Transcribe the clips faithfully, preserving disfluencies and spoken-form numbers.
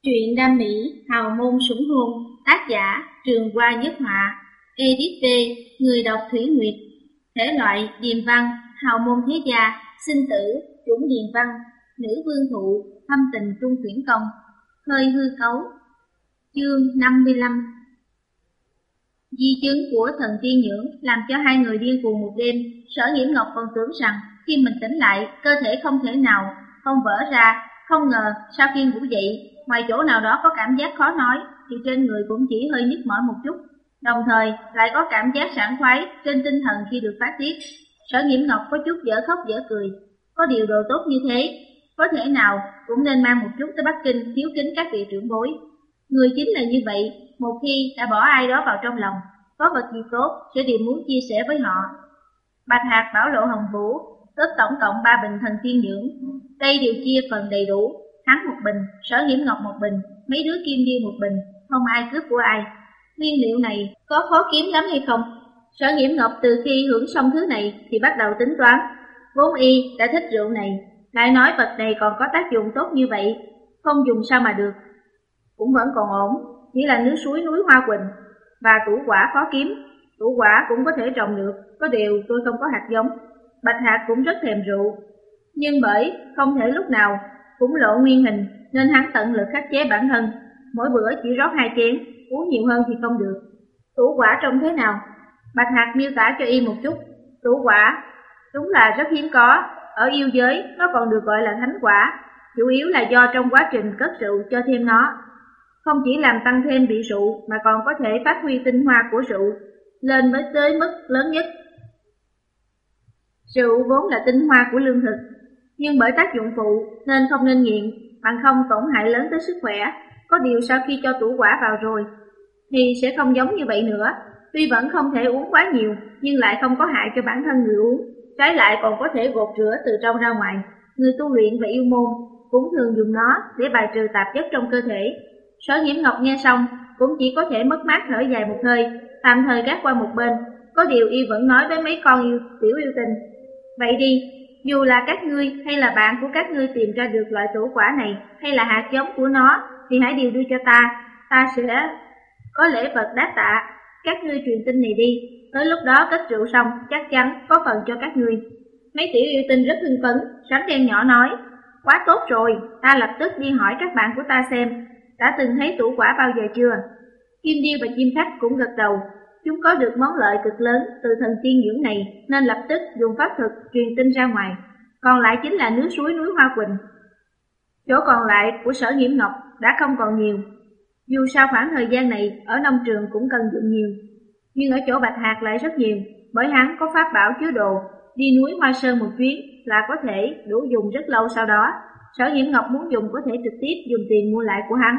Truyện đam mỹ, hào môn sủng hôn, tác giả Trường Hoa Nhất Họa, edit V, người đọc Thủy Nguyệt, thể loại điềm văn, hào môn thế gia, sinh tử, chủng điềm văn, nữ vương thụ, thâm tình trung tuyển công, hơi hư cấu. Chương năm mươi lăm. Di chứng của thần tiên nhưỡng làm cho hai người điên cuồng một đêm. Sở Nhiễm Ngọc còn tưởng rằng khi mình tỉnh lại, cơ thể không thể nào không vỡ ra. Không ngờ sau khi ngủ dậy, ngoài chỗ nào đó có cảm giác khó nói, thì trên người cũng chỉ hơi nhức mỏi một chút, đồng thời lại có cảm giác sảng khoái trên tinh thần khi được phát tiết. Sở Nhiễm Ngọc có chút dở khóc dở cười. Có điều đồ tốt như thế, có thể nào cũng nên mang một chút tới Bắc Kinh hiếu kính các vị trưởng bối. Người chính là như vậy, một khi đã bỏ ai đó vào trong lòng, có vật gì tốt sẽ đều muốn chia sẻ với họ. Bạch Hạc bảo Lộ Hồng Vũ tất tổng cộng ba bình thần tiên nhưỡng, đây đều chia phần đầy đủ. Hắn một bình, Sở Nhiễm Ngọc một bình, mấy đứa kim điêu một bình, không ai cướp của ai. Nguyên liệu này có khó kiếm lắm hay không? Sở Nhiễm Ngọc từ khi hưởng xong thứ này thì bắt đầu tính toán. Vốn y đã thích rượu này, lại nói vật này còn có tác dụng tốt như vậy, không dùng sao mà được. Cũng vẫn còn ổn, chỉ là nước suối núi Hoa Quỳnh và tủ quả khó kiếm. Tủ quả cũng có thể trồng được, có điều tôi không có hạt giống. Bạch Hạc cũng rất thèm rượu, nhưng bởi không thể lúc nào cũng lộ nguyên hình nên hắn tận lực khắc chế bản thân, mỗi bữa chỉ rót hai chén, uống nhiều hơn thì không được. Tủ quả trông thế nào? Bạch Hạc miêu tả cho y một chút. Tủ quả đúng là rất hiếm có, ở yêu giới nó còn được gọi là thánh quả, chủ yếu là do trong quá trình cất rượu cho thêm nó, không chỉ làm tăng thêm vị rượu mà còn có thể phát huy tinh hoa của rượu lên với tới mức lớn nhất. Rượu vốn là tinh hoa của lương thực, nhưng bởi tác dụng phụ nên không nên nghiện, bằng không tổn hại lớn tới sức khỏe. Có điều sau khi cho tủ quả vào rồi thì sẽ không giống như vậy nữa. Tuy vẫn không thể uống quá nhiều, nhưng lại không có hại cho bản thân người uống, trái lại còn có thể gột rửa từ trong ra ngoài. Người tu luyện và yêu môn cũng thường dùng nó để bài trừ tạp chất trong cơ thể. Sở Nhiễm Ngọc nghe xong cũng chỉ có thể mất mát thở dài một hơi, tạm thời gác qua một bên. Có điều y vẫn nói với mấy con yêu, tiểu yêu tình: vậy đi, dù là các ngươi hay là bạn của các ngươi tìm ra được loại tủ quả này hay là hạt giống của nó thì hãy đều đưa cho ta, ta sẽ có lễ vật đáp tạ. Các ngươi truyền tin này đi, tới lúc đó cất rượu xong chắc chắn có phần cho các ngươi. Mấy tiểu yêu tinh rất hưng phấn, Sánh Đen nhỏ nói: quá tốt rồi, ta lập tức đi hỏi các bạn của ta xem đã từng thấy tủ quả bao giờ chưa. Kim Điêu và Chim Khách cũng gật đầu, chúng có được món lợi cực lớn từ thần tiên nhưỡng này nên lập tức dùng pháp thuật truyền tin ra ngoài. Còn lại chính là nước suối núi Hoa Quỳnh. Chỗ còn lại của Sở Nhiễm Ngọc đã không còn nhiều, dù sao khoảng thời gian này ở nông trường cũng cần dùng nhiều, nhưng ở chỗ Bạch Hạc lại rất nhiều, bởi hắn có pháp bảo chứa đồ, đi núi Hoa Sơn một chuyến là có thể đủ dùng rất lâu sau đó. Sở Nhiễm Ngọc muốn dùng có thể trực tiếp dùng tiền mua lại của hắn.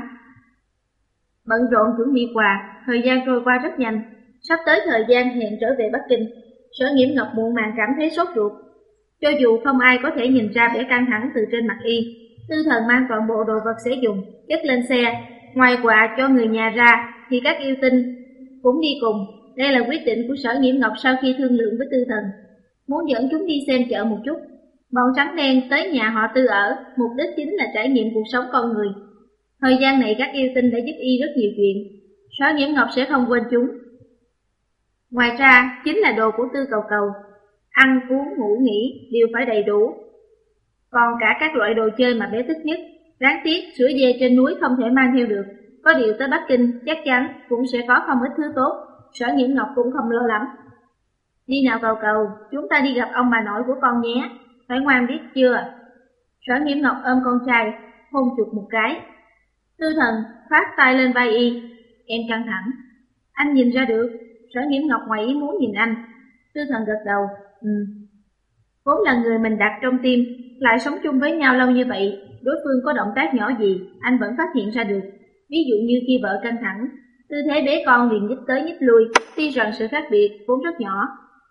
Bận rộn chuẩn bị quà, thời gian trôi qua rất nhanh. Sắp tới thời gian hẹn trở về Bắc Kinh, Sở Nhiễm Ngọc muộn màng cảm thấy sốt ruột. Cho dù không ai có thể nhìn ra vẻ căng thẳng từ trên mặt y, Tư Thần mang toàn bộ đồ vật sẽ dùng chất lên xe. Ngoài quà cho người nhà ra thì các yêu tinh cũng đi cùng. Đây là quyết định của Sở Nhiễm Ngọc sau khi thương lượng với Tư Thần, muốn dẫn chúng đi xem chợ một chút. Bọn Trắng Đen tới nhà họ Tư ở, mục đích chính là trải nghiệm cuộc sống con người. Thời gian này các yêu tinh đã giúp y rất nhiều chuyện, Sở Nhiễm Ngọc sẽ không quên chúng. Ngoài ra chính là đồ của Tư Cầu Cầu, ăn uống ngủ nghỉ đều phải đầy đủ. Còn cả các loại đồ chơi mà bé thích nhất. Đáng tiếc sữa dê trên núi không thể mang theo được, có điều tới Bắc Kinh chắc chắn cũng sẽ có không ít thứ tốt. Sở Nhiễm Ngọc cũng không lo lắm. Đi nào Cầu Cầu, chúng ta đi gặp ông bà nội của con nhé, phải ngoan biết chưa? Sở Nhiễm Ngọc ôm con trai, hôn chụp một cái. Tư Thần phát tay lên vai y: em căng thẳng. Anh nhìn ra được. Sở Nhiễm Ngọc ngoài ý muốn nhìn anh. Tư Thần gật đầu: ừ. Vốn là người mình đặt trong tim, lại sống chung với nhau lâu như vậy, đối phương có động tác nhỏ gì anh vẫn phát hiện ra được. Ví dụ như khi vợ căng thẳng, tư thế bế con liền nhích tới nhích lui, tuy rằng sự khác biệt vốn rất nhỏ.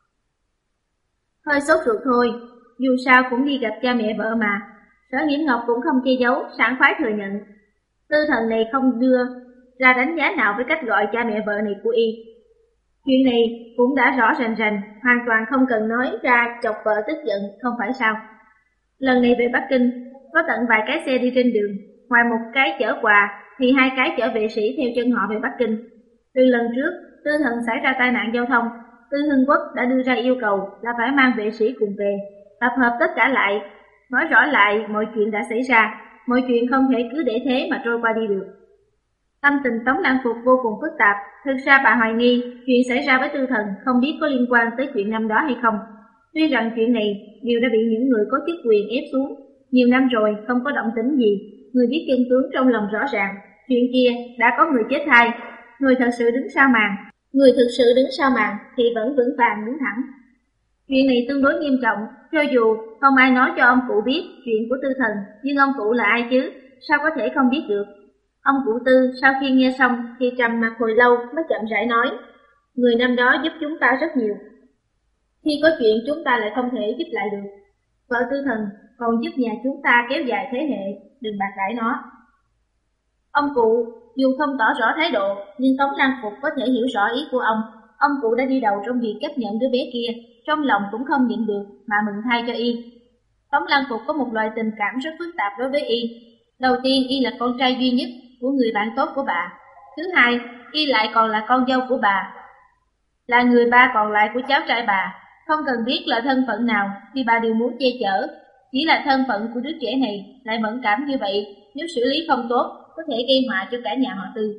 Hơi sốt ruột thôi, dù sao cũng đi gặp cha mẹ vợ mà. Sở Nhiễm Ngọc cũng không che giấu, sảng khoái thừa nhận. Tư Thần này không đưa ra đánh giá nào với cách gọi cha mẹ vợ này của y. Chuyện này cũng đã rõ rành rành, hoàn toàn không cần nói ra chọc vợ tức giận, không phải sao? Lần này về Bắc Kinh, có tận vài cái xe đi trên đường, ngoài một cái chở quà, thì hai cái chở vệ sĩ theo chân họ về Bắc Kinh. Từ lần trước, Tư Thần xảy ra tai nạn giao thông, Tư Hưng Quốc đã đưa ra yêu cầu là phải mang vệ sĩ cùng về, tập hợp tất cả lại, nói rõ lại mọi chuyện đã xảy ra, mọi chuyện không thể cứ để thế mà trôi qua đi được. Tâm tình Tống Lan Phục vô cùng phức tạp, thực ra bà hoài nghi chuyện xảy ra với Tư Thần không biết có liên quan tới chuyện năm đó hay không. Tuy rằng chuyện này đều đã bị những người có chức quyền ép xuống, nhiều năm rồi không có động tĩnh gì, người biết chân tướng trong lòng rõ ràng, chuyện kia đã có người chết thay, người thật sự đứng sau màn, người thực sự đứng sau màn thì vẫn vững vàng đứng thẳng. Chuyện này tương đối nghiêm trọng, cho dù không ai nói cho ông cụ biết chuyện của Tư Thần, nhưng ông cụ là ai chứ, sao có thể không biết được. Ông cụ Tư sau khi nghe xong thì trầm mặt hồi lâu mới chậm rãi nói, người năm đó giúp chúng ta rất nhiều. Khi có chuyện chúng ta lại không thể giúp lại được. Vợ Tư Thần còn giúp nhà chúng ta kéo dài thế hệ, đừng bạc đãi nó. Ông cụ dù không tỏ rõ thái độ, nhưng Tống Lan Phục có thể hiểu rõ ý của ông. Ông cụ đã đi đầu trong việc chấp nhận đứa bé kia, trong lòng cũng không nhịn được mà mừng thay cho y. Tống Lan Phục có một loại tình cảm rất phức tạp đối với y. Đầu tiên, y là con trai duy nhất của người bạn tốt của bà. Thứ hai, y lại còn là con dâu của bà, là người ba còn lại của cháu trai bà. Không cần biết là thân phận nào thì bà đều muốn che chở. Chỉ là thân phận của đứa trẻ này lại mẫn cảm như vậy, nếu xử lý không tốt có thể gây họa cho cả nhà họ Tư.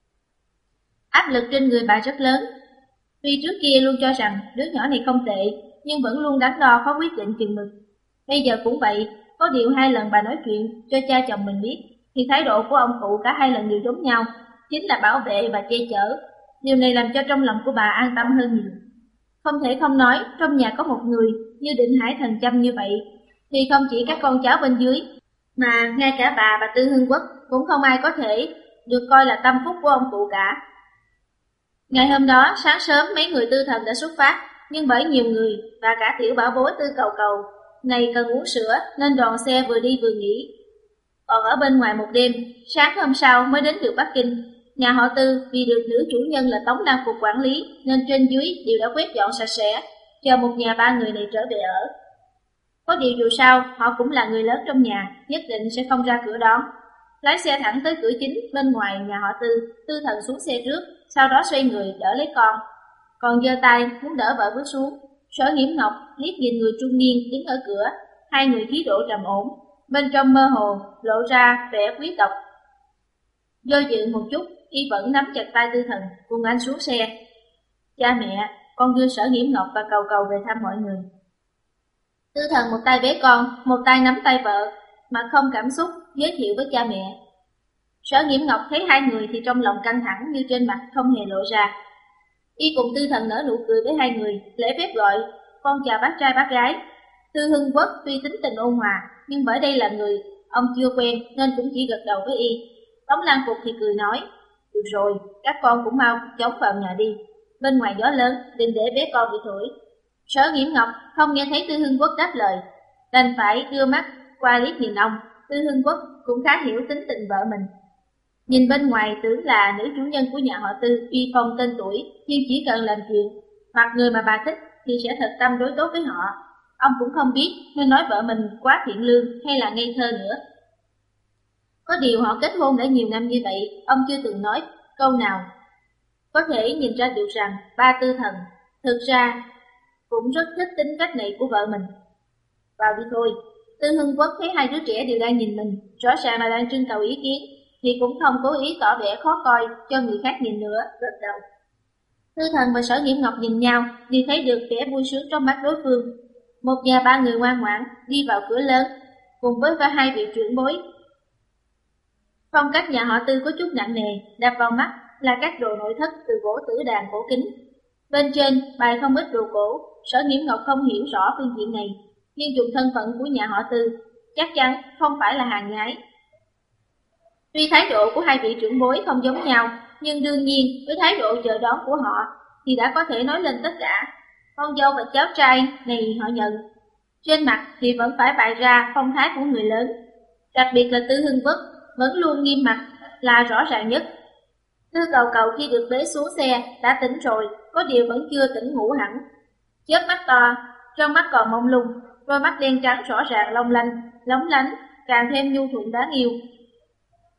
Áp lực trên người bà rất lớn. Tuy trước kia luôn cho rằng đứa nhỏ này không tệ, nhưng vẫn luôn đắn đo khó quyết định chừng mực. Bây giờ cũng vậy, có điều hai lần bà nói chuyện cho cha chồng mình biết, thì thái độ của ông cụ cả hai lần đều giống nhau, chính là bảo vệ và che chở. Điều này làm cho trong lòng của bà an tâm hơn nhiều. Không thể không nói, trong nhà có một người như Định Hải Thần Châm như vậy, thì không chỉ các con cháu bên dưới, mà ngay cả bà và Tư Hưng Quốc cũng không ai có thể được coi là tâm phúc của ông cụ cả. Ngày hôm đó, sáng sớm mấy người Tư Thần đã xuất phát, nhưng bởi nhiều người và cả tiểu bảo bối Tư Cầu Cầu này cần uống sữa nên đoàn xe vừa đi vừa nghỉ. Còn ở bên ngoài một đêm, sáng hôm sau mới đến được Bắc Kinh. Nhà họ Tư vì được nữ chủ nhân là Tống Lan Phục quản lý nên trên dưới đều đã quét dọn sạch sẽ, chờ một nhà ba người này trở về ở. Có điều dù sao, họ cũng là người lớn trong nhà, nhất định sẽ không ra cửa đón. Lái xe thẳng tới cửa chính bên ngoài nhà họ Tư, Tư Thần xuống xe trước, sau đó xoay người đỡ lấy con. Còn giơ tay muốn đỡ vợ bước xuống. Sở Nghiễm Ngọc liếc nhìn người trung niên đứng ở cửa, hai người khí độ trầm ổn, bên trong mơ hồ lộ ra vẻ quý tộc. Do dự một chút, y vẫn nắm chặt tay Tư Thần cùng anh xuống xe. Cha mẹ, con đưa Sở Nghiễm Ngọc và Cầu Cầu về thăm mọi người. Tư Thần một tay bế con, một tay nắm tay vợ, mà không cảm xúc giới thiệu với cha mẹ. Sở Nghiễm Ngọc thấy hai người thì trong lòng căng thẳng như trên mặt không hề lộ ra. Y cùng Tư Thần nở nụ cười với hai người, lễ phép gọi con chào bác trai bác gái. Tư Hưng Quốc tuy tính tình ôn hòa, nhưng bởi đây là người ông chưa quen nên cũng chỉ gật đầu với y. Tống Lan Phục thì cười nói, được rồi, các con cũng mau chóng vào nhà đi, bên ngoài gió lớn, đừng để bé con bị thổi. Sở Nghiễm Ngọc không nghe thấy Tư Hưng Quốc đáp lời, đành phải đưa mắt qua liếc nhìn ông. Tư Hưng Quốc cũng khá hiểu tính tình vợ mình. Nhìn bên ngoài tưởng là nữ chủ nhân của nhà họ Tư uy phong tên tuổi, nhưng chỉ cần làm chuyện hoặc người mà bà thích thì sẽ thật tâm đối tốt với họ. Ông cũng không biết nên nói vợ mình quá thiện lương hay là ngây thơ nữa. Có điều họ kết hôn đã nhiều năm như vậy, ông chưa từng nói câu nào có thể nhìn ra được rằng ba Tư Thần thực ra cũng rất thích tính cách này của vợ mình. Vào đi thôi. Tư Hưng Quốc thấy hai đứa trẻ đều đang nhìn mình, rõ ràng là đang trưng cầu ý kiến, thì cũng không cố ý tỏ vẻ khó coi cho người khác nhìn nữa, gật đầu. Tư Thần và Sở Nghiễm Ngọc nhìn nhau, thì thấy được vẻ vui sướng trong mắt đối phương. Một nhà ba người ngoan ngoãn đi vào cửa lớn, cùng với cả hai vị trưởng bối. Phong cách nhà họ Tư có chút nặng nề, đập vào mắt là các đồ nội thất từ gỗ tử đàn cổ kính. Bên trên bày không ít đồ cổ. Sở Nghiễm Ngọc không hiểu rõ phương diện này, nhưng dùng thân phận của nhà họ Tư, chắc chắn không phải là hàng nhái. Tuy thái độ của hai vị trưởng bối không giống nhau, nhưng đương nhiên với thái độ chờ đón của họ thì đã có thể nói lên tất cả. Con dâu và cháu trai này họ nhận, trên mặt thì vẫn phải bày ra phong thái của người lớn. Đặc biệt là Tư Hưng Quốc vẫn luôn nghiêm mặt là rõ ràng nhất. Tư Cầu Cầu khi được bế xuống xe đã tỉnh rồi, có điều vẫn chưa tỉnh ngủ hẳn. Chớp mắt to, trong mắt còn mông lung, đôi mắt đen trắng rõ ràng long lanh, lóng lánh, càng thêm nhu thuận đáng yêu.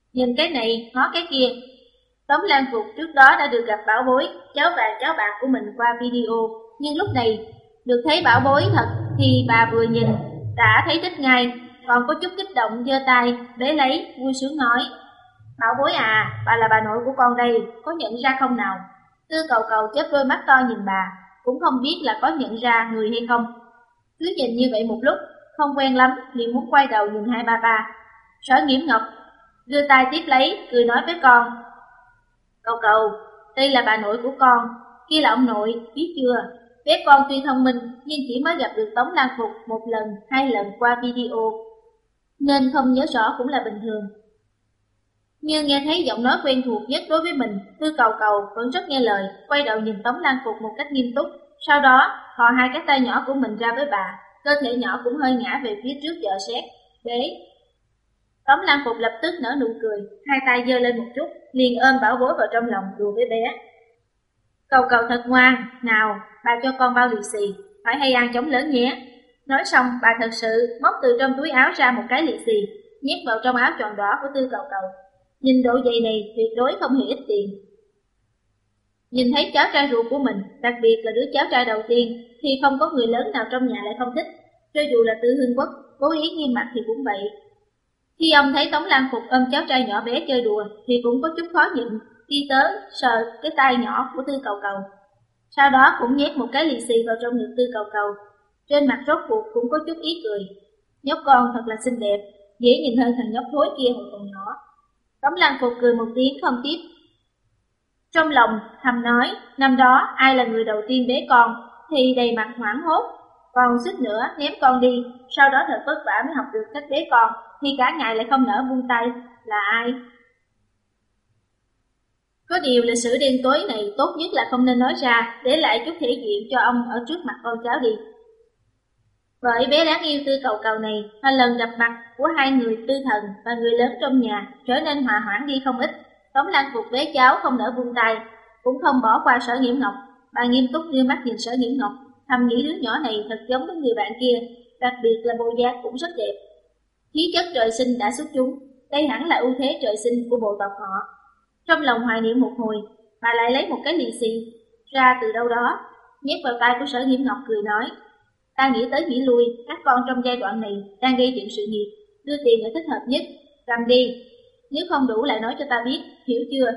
nhìn cái này, ngó cái kia. Tống Lan Phục trước đó đã được gặp Bảo Bối, cháu vàng cháu bạc của mình qua video, nhưng lúc này được thấy Bảo Bối thật thì bà vừa nhìn đã thấy thích ngay, còn có chút kích động giơ tay bế lấy, vui sướng nói: Bảo Bối à, bà là bà nội của con đây, có nhận ra không nào? Tư Cầu Cầu chớp đôi mắt to nhìn bà, cũng không biết là có nhận ra người hay không. Cứ nhìn như vậy một lúc, không quen lắm, liền muốn quay đầu nhìn hai ba ba. Sở Nghiễm Ngọc đưa tay tiếp lấy, cười nói với con: Cầu Cầu, đây là bà nội của con, kia là ông nội, biết chưa? Bé con tuy thông minh, nhưng chỉ mới gặp được Tống Lan Phục một lần, hai lần qua video, nên không nhớ rõ cũng là bình thường. Nhưng nghe thấy giọng nói quen thuộc nhất đối với mình, Tư Cầu Cầu vẫn rất nghe lời, quay đầu nhìn Tống Lan Phục một cách nghiêm túc, sau đó thò hai cái tay nhỏ của mình ra với bà, cơ thể nhỏ cũng hơi ngã về phía trước dò xét. Bế. Tống Lan Phục lập tức nở nụ cười, hai tay giơ lên một chút, liền ôm Bảo Bối vào trong lòng đùa với bé. Cầu Cầu thật ngoan, nào, bà cho con bao lì xì, phải hay ăn chóng lớn nhé. Nói xong, bà thật sự móc từ trong túi áo ra một cái lì xì, nhét vào trong áo tròn đỏ của Tư Cầu Cầu. Nhìn độ dày này tuyệt đối không hề ít tiền. Nhìn thấy cháu trai ruột của mình, đặc biệt là đứa cháu trai đầu tiên, thì không có người lớn nào trong nhà lại không thích, cho dù là Tư Hưng Quốc cố ý nghiêm mặt thì cũng vậy. Khi ông thấy Tống Lan Phục ôm cháu trai nhỏ bé chơi đùa thì cũng có chút khó nhịn, đi tới sờ cái tay nhỏ của Tư Cầu Cầu, sau đó cũng nhét một cái lì xì vào trong ngực Tư Cầu Cầu. Trên mặt rốt cuộc cũng có chút ý cười. Nhóc con thật là xinh đẹp, dễ nhìn hơn thằng nhóc thối kia hồi còn nhỏ. Tống Lan Phục cười một tiếng không tiếp. Trong lòng thầm nói, năm đó ai là người đầu tiên bế con thì đầy mặt hoảng hốt, còn suýt nữa ném con đi, sau đó thật vất vả mới học được cách bế con, thì cả ngày lại không nỡ buông tay, là ai? Có điều lịch sử đen tối này tốt nhất là không nên nói ra, để lại chút thể diện cho ông ở trước mặt con cháu đi. Bởi bé đáng yêu Tư Cầu Cầu này, hai lần gặp mặt của hai người Tư Thần và người lớn trong nhà trở nên hòa hoãn đi không ít. Tống Lan Phục bế cháu không nỡ buông tay, cũng không bỏ qua Sở Nghiễm Ngọc. Bà nghiêm túc đưa mắt nhìn Sở Nghiễm Ngọc, thầm nghĩ đứa nhỏ này thật giống với người bạn kia, đặc biệt là bộ dáng cũng rất đẹp. Khí chất trời sinh đã xuất chúng, đây hẳn là ưu thế trời sinh của bộ tộc họ. Trong lòng hoài niệm một hồi, bà lại lấy một cái lì xì ra từ đâu đó, nhét vào tay của Sở Nghiễm Ngọc, cười nói: Ta nghĩ tới nghĩ lui, các con trong giai đoạn này đang gây dựng sự nghiệp, đưa tiền ở thích hợp nhất, cầm đi, nếu không đủ lại nói cho ta biết, hiểu chưa?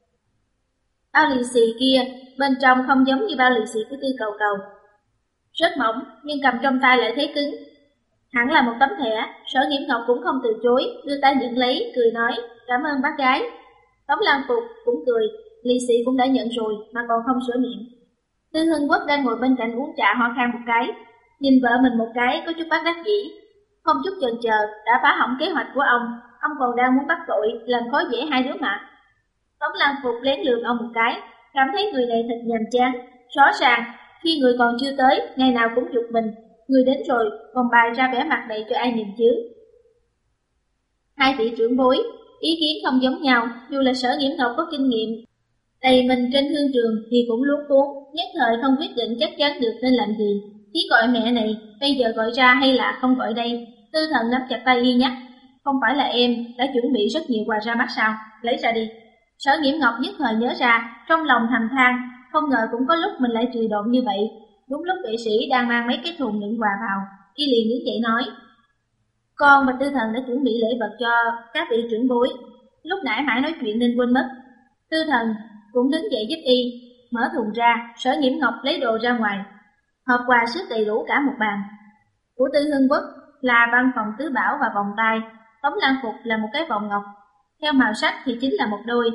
Bao lì xì kia, bên trong không giống như bao lì xì của Tư Cầu Cầu, rất mỏng nhưng cầm trong tay lại thấy cứng, hẳn là một tấm thẻ. Sở Nghiễm Ngọc cũng không từ chối, đưa tay nhận lấy, cười nói: Cảm ơn bác gái. Tống Lan Phục cũng cười, lì xì cũng đã nhận rồi mà còn không sửa miệng. Tư Hưng Quốc đang ngồi bên cạnh uống trà ho khan một cái, nhìn vợ mình một cái có chút bất đắc dĩ, không chút chần chờ đã phá hỏng kế hoạch của ông. Ông còn đang muốn bắt tội làm khó dễ hai đứa mà. Tống Lan Phục lén lườm ông một cái, cảm thấy người này thật nhàm chán. Rõ ràng khi người còn chưa tới, ngày nào cũng giục mình, người đến rồi còn bày ra vẻ mặt này cho ai nhìn chứ. Hai vị trưởng bối ý kiến không giống nhau, dù là Sở Nghiễm Ngọc có kinh nghiệm đầy mình trên hương trường thì cũng luống cuống, nhất thời không quyết định chắc chắn được nên làm gì. Chỉ gọi mẹ này, bây giờ gọi ra hay là không gọi đây? Tư Thần nắm chặt tay y nhắc: Không phải là em đã chuẩn bị rất nhiều quà ra mắt sao? Lấy ra đi. Sở Nghiễm Ngọc nhất thời nhớ ra, trong lòng thầm than, không ngờ cũng có lúc mình lại trì độn như vậy. Đúng lúc vệ sĩ đang mang mấy cái thùng đựng quà vào, y liền đứng dậy nói: Con và Tư Thần đã chuẩn bị lễ vật cho các vị trưởng bối, lúc nãy mãi nói chuyện nên quên mất. Tư Thần cũng đứng dậy giúp y, mở thùng ra. Sở Nghiễm Ngọc lấy đồ ra ngoài, hộp quà xếp đầy đủ cả một bàn. Của Tư Hưng Quốc là văn phòng tứ bảo và vòng tay, Tống Lan Phục là một cái vòng ngọc, theo màu sắc thì chính là một đôi.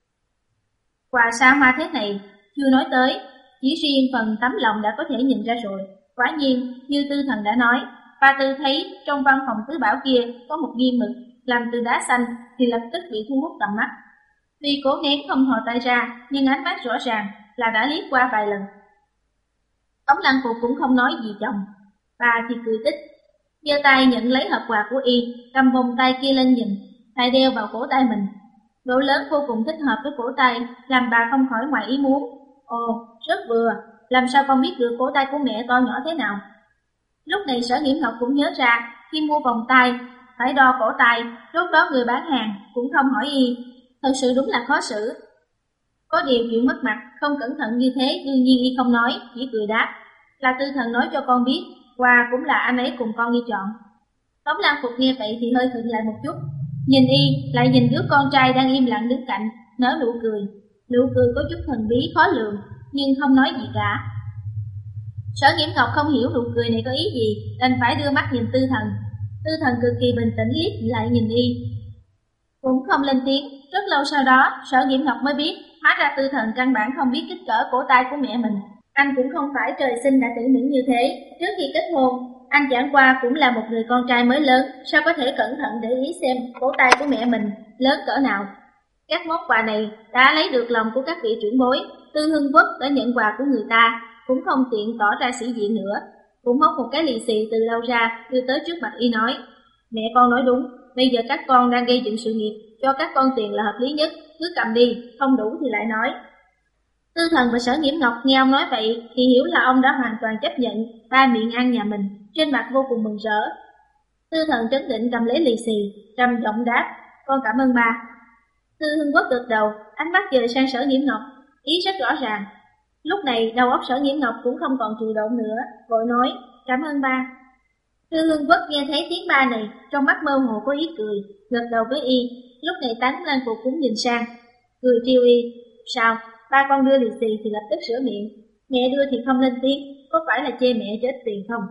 Quà xa hoa thế này, chưa nói tới, chỉ riêng phần tấm lòng đã có thể nhìn ra rồi. Quả nhiên, như Tư Thần đã nói, và Tư thấy trong văn phòng tứ bảo kia có một ghi mực làm từ đá xanh thì lập tức bị thu hút tầm mắt. Tuy cố nén không thò tay ra, nhưng ánh mắt rõ ràng là đã liếc qua vài lần. Tống Lan Phục cũng không nói gì chồng, bà thì cười tích, giơ tay nhận lấy hộp quà của y, cầm vòng tay kia lên nhìn, lại đeo vào cổ tay mình. Độ lớn vô cùng thích hợp với cổ tay, làm bà không khỏi ngoài ý muốn. Ồ, rất vừa, làm sao con biết được cổ tay của mẹ to nhỏ thế nào? Lúc này Sở Nghiễm Ngọc cũng nhớ ra, khi mua vòng tay phải đo cổ tay, lúc đó người bán hàng cũng không hỏi y. Thật sự đúng là khó xử. Có điều chuyện mất mặt, không cẩn thận như thế đương nhiên y không nói, chỉ cười đáp. Là Tư Thần nói cho con biết, quà cũng là anh ấy cùng con đi chọn. Tống Lan Phục nghe vậy thì hơi khựng lại một chút. Nhìn y, lại nhìn đứa con trai đang im lặng đứng cạnh, nở nụ cười. Nụ cười có chút thần bí khó lường, nhưng không nói gì cả. Sở Nghiễm Ngọc không hiểu nụ cười này có ý gì, đành phải đưa mắt nhìn Tư Thần. Tư Thần cực kỳ bình tĩnh liếc lại nhìn y, cũng không lên tiếng. Rất lâu sau đó, Sở Nghiễm Ngọc mới biết, hóa ra Tư Thần căn bản không biết kích cỡ cổ tay của mẹ mình. Anh cũng không phải trời sinh đã tử nữ như thế. Trước khi kết hôn, anh chẳng qua cũng là một người con trai mới lớn, sao có thể cẩn thận để ý xem cổ tay của mẹ mình lớn cỡ nào. Các món quà này đã lấy được lòng của các vị trưởng bối. Tư Hưng Quốc đã nhận quà của người ta, cũng không tiện tỏ ra sĩ diện nữa, cũng móc một cái lì xì từ đâu ra đưa tới trước mặt y nói: Mẹ con nói đúng, bây giờ các con đang gây dựng sự nghiệp, cho các con tiền là hợp lý nhất, cứ cầm đi, không đủ thì lại nói. Tư Thần và Sở Nghiễm Ngọc nghe ông nói vậy thì hiểu là ông đã hoàn toàn chấp nhận ba miệng ăn nhà mình, trên mặt vô cùng mừng rỡ. Tư Thần trấn định cầm lấy lì xì, trầm giọng đáp: Con cảm ơn ba. Tư Hưng Quốc gật đầu, ánh mắt dời sang Sở Nghiễm Ngọc, ý rất rõ ràng. Lúc này đầu óc Sở Nghiễm Ngọc cũng không còn trừ động nữa, vội nói: Cảm ơn ba. Tư Hưng Quốc nghe thấy tiếng ba này, trong mắt mơ hồ có ý cười, gật đầu với y. Lúc này Tống Lan Phục cũng nhìn sang, cười trêu y: Sao, ba con đưa lì xì thì lập tức sửa miệng, mẹ đưa thì không lên tiếng, có phải là chê mẹ chết tiền không?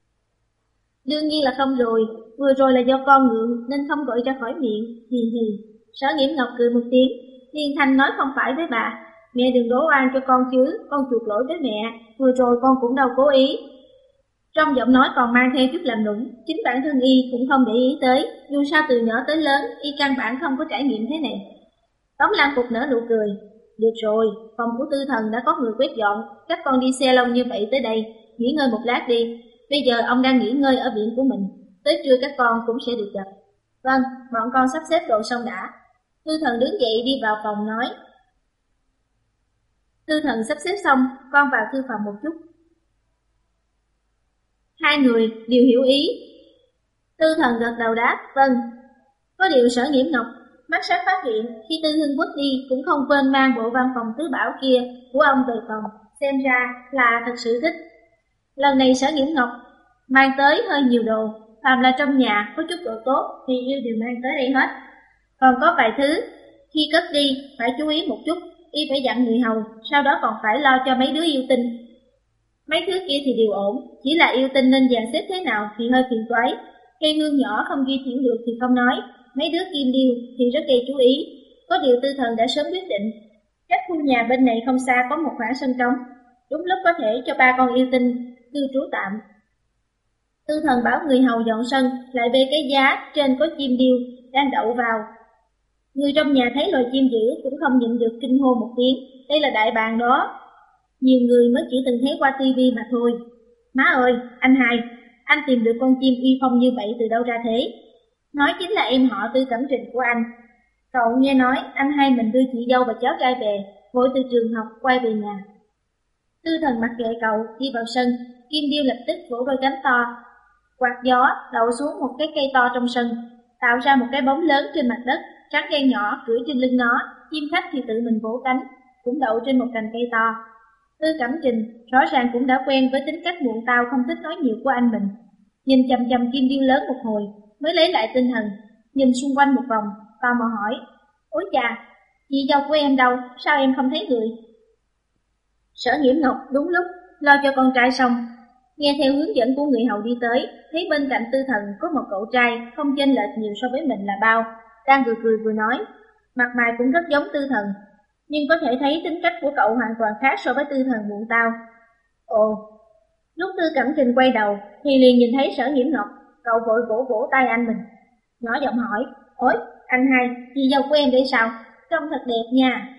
Đương nhiên là không rồi, vừa rồi là do con ngượng nên không gọi ra khỏi miệng, hì hì. Sở Nghiễm Ngọc cười một tiếng, liên thanh nói không phải với bà: Mẹ đừng đổ oan cho con chứ, con chuộc lỗi với mẹ, vừa rồi con cũng đâu cố ý. Trong giọng nói còn mang theo chút làm nũng, chính bản thân y cũng không để ý tới, dù sao từ nhỏ tới lớn y căn bản không có trải nghiệm thế này. Tống Lan Phục nở nụ cười: Được rồi, phòng của Tư Thần đã có người quét dọn, các con đi xe lâu như vậy tới đây, nghỉ ngơi một lát đi. Bây giờ ông đang nghỉ ngơi ở viện của mình, tới trưa các con cũng sẽ được gặp. Vâng, bọn con sắp xếp đồ xong đã. Tư Thần đứng dậy đi vào phòng nói. Tư Thần sắp xếp xong, con vào thư phòng một chút. Hai người đều hiểu ý. Tư Thần gật đầu đáp: Vâng. Có điều Sở Nghiễm Ngọc mắt sắc phát hiện khi Tư Hưng Quốc đi cũng không quên mang bộ văn phòng tứ bảo kia của ông về phòng, xem ra là thật sự thích. Lần này Sở Nghiễm Ngọc mang tới hơi nhiều đồ, phàm là trong nhà có chút đồ tốt thì yêu đều mang tới đây hết. Còn có vài thứ khi cất đi phải chú ý một chút, y phải dặn người hầu, sau đó còn phải lo cho mấy đứa yêu tinh. Mấy thứ kia thì đều ổn, chỉ là yêu tinh nên dàn xếp thế nào thì hơi phiền toái. Cây hương nhỏ không di chuyển được thì không nói, mấy đứa kim điêu thì rất gây chú ý. Có điều Tư Thần đã sớm quyết định, cách khu nhà bên này không xa có một khoảng sân trống, đúng lúc có thể cho ba con yêu tinh cư trú tạm. Tư Thần bảo người hầu dọn sân, lại về cái giá trên có chim điêu đang đậu vào. Người trong nhà thấy loài chim dữ cũng không nhịn được kinh hô một tiếng, đây là đại bàng đó. Nhiều người mới chỉ từng thấy qua tivi mà thôi. Má ơi, anh hai, anh tìm được con chim uy phong như vậy từ đâu ra thế? Nói chính là em họ Tư Cẩm Trình của anh. Cậu nghe nói anh hai mình đưa chị dâu và cháu trai về, vội từ trường học quay về nhà. Tư Thần mặc kệ cậu, đi vào sân, Kim Điêu lập tức vỗ đôi cánh to, quạt gió đậu xuống một cái cây to trong sân, tạo ra một cái bóng lớn trên mặt đất. Trắng đen nhỏ cưỡi trên lưng nó, chim khách thì tự mình vỗ cánh, cũng đậu trên một cành cây to. Tư Cẩm Trình rõ ràng cũng đã quen với tính cách muộn tao không thích nói nhiều của anh mình. Nhìn chằm chằm Kim Điêu lớn một hồi, mới lấy lại tinh thần, nhìn xung quanh một vòng, tò mò hỏi: Ôi chà, chị dâu của em đâu, sao em không thấy người? Sở Nghiễm Ngọc đúng lúc lo cho con trai xong, nghe theo hướng dẫn của người hầu đi tới, thấy bên cạnh Tư Thần có một cậu trai không chênh lệch nhiều so với mình là bao, đang vừa cười vừa nói, mặt mày cũng rất giống Tư Thần, nhưng có thể thấy tính cách của cậu hoàn toàn khác so với Tư Thần muộn tao. Ồ, lúc Tư Cẩm Trình quay đầu thì liền nhìn thấy Sở Nghiễm Ngọc, cậu vội vỗ vỗ tay anh mình, nhỏ giọng hỏi: Ôi, anh hai, chị dâu của em đây sao? Trông thật đẹp nha.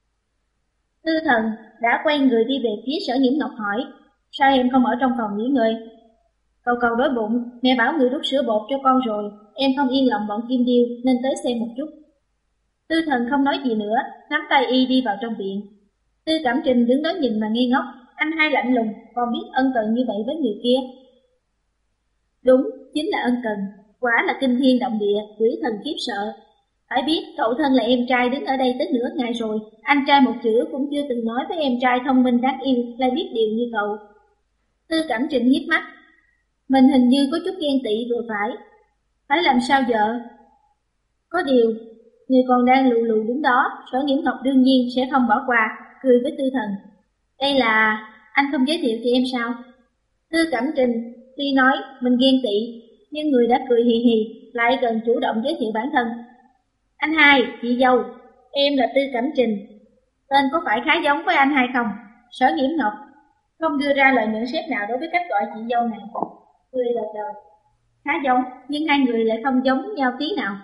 Tư Thần đã quay người đi về phía Sở Nghiễm Ngọc hỏi: Sao em không ở trong phòng nghỉ ngơi? Cậu cậu đói bụng, mẹ bảo người đút sữa bột cho con rồi, em không yên lòng bọn Kim Điêu nên tới xem một chút. Tư Thần không nói gì nữa, nắm tay y đi vào trong viện. Tư Cẩm Trình đứng đó nhìn mà ngây ngốc, anh hai lạnh lùng, còn biết ân cần như vậy với người kia. Đúng, chính là ân cần, quả là kinh thiên động địa, quỷ thần khiếp sợ. Phải biết cậu thân là em trai đứng ở đây tới nửa ngày rồi, anh trai một chữ cũng chưa từng nói với em trai thông minh đáng yêu, lại biết điều như cậu. Tư Cẩm Trình hiếp mắt, mình hình như có chút ghen tị vừa phải. Phải làm sao vợ? Có điều, người còn đang lù lù đứng đó, Sở Nghiễm Ngọc đương nhiên sẽ không bỏ qua, cười với Tư Thần. Đây là... anh không giới thiệu cho em sao? Tư Cẩm Trình tuy nói mình ghen tị, nhưng người đã cười hì hì, lại cần chủ động giới thiệu bản thân. Anh hai, chị dâu, em là Tư Cẩm Trình. Tên có phải khá giống với anh hai không? Sở Nghiễm Ngọc không đưa ra lời nhận xét nào đối với cách gọi chị dâu này. Cười gật đầu. Khá giống, nhưng hai người lại không giống nhau tí nào.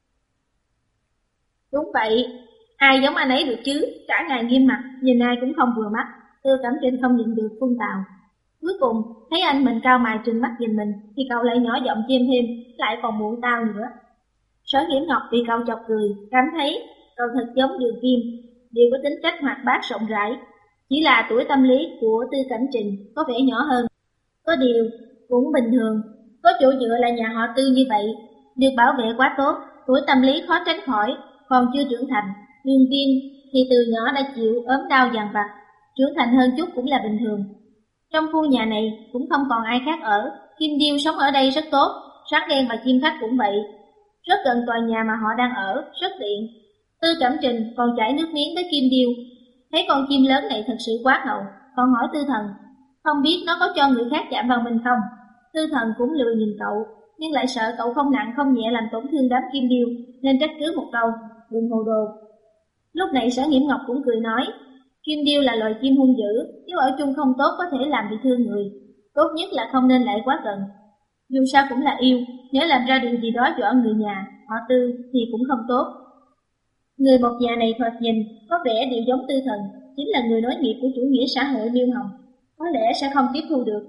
Đúng vậy, ai giống anh ấy được chứ? Cả ngày nghiêm mặt, nhìn ai cũng không vừa mắt. Tư Cẩm Trình không nhịn được phun tào. Cuối cùng, thấy anh mình cao mày trừng mắt nhìn mình, thì cậu lại nhỏ giọng chêm thêm, lại còn muộn tao nữa. Sở Nghiễm Ngọc bị cậu chọc cười, cảm thấy cậu thật giống Đường Kim, đều có tính cách hoạt bát rộng rãi. Chỉ là tuổi tâm lý của Tư Cẩm Trình có vẻ nhỏ hơn. Có điều, cũng bình thường, có chỗ dựa là nhà họ Tư như vậy, được bảo vệ quá tốt, tuổi tâm lý khó tránh khỏi, còn chưa trưởng thành. Đường Kim thì từ nhỏ đã chịu ốm đau dằn vặt, trưởng thành hơn chút cũng là bình thường. Trong khu nhà này cũng không còn ai khác ở, Kim Điêu sống ở đây rất tốt, Sáng Đen và Chim Khách cũng vậy. Rất gần tòa nhà mà họ đang ở, rất tiện. Tư Cẩm Trình còn chảy nước miếng với Kim Điêu. Thấy con chim lớn này thật sự quá ngầu, còn hỏi Tư Thần, không biết nó có cho người khác chạm vào mình không? Tư Thần cũng lười nhìn cậu, nhưng lại sợ cậu không nặng không nhẹ làm tổn thương đám Kim Điêu, nên trách cứ một câu, đừng hồ đồ. Lúc này Sở Nghiễm Ngọc cũng cười nói, Kim Điêu là loài chim hung dữ, nếu ở chung không tốt có thể làm bị thương người, tốt nhất là không nên lại quá gần. Dù sao cũng là yêu, nếu làm ra điều gì đó dọa người nhà, họ Tư thì cũng không tốt. Người một nhà này thoạt nhìn có vẻ đều giống Tư Thần, chính là người nối nghiệp của chủ nghĩa xã hội Miêu Hồng, có lẽ sẽ không tiếp thu được.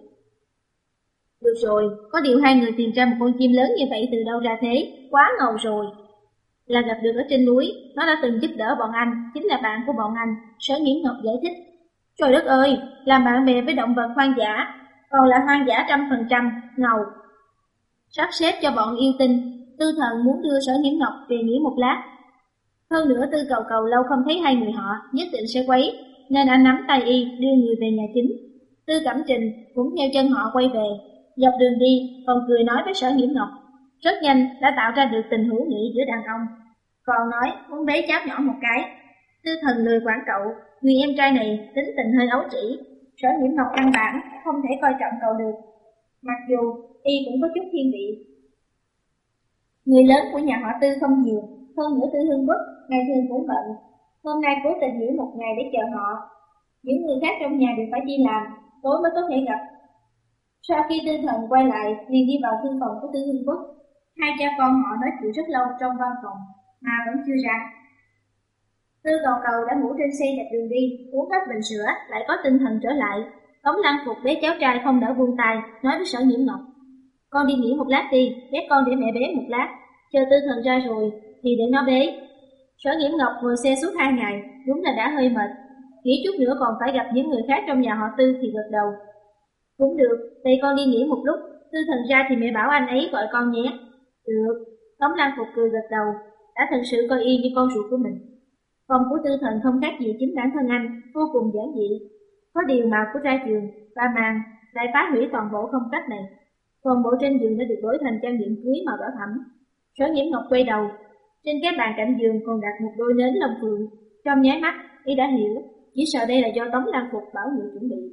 Được rồi, có điều hai người tìm ra một con chim lớn như vậy từ đâu ra thế, quá ngầu rồi. Là gặp được ở trên núi, nó đã từng giúp đỡ bọn anh, chính là bạn của bọn anh, Sở Nghiễm Ngọc giải thích. Trời đất ơi, làm bạn bè với động vật hoang dã, còn là hoang dã trăm phần trăm, ngầu. Sắp xếp cho bọn yêu tinh, Tư Thần muốn đưa Sở Nghiễm Ngọc về nghỉ một lát. Hơn nữa Tư Cầu Cầu lâu không thấy hai người họ, nhất định sẽ quấy, nên anh nắm tay y đưa người về nhà chính. Tư Cẩm Trình cũng theo chân họ quay về, dọc đường đi còn cười nói với Sở Nghiễm Ngọc. Rất nhanh đã tạo ra được tình hữu nghị giữa đàn ông. Còn nói muốn bế cháu nhỏ một cái. Tư Thần lười quản cậu, người em trai này tính tình hơi ấu trĩ. Sở Nghiễm Ngọc căn bản không thể coi trọng cậu được, mặc dù y cũng có chút thiên vị. Người lớn của nhà họ Tư không nhiều, hơn nữa Tư Hương Quốc ngày thường cũng bận. Hôm nay cố tình nghỉ một ngày để chờ họ. Những người khác trong nhà đều phải đi làm, tối mới có thể gặp. Sau khi Tư Thần quay lại, liền đi vào thư phòng của Tư Hương Quốc. Hai cha con họ nói chuyện rất lâu trong văn phòng, mà vẫn chưa ra. Tư Cầu Cầu đã ngủ trên xe dọc đường đi, uống hết bình sữa, lại có tinh thần trở lại. Tống Lăng Phục bế cháu trai không đỡ buông tay, nói với Sở Nghiễm Ngọc. Con đi nghỉ một lát đi, bế con để mẹ bế một lát, chờ Tư Thần ra rồi thì để nó bế. Sở Nghiễm Ngọc ngồi xe suốt hai ngày, đúng là đã hơi mệt. Nghĩ chút nữa còn phải gặp những người khác trong nhà họ Tư thì gật đầu. Cũng được, vậy con đi nghỉ một lúc, Tư Thần ra thì mẹ bảo anh ấy gọi con nhé. Được, Tống Lăng Phục cười gật đầu, đã thật sự coi y như con ruột của mình. Phòng của Tư Thần không khác gì chính bản thân anh, vô cùng giản dị. Có điều màu của trai giường và màn lại phá hủy toàn bộ phong cách này. Toàn bộ trên giường đã được đổi thành trang điểm cưới màu đỏ thẫm. Sở Nghiễm Ngọc quay đầu, trên cái bàn cạnh giường còn đặt một đôi nến lông phượng. Trong nháy mắt, y đã hiểu, chỉ sợ đây là do Tống Lăng Phục bảo người chuẩn bị.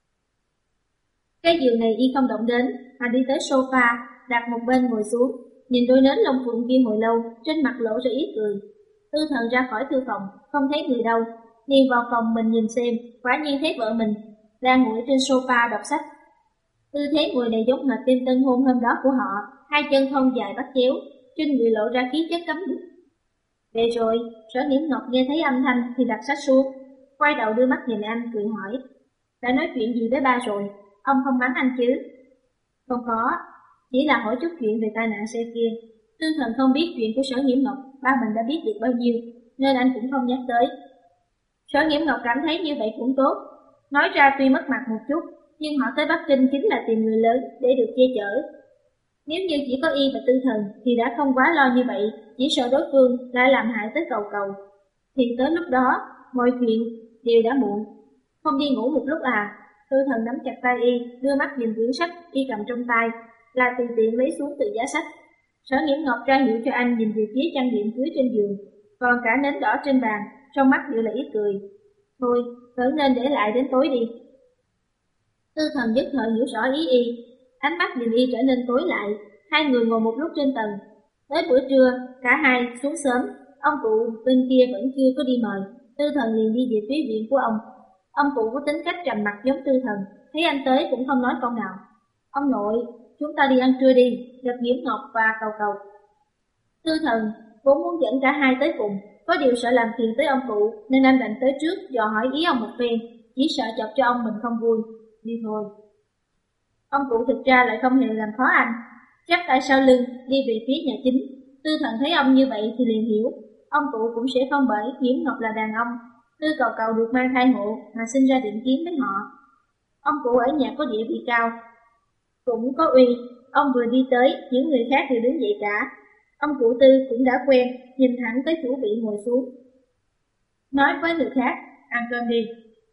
Cái giường này y không động đến, mà đi tới sofa, đặt một bên ngồi xuống, nhìn đôi nến lông phượng kia hồi lâu, trên mặt lộ ra ý cười. Tư Thần ra khỏi thư phòng, không thấy người đâu, liền vào phòng mình nhìn xem, quả nhiên thấy vợ mình đang ngồi trên sofa đọc sách. Tư thế ngồi này giống hệt đêm tân hôn hôm đó của họ, hai chân thon dài bắt chéo, trên người lộ ra khí chất cấm dục. Về rồi, Sở Nghiễm Ngọc nghe thấy âm thanh thì đặt sách xuống, quay đầu đưa mắt nhìn anh, cười hỏi, đã nói chuyện gì với ba rồi, ông không mắng anh chứ? Không có, chỉ là hỏi chút chuyện về tai nạn xe kia. Tư Thần không biết chuyện của Sở Nghiễm Ngọc, ba mình đã biết được bao nhiêu, nên anh cũng không nhắc tới. Sở Nghiễm Ngọc cảm thấy như vậy cũng tốt, nói ra tuy mất mặt một chút, nhưng họ tới Bắc Kinh chính là tìm người lớn để được che chở. Nếu như chỉ có y và Tư Thần thì đã không quá lo như vậy, chỉ sợ đối phương lại làm hại tới cầu cầu. Thì tới lúc đó, mọi chuyện đều đã muộn. Không đi ngủ một lúc à? Tư Thần nắm chặt tay y, đưa mắt nhìn quyển sách y cầm trong tay, là tùy tiện lấy xuống từ giá sách. Sở Nghiễm Ngọc ra hiệu cho anh nhìn về phía trang điểm cưới trên giường, còn cả nến đỏ trên bàn, trong mắt đều là ý cười. Thôi, vẫn nên để lại đến tối đi. Tư Thần nhất thời hiểu rõ ý y, ánh mắt nhìn y trở nên tối lại. Hai người ngồi một lúc trên tầng. Tới bữa trưa, cả hai xuống sớm. Ông cụ bên kia vẫn chưa có đi mời. Tư Thần liền đi về phía viện của ông. Ông cụ có tính cách trầm mặc giống Tư Thần, thấy anh tới cũng không nói câu nào. Ông nội, chúng ta đi ăn trưa đi, gặp Nghiễm Ngọc và cầu cầu. Tư Thần vốn muốn dẫn cả hai tới cùng, có điều sợ làm phiền tới ông cụ nên anh đành tới trước dò hỏi ý ông một phen, chỉ sợ chọc cho ông mình không vui. Đi thôi. Ông cụ thực ra lại không hề làm khó anh, chắp tay sau lưng đi về phía nhà chính. Tư Thần thấy ông như vậy thì liền hiểu, ông cụ cũng sẽ không bởi Nghiễm Ngọc là đàn ông, Tư cầu cầu được mang thai hộ mà sinh ra định kiến với họ. Ông cụ ở nhà có địa vị cao, cũng có uy. Ông vừa đi tới, những người khác đều đứng dậy cả. Ông cụ Tư cũng đã quen, nhìn thẳng tới chủ vị ngồi xuống, nói với người khác, ăn cơm đi.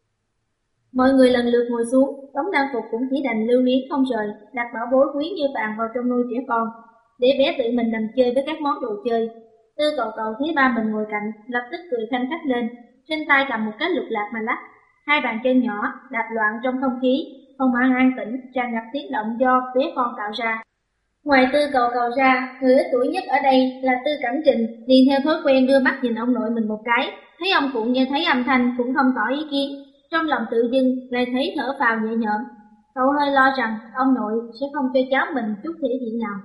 Mọi người lần lượt ngồi xuống, Tống Đăng Phục cũng chỉ đành lưu luyến không rời, đặt bảo bối quý như vàng vào trong nôi trẻ con, để bé tự mình nằm chơi với các món đồ chơi. Tư cầu cầu thấy ba mình ngồi cạnh, lập tức cười khanh khách lên, trên tay cầm một cái lục lạc mà lắc. Hai bàn chân nhỏ đạp loạn trong không khí, không an an tĩnh, tràn ngập tiếng động do bé con tạo ra. Ngoài Tư cầu cầu ra, người ít tuổi nhất ở đây là Tư Cẩm Trình, liền theo thói quen đưa mắt nhìn ông nội mình một cái, thấy ông cụ nghe thấy âm thanh cũng không tỏ ý kiến, trong lòng tự dưng lại thấy thở phào nhẹ nhõm. Cậu hơi lo rằng ông nội sẽ không cho cháu mình chút thể diện nào.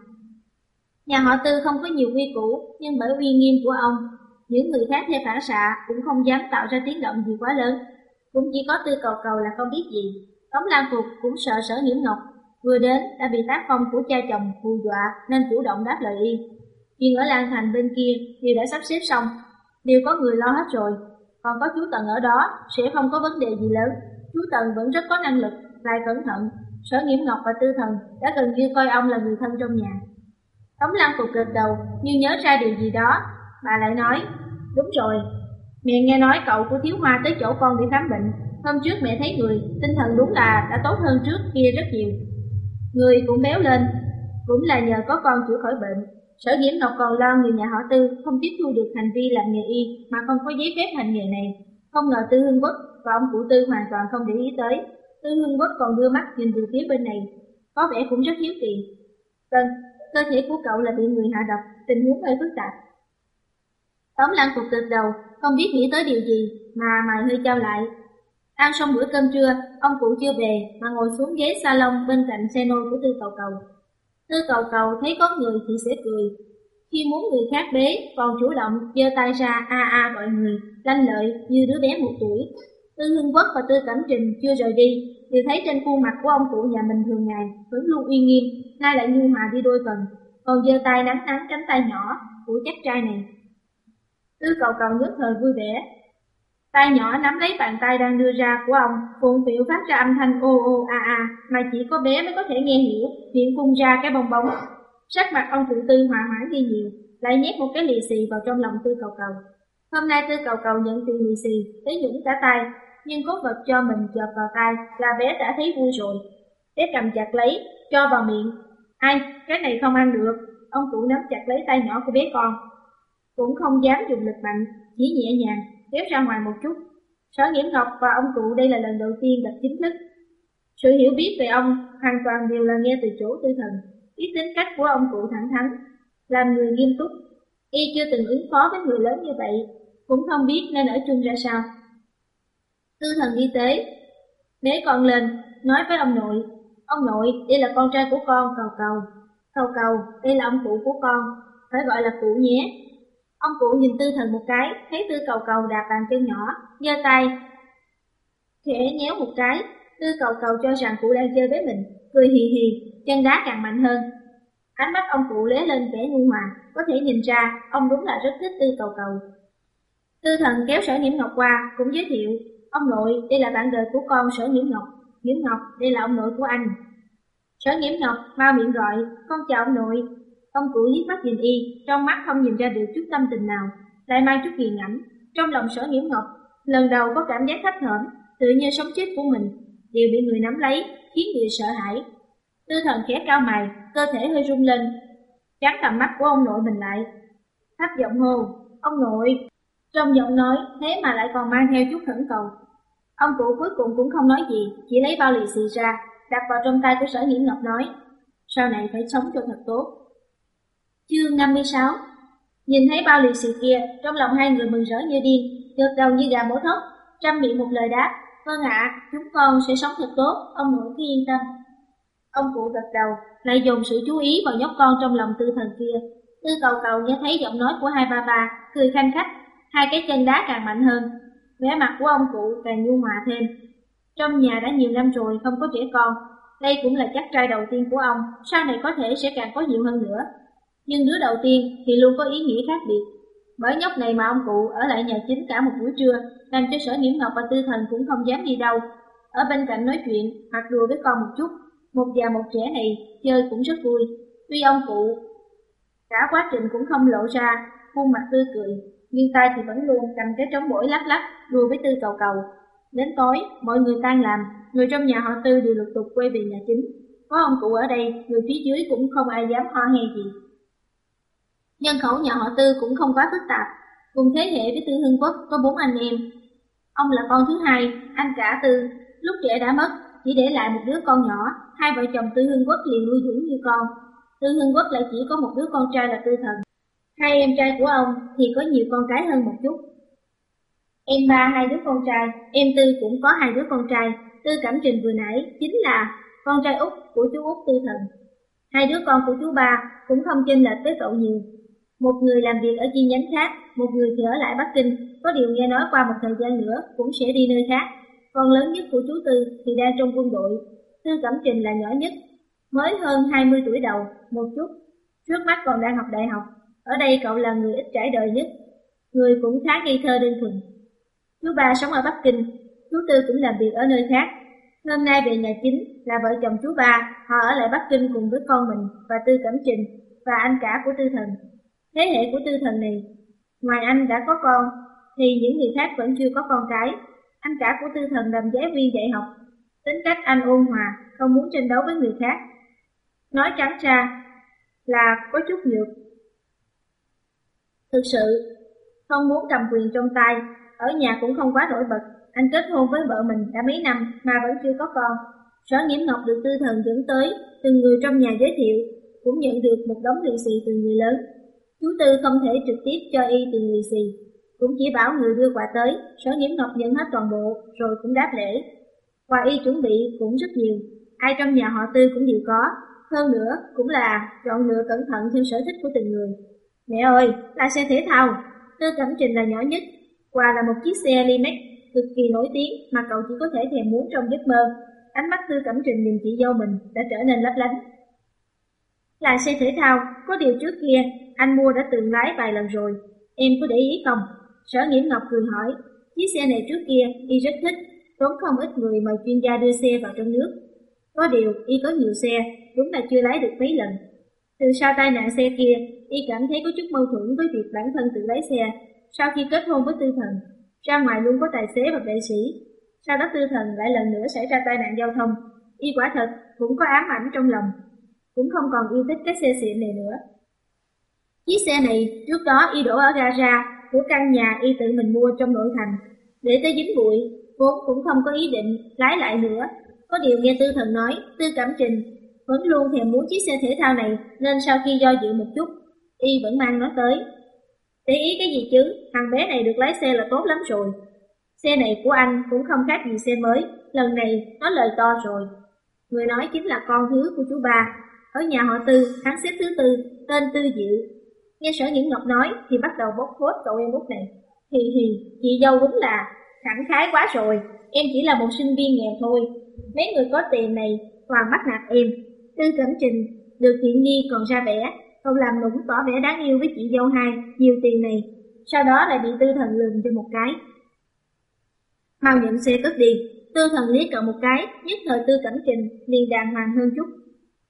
Nhà họ Tư không có nhiều quy củ, nhưng bởi uy nghiêm của ông, những người khác theo phản xạ cũng không dám tạo ra tiếng động gì quá lớn. Cũng chỉ có Tư cầu cầu là không biết gì. Tống Lan Phục cũng sợ Sở Nghiễm Ngọc vừa đến đã bị tác phong của cha chồng hù dọa nên chủ động đáp lời y. Nhưng ở Lan Thành bên kia đều đã sắp xếp xong, đều có người lo hết rồi. Còn có chú Tần ở đó sẽ không có vấn đề gì lớn. Chú Tần vẫn rất có năng lực, lại cẩn thận. Sở Nghiễm Ngọc và Tư Thần đã gần như coi ông là người thân trong nhà. Tống Lan Phục gật đầu như nhớ ra điều gì đó, bà lại nói, đúng rồi, mẹ nghe nói cậu của Thiếu Hoa tới chỗ con để khám bệnh. Hôm trước mẹ thấy người, tinh thần đúng là đã tốt hơn trước kia rất nhiều. Người cũng béo lên, cũng là nhờ có con chữa khỏi bệnh. Sở Nghiễm Ngọc còn lo người nhà họ Tư không tiếp thu được hành vi làm nghề y mà không có giấy phép hành nghề này. Không ngờ Tư Hưng Quốc và ông cụ Tư hoàn toàn không để ý tới. Tư Hưng Quốc còn đưa mắt nhìn từ phía bên này, có vẻ cũng rất hiếu kỳ. Vâng, cơ thể của cậu là bị người hạ độc, tình huống hơi phức tạp. Tống Lan Phục gật đầu, không biết nghĩ tới điều gì mà mày hơi trao lại. Ăn xong bữa cơm trưa, ông cụ chưa về mà ngồi xuống ghế salon bên cạnh xe nôi của Tư cầu cầu. Tư cầu cầu thấy có người thì sẽ cười. Khi muốn người khác bế, còn chủ động giơ tay ra a a gọi người, lanh lợi như đứa bé một tuổi. Tư Hưng Quốc và Tư Cẩm Trình chưa rời đi, đều thấy trên khuôn mặt của ông cụ nhà mình thường ngày vẫn luôn uy nghiêm, nay lại nhu hòa đi đôi phần, còn giơ tay nắm nắm cánh tay nhỏ của chắc trai này. Tư cầu cầu nhất thời vui vẻ, tay nhỏ nắm lấy bàn tay đang đưa ra của ông, phụng phịu phát ra âm thanh ô ô a a mà chỉ có bé mới có thể nghe hiểu, miệng phun ra cái bong bóng. Sắc mặt ông cụ Tư hòa hoãn đi nhiều, lại nhét một cái lì xì vào trong lòng Tư cầu cầu. Hôm nay Tư cầu cầu nhận tiền lì xì, tới nhũng cả tay, nhưng cố vật cho mình chộp vào tay là bé đã thấy vui rồi. Bé cầm chặt lấy, cho vào miệng. Ai, cái này không ăn được. Ông cụ nắm chặt lấy tay nhỏ của bé con, cũng không dám dùng lực mạnh, chỉ nhẹ nhàng kéo ra ngoài một chút. Sở Nghiễm Ngọc và ông cụ đây là lần đầu tiên gặp chính thức. Sự hiểu biết về ông hoàn toàn đều là nghe từ chỗ Tư Thần. Biết tính cách của ông cụ thẳng thắn, làm người nghiêm túc. Y chưa từng ứng phó với người lớn như vậy, cũng không biết nên ở chung ra sao. Tư Thần đi tới, bế con lên, nói với ông nội, ông nội, đây là con trai của con, cầu cầu. Cầu cầu, đây là ông cụ của con, phải gọi là cụ nhé. Ông cụ nhìn Tư Thần một cái, thấy Tư cầu cầu đạp bàn chân nhỏ, giơ tay khẽ nhéo một cái. Tư cầu cầu cho rằng cụ đang chơi với mình, cười hì hì, chân đá càng mạnh hơn. Ánh mắt ông cụ lóe lên vẻ nhu hòa, có thể nhìn ra ông đúng là rất thích Tư cầu cầu. Tư Thần kéo Sở Nghiễm Ngọc qua, cũng giới thiệu, ông nội, đây là bạn đời của con Sở Nghiễm Ngọc. Nghiễm Ngọc, đây là ông nội của anh. Sở Nghiễm Ngọc mau miệng gọi, con chào ông nội. Ông cụ liếc mắt nhìn y, trong mắt không nhìn ra được chút tâm tình nào, lại mang chút nghiền ngẫm. Trong lòng Sở Nghiễm Ngọc lần đầu có cảm giác thấp thỏm, tự như sống chết của mình đều bị người nắm lấy, khiến người sợ hãi. Tư Thần khẽ cau mày, cơ thể hơi rung lên, chắn tầm mắt của ông nội mình lại, thấp giọng hô, ông nội. Trong giọng nói thế mà lại còn mang theo chút khẩn cầu. Ông cụ cuối cùng cũng không nói gì, chỉ lấy bao lì xì ra, đặt vào trong tay của Sở Nghiễm Ngọc nói, sau này phải sống cho thật tốt. Chương năm mươi sáu. Nhìn thấy bao lì xì kia, trong lòng hai người mừng rỡ như điên, gật đầu như gà mổ thóc, trăm miệng một lời đáp, vâng ạ, chúng con sẽ sống thật tốt, ông nội cứ yên tâm. Ông cụ gật đầu, lại dồn sự chú ý vào nhóc con trong lòng Tư Thần kia. Tư Cầu Cầu nghe thấy giọng nói của hai ba ba, cười khanh khách, hai cái chân đá càng mạnh hơn, vẻ mặt của ông cụ càng nhu hòa thêm. Trong nhà đã nhiều năm rồi không có trẻ con, đây cũng là chắc trai đầu tiên của ông, sau này có thể sẽ càng có nhiều hơn nữa. Nhưng đứa đầu tiên thì luôn có ý nghĩa khác biệt. Bởi nhóc này mà ông cụ ở lại nhà chính cả một buổi trưa, làm cho Sở Nghiễm Ngọc và Tư Thần cũng không dám đi đâu. Ở bên cạnh nói chuyện hoặc đùa với con một chút, một già một trẻ này chơi cũng rất vui. Tuy ông cụ cả quá trình cũng không lộ ra khuôn mặt tươi cười, nhưng tay thì vẫn luôn cầm cái trống bổi lắc lắc đùa với Tư Cầu Cầu. Đến tối, mọi người tan làm, người trong nhà họ Tư đều lục tục quay về nhà chính. Có ông cụ ở đây, người phía dưới cũng không ai dám ho he gì. Nhân khẩu nhà họ Tư cũng không quá phức tạp, cùng thế hệ với Tư Hưng Quốc có bốn anh em. Ông là con thứ hai, anh cả Tư, lúc trẻ đã mất, chỉ để lại một đứa con nhỏ, hai vợ chồng Tư Hưng Quốc liền nuôi dưỡng như con. Tư Hưng Quốc lại chỉ có một đứa con trai là Tư Thần. Hai em trai của ông thì có nhiều con cái hơn một chút. Em ba hai đứa con trai, em Tư cũng có hai đứa con trai. Tư Cẩm Trình vừa nãy chính là con trai út của chú út Tư Thần. Hai đứa con của chú ba cũng không chênh lệch với cậu nhiều. Một người làm việc ở chi nhánh khác, một người thì ở lại Bắc Kinh, có điều nghe nói qua một thời gian nữa cũng sẽ đi nơi khác. Con lớn nhất của chú Tư thì đang trong quân đội. Tư Cẩm Trình là nhỏ nhất, mới hơn hai mươi tuổi đầu, một chút, trước mắt còn đang học đại học. Ở đây cậu là người ít trải đời nhất, người cũng khá ngây thơ đơn thuần. Chú ba sống ở Bắc Kinh, chú Tư cũng làm việc ở nơi khác. Hôm nay về nhà chính là vợ chồng chú ba, họ ở lại Bắc Kinh cùng với con mình và Tư Cẩm Trình và anh cả của Tư Thần. Thế hệ của Tư Thần này, ngoài anh đã có con, thì những người khác vẫn chưa có con cái. Anh cả của Tư Thần làm giáo viên dạy học, tính cách anh ôn hòa, không muốn tranh đấu với người khác. Nói trắng ra là có chút nhược. Thực sự, không muốn cầm quyền trong tay, ở nhà cũng không quá nổi bật. Anh kết hôn với vợ mình đã mấy năm mà vẫn chưa có con. Sở Nghiễm Ngọc được Tư Thần dẫn tới, từng người trong nhà giới thiệu, cũng nhận được một đống lì xì từ người lớn. Chú Tư không thể trực tiếp cho y tiền lì xì, cũng chỉ bảo người đưa quà tới. Sở Nghiễm Ngọc nhận hết toàn bộ, rồi cũng đáp lễ. Quà y chuẩn bị cũng rất nhiều, ai trong nhà họ Tư cũng đều có. Hơn nữa cũng là chọn lựa cẩn thận theo sở thích của từng người. Mẹ ơi, là xe thể thao. Tư Cẩm Trình là nhỏ nhất, quà là một chiếc xe Limax cực kỳ nổi tiếng mà cậu chỉ có thể thèm muốn trong giấc mơ. Ánh mắt Tư Cẩm Trình nhìn chị dâu mình đã trở nên lấp lánh. Là xe thể thao, có điều trước kia anh mua đã từng lái vài lần rồi, em có để ý không? Sở Nghiễm Ngọc cười hỏi. Chiếc xe này trước kia y rất thích, tốn không ít người mời chuyên gia đưa xe vào trong nước. Có điều y có nhiều xe, đúng là chưa lái được mấy lần. Từ sau tai nạn xe kia, y cảm thấy có chút mâu thuẫn với việc bản thân tự lái xe. Sau khi kết hôn với Tư Thần, ra ngoài luôn có tài xế và vệ sĩ. Sau đó Tư Thần lại lần nữa xảy ra tai nạn giao thông, y quả thật cũng có ám ảnh trong lòng, cũng không còn yêu thích cái xe xịn này nữa. Chiếc xe này trước đó y đổ ở gara của căn nhà y tự mình mua trong nội thành, để tới dính bụi, vốn cũng không có ý định lái lại nữa. Có điều nghe Tư Thần nói, Tư Cẩm Trình vẫn luôn thèm muốn chiếc xe thể thao này, nên sau khi do dự một chút, y vẫn mang nó tới. Để ý cái gì chứ, thằng bé này được lái xe là tốt lắm rồi. Xe này của anh cũng không khác gì xe mới, lần này nó lời to rồi. Người nói chính là con thứ của chú ba. Ở nhà họ Tư, hắn xếp thứ tư, tên Tư Diệu. Nghe Sở Nghiễm Ngọc nói thì bắt đầu bóc phốt cậu em út này. Hì hì, chị dâu đúng là khẳng khái quá rồi, em chỉ là một sinh viên nghèo thôi. Mấy người có tiền này toàn bắt nạt em. Tư Cẩm Trình được thiện nghi còn ra vẻ, không làm nũng tỏ vẻ đáng yêu với chị dâu hai nhiều tiền này, sau đó lại bị Tư Thần lườm cho một cái. Mau nhận xe cất đi. Tư Thần liếc cậu một cái, nhất thời Tư Cẩm Trình liền đàng hoàng hơn chút.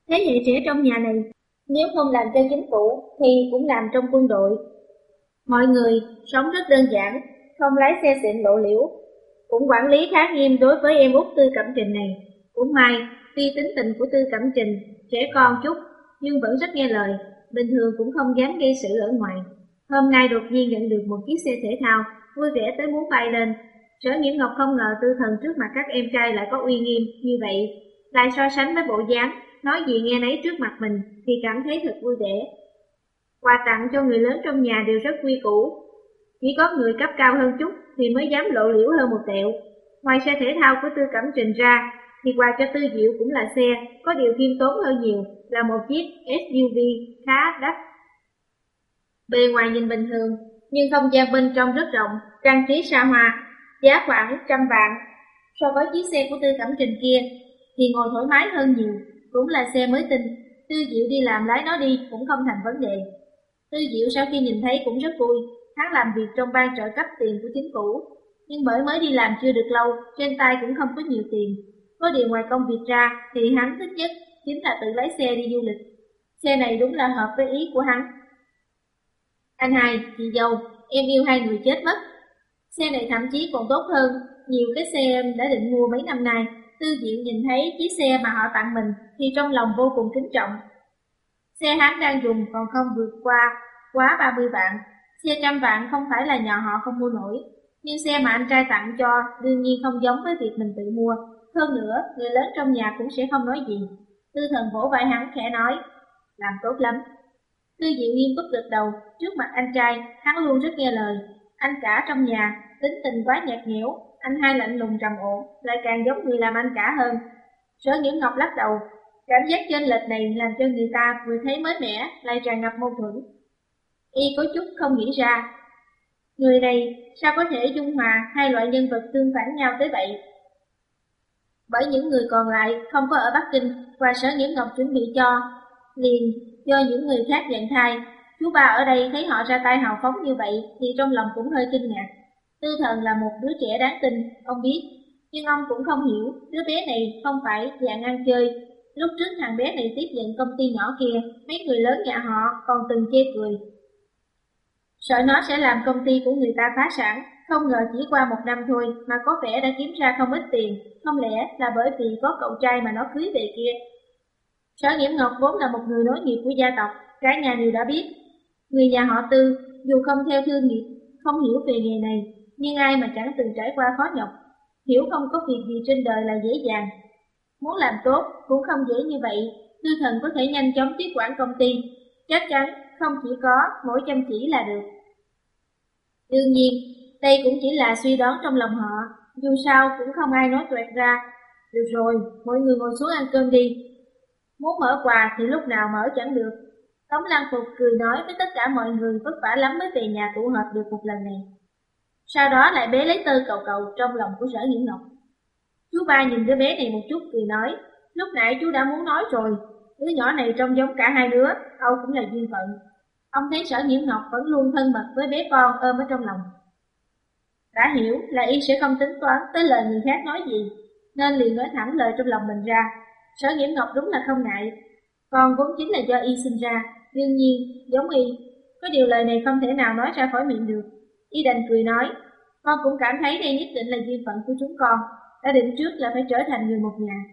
Thế hệ trẻ trong nhà này, nếu không làm cho chính phủ thì cũng làm trong quân đội. Mọi người sống rất đơn giản, không lái xe xịn lộ liễu, cũng quản lý khá nghiêm đối với em út Tư Cẩm Trình này. Cũng may, tuy tính tình của Tư Cẩm Trình trẻ con chút, nhưng vẫn rất nghe lời, bình thường cũng không dám gây sự ở ngoài. Hôm nay đột nhiên nhận được một chiếc xe thể thao, vui vẻ tới muốn bay lên. Sở Nhiễm Ngọc không ngờ Tư Thần trước mặt các em trai lại có uy nghiêm như vậy, lại so sánh với bộ dáng, nói gì nghe nấy trước mặt mình thì cảm thấy thật vui vẻ. Quà tặng cho người lớn trong nhà đều rất quy củ, chỉ có người cấp cao hơn chút thì mới dám lộ liễu hơn một tẹo. Ngoài xe thể thao của Tư Cẩm Trình ra, thì quà cho Tư Diệu cũng là xe, có điều khiêm tốn hơn nhiều, là một chiếc ét u vê khá đắt. Bề ngoài nhìn bình thường, nhưng không gian bên trong rất rộng, trang trí xa hoa, giá khoảng trăm vạn. So với chiếc xe của Tư Cẩm Trình kia, thì ngồi thoải mái hơn nhiều, cũng là xe mới tinh. Tư Diệu đi làm lái nó đi cũng không thành vấn đề. Tư Diệu sau khi nhìn thấy cũng rất vui, hắn làm việc trong ban trợ cấp tiền của chính phủ, nhưng bởi mới đi làm chưa được lâu, trên tay cũng không có nhiều tiền. Có điều ngoài công việc ra thì hắn thích nhất chính là tự lái xe đi du lịch. Xe này đúng là hợp với ý của hắn. Anh hai, chị dâu, em yêu hai người chết mất. Xe này thậm chí còn tốt hơn nhiều cái xe em đã định mua mấy năm nay. Tư Diệu nhìn thấy chiếc xe mà họ tặng mình thì trong lòng vô cùng kính trọng. Xe hắn đang dùng còn không vượt qua quá ba mươi vạn. Xe trăm vạn không phải là nhỏ họ không mua nổi, nhưng xe mà anh trai tặng cho đương nhiên không giống với việc mình tự mua. Hơn nữa, người lớn trong nhà cũng sẽ không nói gì. Tư Thần vỗ vai hắn khẽ nói, làm tốt lắm. Tư Diệu nghiêm túc gật đầu, trước mặt anh trai, hắn luôn rất nghe lời. Anh cả trong nhà, tính tình quá nhạt nhẽo, anh hai lạnh lùng trầm ổn, lại càng giống người làm anh cả hơn. Sở Nhiễm Ngọc lắc đầu, cảm giác chênh lệch này làm cho người ta vừa thấy mới mẻ, lại tràn ngập mâu thuẫn. Y có chút không nghĩ ra, người này sao có thể dung hòa hai loại nhân vật tương phản nhau tới vậy? Bởi những người còn lại không có ở Bắc Kinh, và Sở Nhiễm Ngọc chuẩn bị cho, liền do những người khác nhận thai. Chú ba ở đây thấy họ ra tay hào phóng như vậy thì trong lòng cũng hơi kinh ngạc. Tư Thần là một đứa trẻ đáng tin, ông biết, nhưng ông cũng không hiểu đứa bé này không phải dạng ăn chơi. Lúc trước thằng bé này tiếp nhận công ty nhỏ kia, mấy người lớn nhà họ còn từng chê cười, sợ nó sẽ làm công ty của người ta phá sản. Không ngờ chỉ qua một năm thôi mà có vẻ đã kiếm ra không ít tiền, không lẽ là bởi vì có cậu trai mà nó cưới về kia. Sở Nhiễm Ngọc vốn là một người nối nghiệp của gia tộc, cả nhà đều đã biết. Người nhà họ Tư, dù không theo thương nghiệp, không hiểu về nghề này, nhưng ai mà chẳng từng trải qua khó nhọc, hiểu không có việc gì trên đời là dễ dàng. Muốn làm tốt cũng không dễ như vậy. Tư Thần có thể nhanh chóng tiếp quản công ty, chắc chắn không chỉ có mỗi chăm chỉ là được. Đương nhiên, đây cũng chỉ là suy đoán trong lòng họ, dù sao cũng không ai nói toẹt ra. Được rồi, mọi người ngồi xuống ăn cơm đi. Muốn mở quà thì lúc nào mở chẳng được. Tống Lăng Phục cười nói với tất cả mọi người vất vả lắm mới về nhà tụ họp được một lần này. Sau đó lại bế lấy Tơ Cầu Cầu trong lòng của Sở Nhiễm Ngọc. Chú ba nhìn đứa bé này một chút cười nói, lúc nãy chú đã muốn nói rồi, đứa nhỏ này trông giống cả hai đứa, Âu cũng là duyên phận. Ông thấy Sở Nhiễm Ngọc vẫn luôn thân mật với bé con ôm ở trong lòng. Đã hiểu là y sẽ không tính toán tới lời người khác nói gì, nên liền nói thẳng lời trong lòng mình ra. Sở Nhiễm Ngọc đúng là không ngại, con vốn chính là do y sinh ra, đương nhiên giống y, có điều lời này không thể nào nói ra khỏi miệng được. Y đành cười nói, con cũng cảm thấy đây nhất định là duyên phận của chúng con, đã định trước là phải trở thành người một nhà.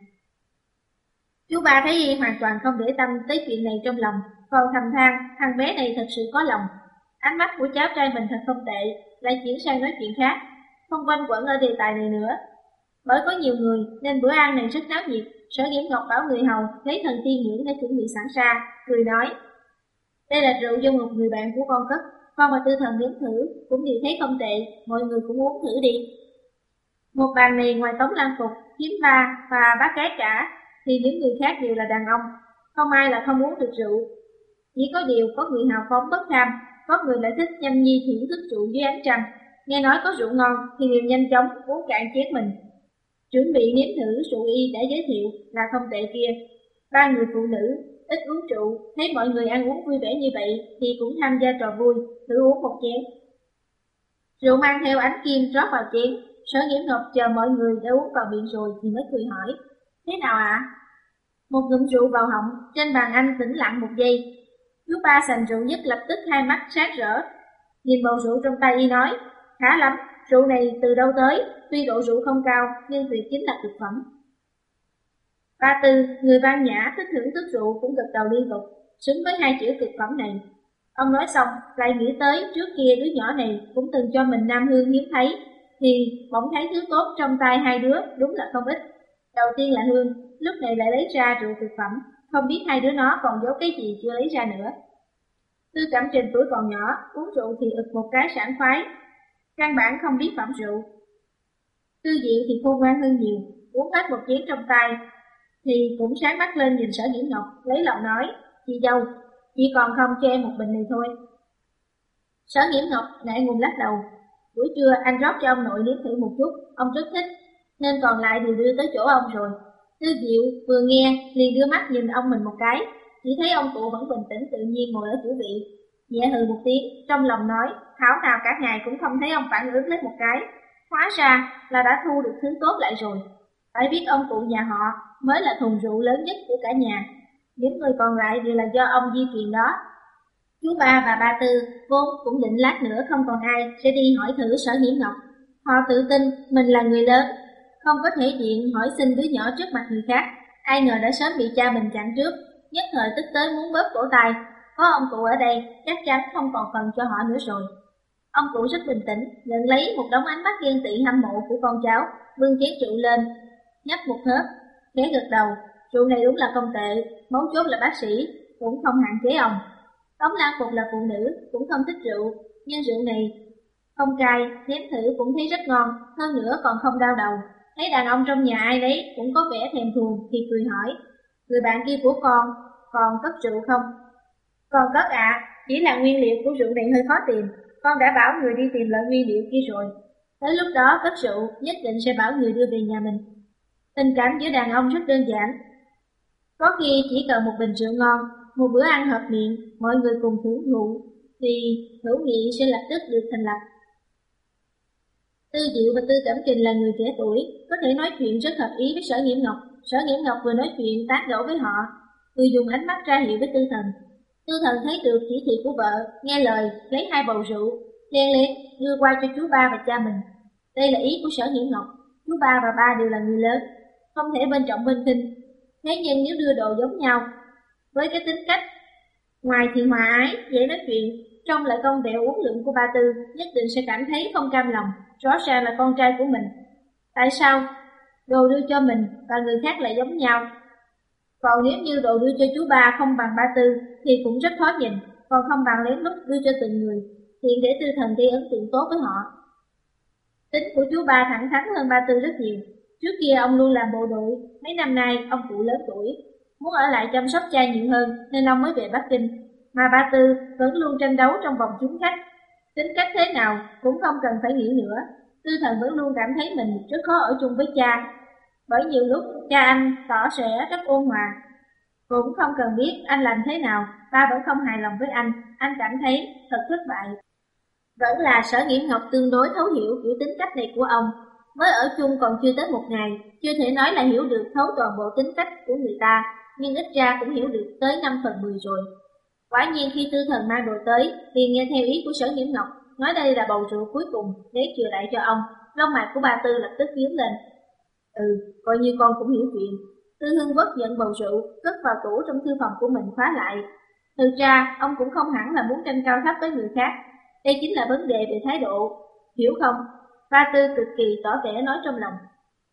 Chú ba thấy y hoàn toàn không để tâm tới chuyện này trong lòng, còn thầm than thằng bé này thật sự có lòng. Ánh mắt của cháu trai mình thật không tệ, lại chuyển sang nói chuyện khác, không quanh quẩn ở đề tài này nữa. Bởi có nhiều người nên bữa ăn này rất náo nhiệt. Sở Nhiễm Ngọc bảo người hầu lấy thần tiên nhưỡng để chuẩn bị sẵn sàng, cười nói, đây là rượu do một người bạn của con cất, con và Tư Thần nếm thử, cũng đều thấy không tệ, mọi người cũng uống thử đi. Một bàn này ngoài Tống Lăng Phục, Kiếm Ba và bác gái cả, thì những người khác đều là đàn ông, không ai là không uống được rượu. Chỉ có điều có người hào phóng bất kham, có người lại thích nhâm nhi thưởng thức rượu dưới ánh trăng, nghe nói có rượu ngon thì đều nhanh chóng uống cạn chén mình. Chuẩn bị nếm thử rượu y đã giới thiệu là không tệ kia. Ba người phụ nữ ít uống rượu, thấy mọi người ăn uống vui vẻ như vậy thì cũng tham gia trò vui, thử uống một chén. Rượu mang theo ánh kim rót vào chén. Sở Nhiễm Ngọc chờ mọi người đã uống vào miệng rồi thì mới cười hỏi, thế nào ạ? À? Một ngụm rượu vào họng, trên bàn anh tĩnh lặng một giây. Chú ba sành rượu nhất lập tức hai mắt sáng rỡ, nhìn bầu rượu trong tay y nói, khá lắm, rượu này từ đâu tới, tuy độ rượu không cao nhưng tuyệt chính là thực phẩm. Ba Tư, người văn nhã thích thưởng thức rượu cũng gật đầu liên tục, xứng với hai chữ cực phẩm này. Ông nói xong, lại nghĩ tới trước kia đứa nhỏ này cũng từng cho mình nam hương hiếm thấy, thì bỗng thấy thứ tốt trong tay hai đứa đúng là không ít. Đầu tiên là hương, lúc này lại lấy ra rượu thực phẩm, không biết hai đứa nó còn giấu cái gì chưa lấy ra nữa. Tư Cẩm Trình tuổi còn nhỏ, uống rượu thì ực một cái sảng khoái, căn bản không biết phẩm rượu. Tư Diệu thì khôn ngoan hơn nhiều, uống hết một chén trong tay, thì cũng sáng mắt lên nhìn Sở Nhiễm Ngọc, lấy lòng nói, chị dâu, chỉ còn không cho em một bình này thôi. Sở Nhiễm Ngọc ngại ngùng lắc đầu, buổi trưa anh rót cho ông nội nếm thử một chút, ông rất thích, nên còn lại đều đưa tới chỗ ông rồi. Tư Diệu vừa nghe liền đưa mắt nhìn ông mình một cái, chỉ thấy ông cụ vẫn bình tĩnh tự nhiên ngồi ở chủ vị, nhẹ hừ một tiếng, trong lòng nói, thảo nào cả ngày cũng không thấy ông phản ứng lên một cái, hóa ra là đã thu được thứ tốt lại rồi. Phải biết ông cụ nhà họ mới là thùng rượu lớn nhất của cả nhà, những người còn lại đều là do ông di truyền đó. Chú ba và ba Tư vốn cũng định lát nữa không còn ai sẽ đi hỏi thử Sở Nhiễm Ngọc. Họ tự tin mình là người lớn, không có thể diện hỏi xin đứa nhỏ trước mặt người khác. Ai ngờ đã sớm bị cha mình chặn trước, nhất thời tức tới muốn bóp cổ tay. Có ông cụ ở đây chắc chắn không còn phần cho họ nữa rồi. Ông cụ rất bình tĩnh, nhận lấy một đống ánh mắt ghen tị hâm mộ của con cháu, bưng chén rượu lên, nhấp một hớp, khẽ gật đầu. Rượu này đúng là không tệ, mấu chốt là bác sĩ cũng không hạn chế ông. Tống Lan Phục là phụ nữ, cũng không thích rượu, nhưng rượu này không cay, nếm thử cũng thấy rất ngon, hơn nữa còn không đau đầu. Thấy đàn ông trong nhà ai đấy cũng có vẻ thèm thuồng thì cười hỏi, người bạn kia của con còn cất rượu không? Còn cất ạ, à, chỉ là nguyên liệu của rượu này hơi khó tìm, con đã bảo người đi tìm loại nguyên liệu kia rồi. Tới lúc đó cất rượu nhất định sẽ bảo người đưa về nhà mình. Tình cảm giữa đàn ông rất đơn giản, có khi chỉ cần một bình rượu ngon, một bữa ăn hợp miệng, mọi người cùng thưởng thụ, thì hữu nghị sẽ lập tức được thành lập. Tư Diệu và Tư Cẩm Trình là người trẻ tuổi, có thể nói chuyện rất hợp ý với Sở Nhiễm Ngọc. Sở Nhiễm Ngọc vừa nói chuyện tán gẫu với họ, vừa dùng ánh mắt ra hiệu với Tư Thần. Tư Thần thấy được chỉ thị của vợ, nghe lời, lấy hai bầu rượu, len lén đưa qua cho chú ba và cha mình. Đây là ý của Sở Nhiễm Ngọc, chú ba và ba đều là người lớn, không thể bên trọng bên khinh. Thế nhưng nếu đưa đồ giống nhau, với cái tính cách ngoài thì hòa ái, dễ nói chuyện, trong lại công vẻ uống lượng của ba Tư, nhất định sẽ cảm thấy không cam lòng. Rõ ràng là con trai của mình, tại sao đồ đưa cho mình và người khác lại giống nhau? Còn nếu như đồ đưa cho chú ba không bằng ba Tư thì cũng rất khó nhìn, còn không bằng lén lút đưa cho từng người, hiện để Tư Thần gây ấn tượng tốt với họ. Tính của chú ba thẳng thắn hơn ba Tư rất nhiều. Trước kia ông luôn làm bộ đội, mấy năm nay ông cụ lớn tuổi, muốn ở lại chăm sóc cha nhiều hơn nên ông mới về Bắc Kinh. Mà ba Tư vẫn luôn tranh đấu trong vòng chính khách, tính cách thế nào cũng không cần phải nghĩ nữa. Tư Thần vẫn luôn cảm thấy mình rất khó ở chung với cha, bởi nhiều lúc cha anh tỏ sẽ rất ôn hòa, cũng không cần biết anh làm thế nào, ba vẫn không hài lòng với anh, anh cảm thấy thật thất bại. Vẫn là Sở Nhiễm Ngọc tương đối thấu hiểu kiểu tính cách này của ông, mới ở chung còn chưa tới một ngày, chưa thể nói là hiểu được thấu toàn bộ tính cách của người ta, nhưng ít ra cũng hiểu được tới năm phần mười rồi. Quả nhiên khi Tư Thần mang đồ tới, liền nghe theo ý của Sở Nhiễm Ngọc, nói đây là bầu rượu cuối cùng để chừa lại cho ông. Lông mày của bà Tư lập tức nhướng lên. Ừ, coi như con cũng hiểu chuyện. Tư Hương Quốc nhận bầu rượu, cất vào tủ trong thư phòng của mình khóa lại. Thực ra, ông cũng không hẳn là muốn tranh cao thấp với người khác. Đây chính là vấn đề về thái độ, hiểu không? Ba Tư cực kỳ tỏ vẻ nói trong lòng.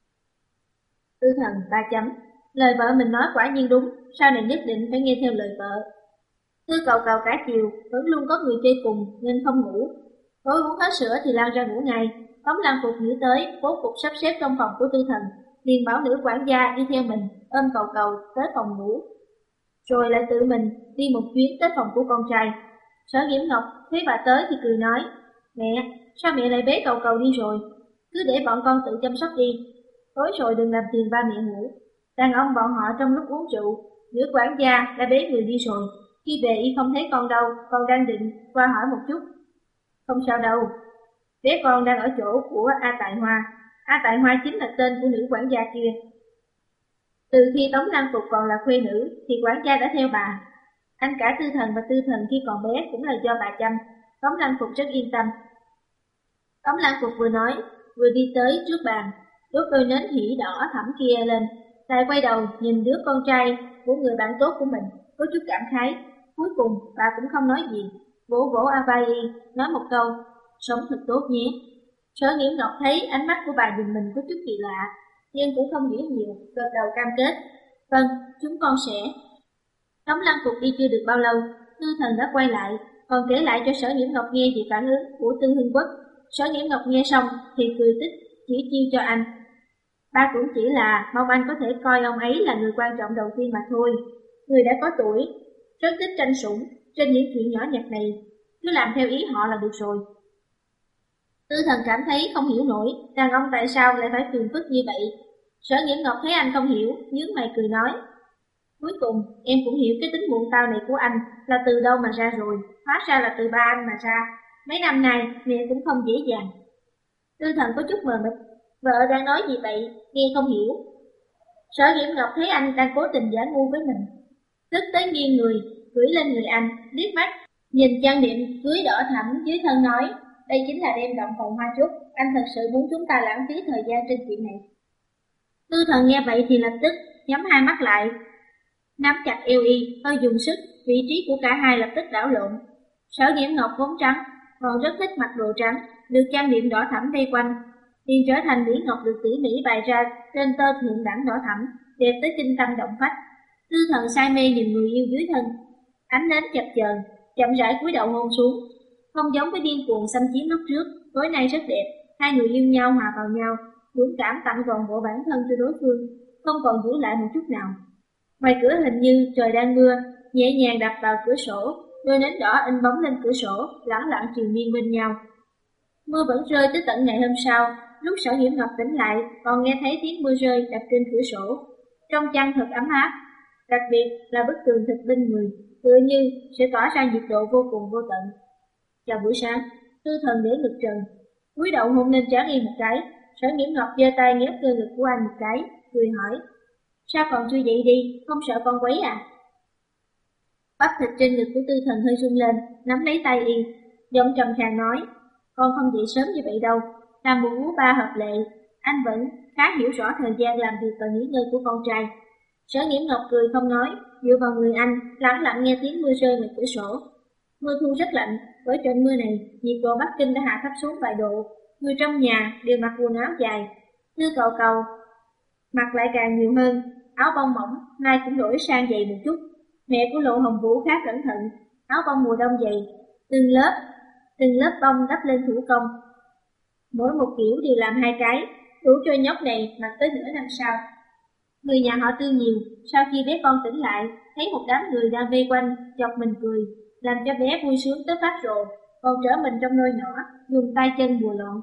Tư Thần ba chấm, lời vợ mình nói quả nhiên đúng, sau này nhất định phải nghe theo lời vợ. Tư Cầu Cầu cả chiều, vẫn luôn có người chơi cùng nên không ngủ. Tối uống hết sữa thì lao ra ngủ ngay. Tống Lan Phục nghĩ tới, bố cục sắp xếp trong phòng của Tư Thần, liền bảo nữ quản gia đi theo mình, ôm Cầu Cầu tới phòng ngủ. Rồi lại tự mình đi một chuyến tới phòng của con trai. Sở Nhiễm Ngọc thấy bà tới thì cười nói, mẹ, sao mẹ lại bế Cầu Cầu đi rồi? Cứ để bọn con tự chăm sóc đi. Tối rồi đừng làm phiền ba mẹ ngủ. Đàn ông bọn họ trong lúc uống rượu, nữ quản gia đã bế người đi rồi. Khi về y không thấy con đâu, con đang định qua hỏi một chút. Không sao đâu, bé con đang ở chỗ của A Tại Hoa. A Tại Hoa chính là tên của nữ quản gia kia. Từ khi Tống Lan Phục còn là khuê nữ thì quản gia đã theo bà. Anh cả Tư Thần và Tư Thần khi còn bé cũng là do bà chăm. Tống Lan Phục rất yên tâm. Tống Lan Phục vừa nói, vừa đi tới trước bàn, đốt đôi nến hỉ đỏ thẫm kia lên, lại quay đầu nhìn đứa con trai của người bạn tốt của mình, có chút cảm khái. Cuối cùng bà cũng không nói gì, vỗ vỗ a vai y, nói một câu, sống thật tốt nhé. Sở Nghiễm Ngọc thấy ánh mắt của bà nhìn mình có chút kỳ lạ, nhưng cũng không nghĩ nhiều, gật đầu cam kết. Vâng, chúng con sẽ. Tống Lan Phục đi chưa được bao lâu, Tư Thần đã quay lại, còn kể lại cho Sở Nghiễm Ngọc nghe về phản ứng của Tư Hưng Quốc. Sở Nghiễm Ngọc nghe xong thì cười tích, chỉ chiêu cho anh. Ba cũng chỉ là mong anh có thể coi ông ấy là người quan trọng đầu tiên mà thôi. Người đã có tuổi, rất thích tranh sủng trên những chuyện nhỏ nhặt này, cứ làm theo ý họ là được rồi. Tư Thần cảm thấy không hiểu nổi, đàn ông tại sao lại phải phiền phức như vậy. Sở Nghiễm Ngọc thấy anh không hiểu, nhướng mày cười nói. Cuối cùng, em cũng hiểu cái tính muộn tao này của anh là từ đâu mà ra rồi, hóa ra là từ ba anh mà ra. Mấy năm nay, mẹ cũng không dễ dàng. Tư Thần có chút mờ mịt, vợ đang nói gì vậy, nghe không hiểu. Sở Nghiễm Ngọc thấy anh đang cố tình giả ngu với mình, tức tới nghiêng người, cưỡi lên người anh, liếc mắt, nhìn trang điểm cưới đỏ thẫm dưới thân nói, đây chính là đêm động phòng hoa trúc, anh thật sự muốn chúng ta lãng phí thời gian trên chuyện này. Tư Thần nghe vậy thì lập tức nhắm hai mắt lại, nắm chặt eo y, hơi dùng sức, vị trí của cả hai lập tức đảo lộn. Sở Nghiễm Ngọc vốn trắng, còn rất thích mặc đồ trắng, được trang điểm đỏ thẫm vây quanh, liền trở thành mỹ ngọc được tỉ mỉ bày ra trên tơ thượng đẳng đỏ thẫm, đẹp tới kinh tâm động phách. Tư Thần say mê nhìn người yêu dưới thân, ánh nến chập chờn, chậm rãi cúi đầu hôn xuống, không giống với điên cuồng xâm chiếm lúc trước. Tối nay rất đẹp, hai người yêu nhau hòa vào nhau, dũng cảm tặng toàn bộ bản thân cho đối phương, không còn giữ lại một chút nào. Ngoài cửa hình như trời đang mưa, nhẹ nhàng đập vào cửa sổ, đôi nến đỏ in bóng lên cửa sổ, lẳng lặng triền miên bên nhau. Mưa vẫn rơi tới tận ngày hôm sau, lúc Sở Nghiễm Ngọc tỉnh lại, còn nghe thấy tiếng mưa rơi đập trên cửa sổ. Trong chăn thật ấm áp, đặc biệt là bức tường thịt bên người, tựa như sẽ tỏa ra nhiệt độ vô cùng vô tận. Chào buổi sáng, Tư Thần để ngực trần, cúi đầu hôn lên trán y một cái. Sở Nghiễm Ngọc giơ tay nghép cơ ngực của anh một cái, cười hỏi, sao còn chưa dậy đi, không sợ con quấy à? Bắp thịt trên ngực của Tư Thần hơi rung lên, nắm lấy tay y, giọng trầm khàn nói, con không dậy sớm như vậy đâu, làm một bú ba hợp lệ, anh vẫn khá hiểu rõ thời gian làm việc và nghỉ ngơi của con trai. Sở Nghiễm Ngọc cười không nói, dựa vào người anh, lặng lặng nghe tiếng mưa rơi ngoài cửa sổ. Mưa thu rất lạnh, với trận mưa này, nhiệt độ Bắc Kinh đã hạ thấp xuống vài độ, người trong nhà đều mặc quần áo dài. Tư Cầu Cầu mặc lại càng nhiều hơn, áo bông mỏng nay cũng đổi sang dày một chút. Mẹ của Lộ Hồng Vũ khá cẩn thận, áo bông mùa đông dày, từng lớp, từng lớp bông đắp lên thủ công. Mỗi một kiểu đều làm hai cái, đủ cho nhóc này mặc tới nửa năm sau. Người nhà họ Tư nhiều, sau khi bé con tỉnh lại, thấy một đám người đang vây quanh, chọc mình cười, làm cho bé vui sướng tới phát rồ, còn trở mình trong nôi nhỏ, dùng tay chân bùa lộn.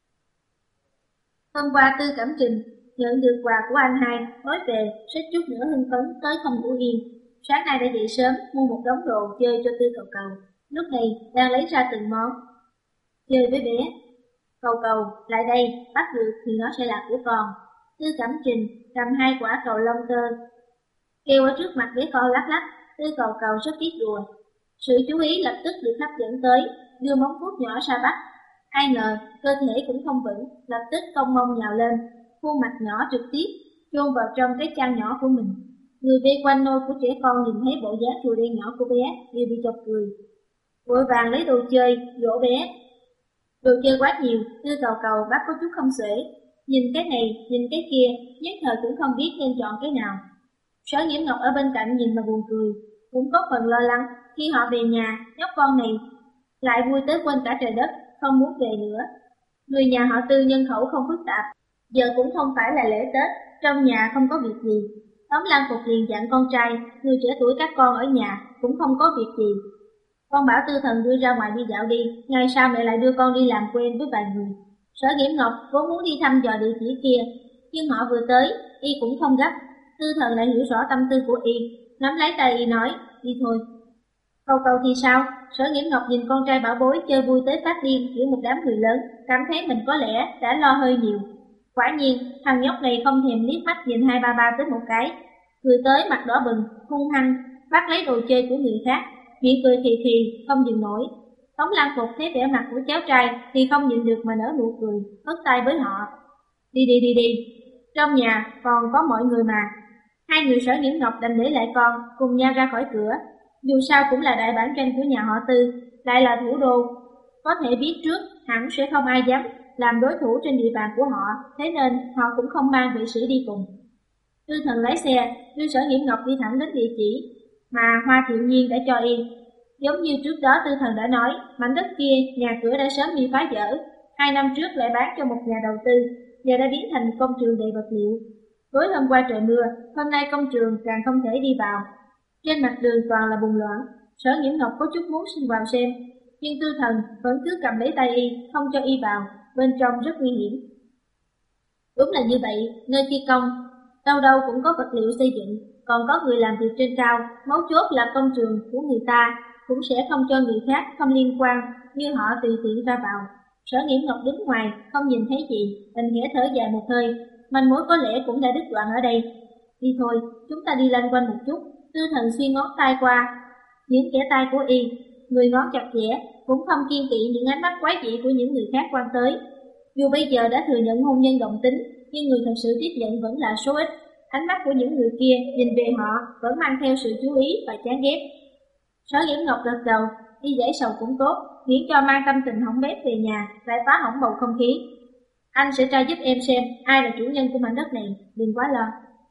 Hôm qua Tư Cẩm Trình nhận được quà của anh hai, nói về, suýt chút nữa hưng phấn tới không ngủ yên. Sáng nay đã dậy sớm, mua một đống đồ chơi cho Tư Cầu Cầu, lúc này đang lấy ra từng món. Chơi với bé, Cầu Cầu, lại đây, bắt được thì nó sẽ là của con. Tư Cẩm Trình cầm hai quả cầu lông tơ, kêu ở trước mặt bé con lắc lắc. Tư Cầu Cầu rất biết đùa, sự chú ý lập tức được hấp dẫn tới, đưa móng vuốt nhỏ ra bắt. Ai ngờ cơ thể cũng không vững, lập tức cong mông nhào lên, khuôn mặt nhỏ trực tiếp chôn vào trong cái chăn nhỏ của mình. Người vây quanh nôi của trẻ con nhìn thấy bộ dáng chùa đen nhỏ của bé đều bị chọc cười, vội vàng lấy đồ chơi dỗ bé. Đồ chơi quá nhiều, Tư Cầu Cầu bắt có chút không xuể, nhìn cái này nhìn cái kia, nhất thời cũng không biết nên chọn cái nào. Sở Nghiễm Ngọc ở bên cạnh nhìn mà buồn cười, cũng có phần lo lắng. Khi họ về nhà, nhóc con này lại vui tới quên cả trời đất, không muốn về nữa. Người nhà họ Tư nhân khẩu không phức tạp, giờ cũng không phải là lễ Tết, trong nhà không có việc gì. Tống Lan Phục liền dặn con trai, người trẻ tuổi các con ở nhà cũng không có việc gì. Con bảo Tư Thần đưa ra ngoài đi dạo đi, ngày sau mẹ lại đưa con đi làm quen với vài người. Sở Nghiễm Ngọc vốn muốn đi thăm dò địa chỉ kia, nhưng họ vừa tới, y cũng không gấp. Tư Thần lại hiểu rõ tâm tư của y, nắm lấy tay y nói, đi thôi. Cầu Cầu thì sao? Sở Nghiễm Ngọc nhìn con trai bảo bối chơi vui tới phát điên giữa một đám người lớn, cảm thấy mình có lẽ đã lo hơi nhiều. Quả nhiên, thằng nhóc này không thèm liếc mắt nhìn hai ba ba tới một cái, cười tới mặt đỏ bừng, hung hăng, bắt lấy đồ chơi của người khác, miệng cười khì khì, không dừng nổi. Tống Lan Phục thấy vẻ mặt của cháu trai thì không nhịn được mà nở nụ cười, hất tay với họ. Đi đi đi đi, trong nhà còn có mọi người mà. Hai người Sở Nghiễm Ngọc đành để lại con, cùng nhau ra khỏi cửa. Dù sao cũng là đại bản doanh của nhà họ Tư, lại là thủ đô. Có thể biết trước, hẳn sẽ không ai dám làm đối thủ trên địa bàn của họ, thế nên họ cũng không mang vệ sĩ đi cùng. Tư Thần lái xe, đưa Sở Nghiễm Ngọc đi thẳng đến địa chỉ mà Hoa Thiệu Nhiên đã cho y. Giống như trước đó Tư Thần đã nói, mảnh đất kia nhà cửa đã sớm bị phá dỡ, hai năm trước lại bán cho một nhà đầu tư, giờ đã biến thành công trường đầy vật liệu. Tối hôm qua trời mưa, hôm nay công trường càng không thể đi vào. Trên mặt đường toàn là bùn loãng, Sở Nghiễm Ngọc có chút muốn xin vào xem, nhưng Tư Thần vẫn cứ cầm lấy tay y, không cho y vào, bên trong rất nguy hiểm. Đúng là như vậy, nơi thi công, đâu đâu cũng có vật liệu xây dựng, còn có người làm việc trên cao, mấu chốt là công trường của người ta, cũng sẽ không cho người khác không liên quan như họ tùy tiện ra vào. Sở Nghiễm Ngọc đứng ngoài, không nhìn thấy gì, đành khẽ thở dài một hơi, manh mối có lẽ cũng đã đứt đoạn ở đây. Đi thôi, chúng ta đi lanh quanh một chút. Tư Thần xuyên ngón tay qua những kẻ tay của y, người ngón chặt chẽ, cũng không kiên kỵ những ánh mắt quái dị của những người khác quan tới. Dù bây giờ đã thừa nhận hôn nhân động tính, nhưng người thật sự tiếp nhận vẫn là số ít. Ánh mắt của những người kia nhìn về họ vẫn mang theo sự chú ý và chán ghét. Sở Nghiễm Ngọc gật đầu, đi giải sầu cũng tốt, miễn cho mang tâm tình hỏng bét về nhà, lại phá hỏng bầu không khí. Anh sẽ tra giúp em xem ai là chủ nhân của mảnh đất này, đừng quá lo.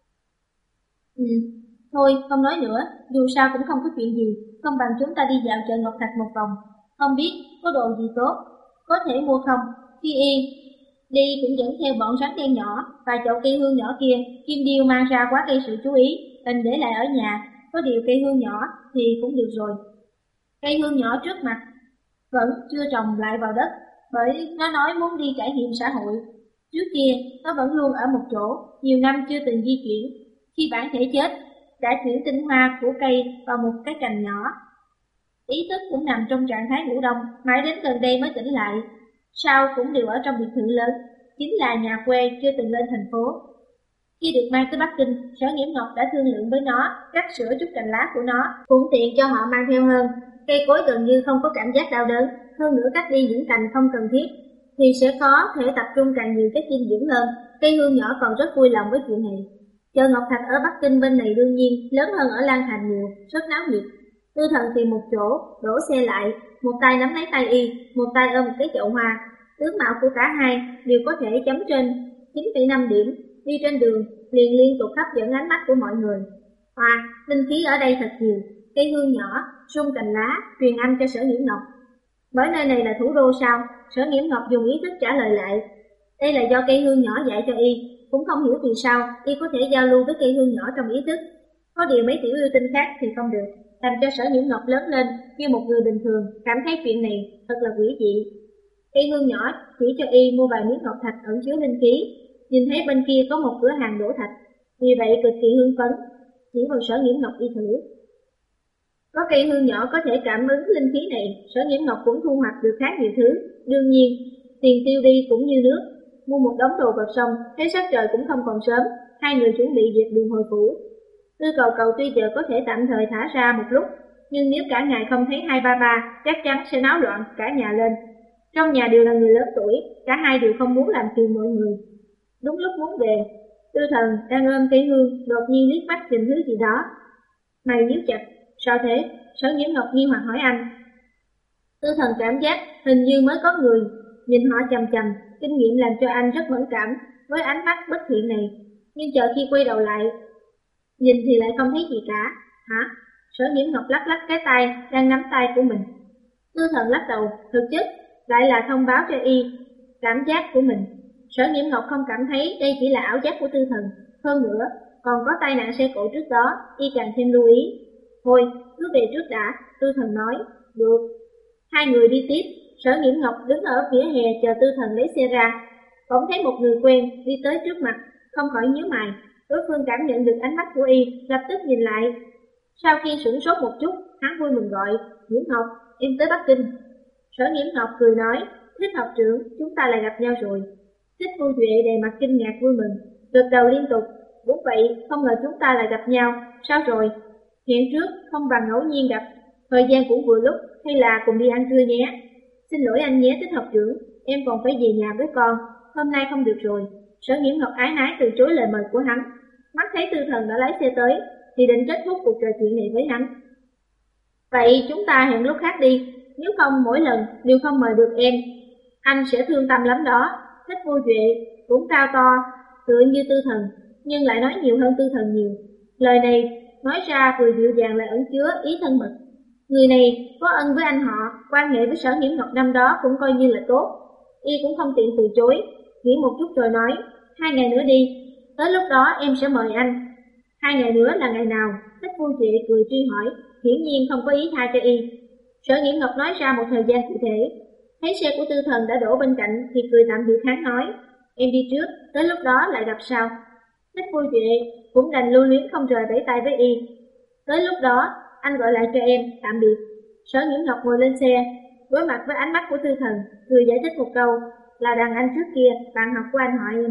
Ừ, thôi không nói nữa, dù sao cũng không có chuyện gì, không bằng chúng ta đi dạo chợ Ngọc Thạch một vòng. Không biết có đồ gì tốt, có thể mua không? Khi y đi cũng dẫn theo bọn rắn đen nhỏ và chậu cây hương nhỏ kia, Kim Điêu mang ra quá gây sự chú ý, đành để lại ở nhà. Có điều cây hương nhỏ thì cũng được rồi. Cây hương nhỏ trước mặt vẫn chưa trồng lại vào đất, bởi nó nói muốn đi trải nghiệm xã hội. Trước kia nó vẫn luôn ở một chỗ, nhiều năm chưa từng di chuyển. Khi bản thể chết, đã chuyển tinh hoa của cây vào một cái cành nhỏ. Ý thức cũng nằm trong trạng thái ngủ đông, mãi đến gần đây mới tỉnh lại. Sau cũng đều ở trong biệt thự lớn, chính là nhà quê chưa từng lên thành phố. Khi được mang tới Bắc Kinh, Sở Nghiễm Ngọc đã thương lượng với nó, cắt sửa chút cành lá của nó, cũng tiện cho họ mang theo hơn. Cây cối gần như không có cảm giác đau đớn, hơn nữa cắt đi những cành không cần thiết, thì sẽ có thể tập trung càng nhiều chất dinh dưỡng hơn. Cây hương nhỏ còn rất vui lòng với chuyện này. Chợ Ngọc Thạch ở Bắc Kinh bên này đương nhiên lớn hơn ở Lan Thành nhiều, rất náo nhiệt. Tư Thần tìm một chỗ, đổ xe lại, một tay nắm lấy tay y, một tay ôm một cái chậu hoa. Tướng mạo của cả hai đều có thể chấm trên chín phẩy năm điểm, đi trên đường liền liên tục hấp dẫn ánh mắt của mọi người. Hoa, linh khí ở đây thật nhiều, cây hương nhỏ, rung cành lá, truyền âm cho Sở Nghiễm Ngọc. Bởi nơi này là thủ đô sao? Sở Nghiễm Ngọc dùng ý thức trả lời lại. Đây là do cây hương nhỏ dạy cho y, cũng không hiểu vì sao y có thể giao lưu với cây hương nhỏ trong ý thức. Có điều mấy tiểu yêu tinh khác thì không được, làm cho Sở Nghiễm Ngọc lớn lên như một người bình thường, cảm thấy chuyện này thật là quỷ dị. Cây hương nhỏ chỉ cho y mua vài miếng ngọc thạch ẩn chứa linh khí, nhìn thấy bên kia có một cửa hàng đổ thạch, vì vậy cực kỳ hưng phấn, chỉ vào Sở Nghiễm Ngọc đi thử. Có cây hương nhỏ có thể cảm ứng linh khí này, Sở Nghiễm Ngọc cũng thu hoạch được khá nhiều thứ. Đương nhiên, tiền tiêu đi cũng như nước, mua một đống đồ vật xong, thấy sắc trời cũng không còn sớm, hai người chuẩn bị dẹp đường hồi phủ. Tư Cầu Cầu tuy giờ có thể tạm thời thả ra một lúc, nhưng nếu cả ngày không thấy hai ba ba, chắc chắn sẽ náo loạn cả nhà lên. Trong nhà đều là người lớn tuổi, cả hai đều không muốn làm phiền mọi người. Đúng lúc muốn về, Tư Thần đang ôm cây hương, đột nhiên liếc mắt nhìn thứ gì đó. Mày nhíu chặt, sao thế? Sở Nghiễm Ngọc nghi hoặc hỏi anh. Tư Thần cảm giác hình như mới có người nhìn họ chằm chằm, kinh nghiệm làm cho anh rất mẫn cảm với ánh mắt bất thiện này. Nhưng chờ khi quay đầu lại, nhìn thì lại không thấy gì cả. Hả? Sở Nghiễm Ngọc lắc lắc cái tay đang nắm tay của mình. Tư Thần lắc đầu, thực chất lại là thông báo cho y cảm giác của mình. Sở Nghiễm Ngọc không cảm thấy đây chỉ là ảo giác của Tư Thần, hơn nữa còn có tai nạn xe cộ trước đó, y càng thêm lưu ý. Thôi, cứ về trước đã, Tư Thần nói. Được. Hai người đi tiếp, Sở Nghiễm Ngọc đứng ở vỉa hè chờ Tư Thần lấy xe ra. Bỗng thấy một người quen đi tới trước mặt, không khỏi nhíu mày. Đối phương cảm nhận được ánh mắt của y, lập tức nhìn lại. Sau khi sửng sốt một chút, hắn vui mừng gọi, Nghiễm Ngọc, em tới Bắc Kinh. Sở Nghiễm Ngọc cười nói, thích học trưởng, chúng ta lại gặp nhau rồi. Thích Phu Duệ đầy mặt kinh ngạc vui mừng, gật đầu liên tục. Đúng vậy, không ngờ chúng ta lại gặp nhau. Sao rồi? Hẹn trước, không bằng ngẫu nhiên gặp. Thời gian cũng vừa lúc, hay là cùng đi ăn trưa nhé. Xin lỗi anh nhé Thích học trưởng, em còn phải về nhà với con, hôm nay không được rồi. Sở Nghiễm Ngọc ái nái từ chối lời mời của hắn. Mắt thấy Tư Thần đã lái xe tới, thì định kết thúc cuộc trò chuyện này với hắn. Vậy chúng ta hẹn lúc khác đi, nếu không mỗi lần đều không mời được em, anh sẽ thương tâm lắm đó. Thích Vô Duệ cũng cao to, tựa như Tư Thần, nhưng lại nói nhiều hơn Tư Thần nhiều. Lời này nói ra vừa dịu dàng lại ẩn chứa ý thân mật. Người này có ân với anh họ, quan hệ với Sở Nghiễm Ngọc năm đó cũng coi như là tốt. Y cũng không tiện từ chối, nghĩ một chút rồi nói, hai ngày nữa đi, tới lúc đó em sẽ mời anh. Hai ngày nữa là ngày nào? Thích Vô Duệ cười truy hỏi, hiển nhiên không có ý tha cho Y. Sở Nghiễm Ngọc nói ra một thời gian cụ thể. Thấy xe của Tư Thần đã đổ bên cạnh thì cười tạm biệt hắn nói, em đi trước, tới lúc đó lại gặp sau. Thích Vô Duệ cũng đành lưu luyến không rời vẫy tay với Y. Tới lúc đó, anh gọi lại cho em, tạm biệt. Sở Nghiễm Ngọc ngồi lên xe, đối mặt với ánh mắt của Tư Thần, cười giải thích một câu, là đàn anh trước kia, bạn học của anh họ em.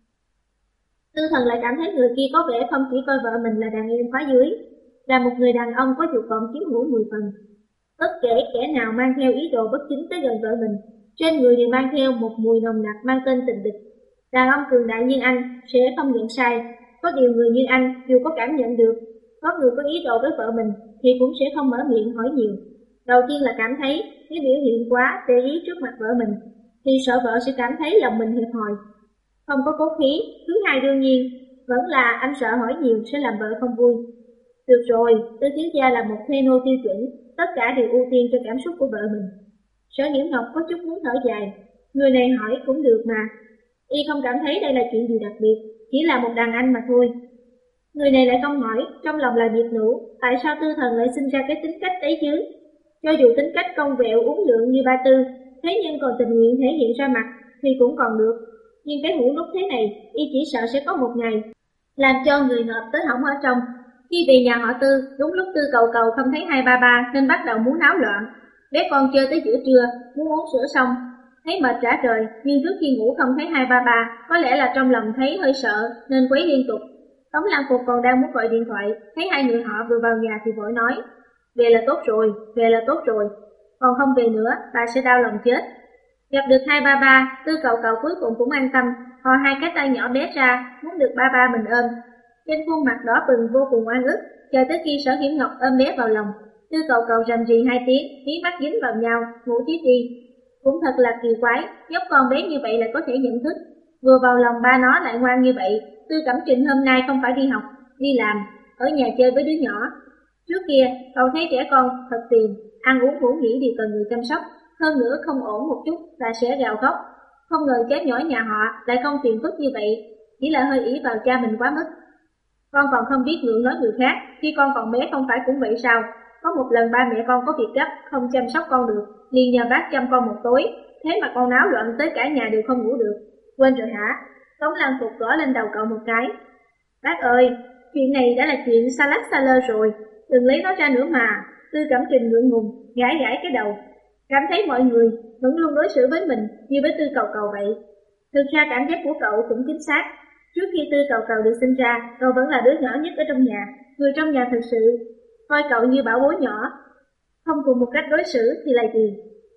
Tư Thần lại cảm thấy người kia có vẻ không chỉ coi vợ mình là đàn em khóa dưới, là một người đàn ông có dục vọng chiếm hữu mười phần. Bất kể kẻ nào mang theo ý đồ bất chính tới gần vợ mình, trên người đều mang theo một mùi nồng nặc mang tên tình địch. Đàn ông cường đại như anh sẽ không nhận sai, có điều người như anh dù có cảm nhận được có người có ý đồ với vợ mình thì cũng sẽ không mở miệng hỏi nhiều. Đầu tiên là cảm thấy cái biểu hiện quá tệ ý trước mặt vợ mình, thì sợ vợ sẽ cảm thấy lòng mình hẹp hòi, không có cố khí. Thứ hai đương nhiên vẫn là anh sợ hỏi nhiều sẽ làm vợ không vui. Được rồi, Tư thiếu gia là một thê nô tiêu chuẩn, tất cả đều ưu tiên cho cảm xúc của vợ mình. Sở Nghiễm Ngọc có chút muốn thở dài, người này hỏi cũng được mà. Y không cảm thấy đây là chuyện gì đặc biệt, chỉ là một đàn anh mà thôi. Người này lại không hỏi, trong lòng là nhiệt nụ, tại sao Tư Thần lại sinh ra cái tính cách đấy chứ? Cho dù tính cách cong vẹo uốn lượn như ba Tư, thế nhưng còn tình nguyện thể hiện ra mặt thì cũng còn được. Nhưng cái hũ lúc thế này, Y chỉ sợ sẽ có một ngày làm cho người nộp tới hỏng ở trong. Khi về nhà họ Tư, đúng lúc Tư Cầu Cầu không thấy hai ba ba nên bắt đầu muốn náo loạn. Bé con chơi tới giữa trưa, muốn uống sữa xong, thấy mệt rã rời, nhưng trước khi ngủ không thấy hai ba ba, có lẽ là trong lòng thấy hơi sợ nên quấy liên tục. Tống Lan Phục còn đang muốn gọi điện thoại, thấy hai người họ vừa vào nhà thì vội nói, về là tốt rồi, về là tốt rồi, còn không về nữa, bà sẽ đau lòng chết. Gặp được hai ba ba, Tư Cầu Cầu cuối cùng cũng an tâm, hò hai cái tay nhỏ bé ra, muốn được ba ba mình ôm. Trên khuôn mặt đỏ bừng vô cùng oan ức, chờ tới khi Sở Nghiễm Ngọc ôm bé vào lòng, Tư Cầu Cầu rầm rì hai tiếng, mí mắt dính vào nhau, ngủ tiếp đi. Cũng thật là kỳ quái, nhóc con bé như vậy lại có thể nhận thức, vừa vào lòng ba nó lại ngoan như vậy. Tư Cẩm Trình hôm nay không phải đi học, đi làm, ở nhà chơi với đứa nhỏ. Trước kia, cậu thấy trẻ con thật phiền, ăn uống ngủ nghỉ đều cần người chăm sóc, hơn nữa không ổn một chút là sẽ gào khóc. Không ngờ cháu nhỏ nhà họ lại không phiền phức như vậy, chỉ là hơi ý vào cha mình quá mức. Con còn không biết ngượng nói người khác, khi con còn bé không phải cũng vậy sao? Có một lần ba mẹ con có việc gấp, không chăm sóc con được, liền nhờ bác chăm con một tối, thế mà con náo loạn tới cả nhà đều không ngủ được. Quên rồi hả? Tống Lan Phục gõ lên đầu cậu một cái. Bác ơi, chuyện này đã là chuyện xa lắc xa lơ rồi, đừng lấy nó ra nữa mà. Tư Cẩm Trình ngượng ngùng, gãi gãi cái đầu, cảm thấy mọi người vẫn luôn đối xử với mình như với Tư Cầu Cầu vậy. Thực ra cảm giác của cậu cũng chính xác. Trước khi Tư Cầu Cầu được sinh ra, cậu vẫn là đứa nhỏ nhất ở trong nhà, người trong nhà thực sự coi cậu như bảo bối nhỏ, không cùng một cách đối xử thì là gì?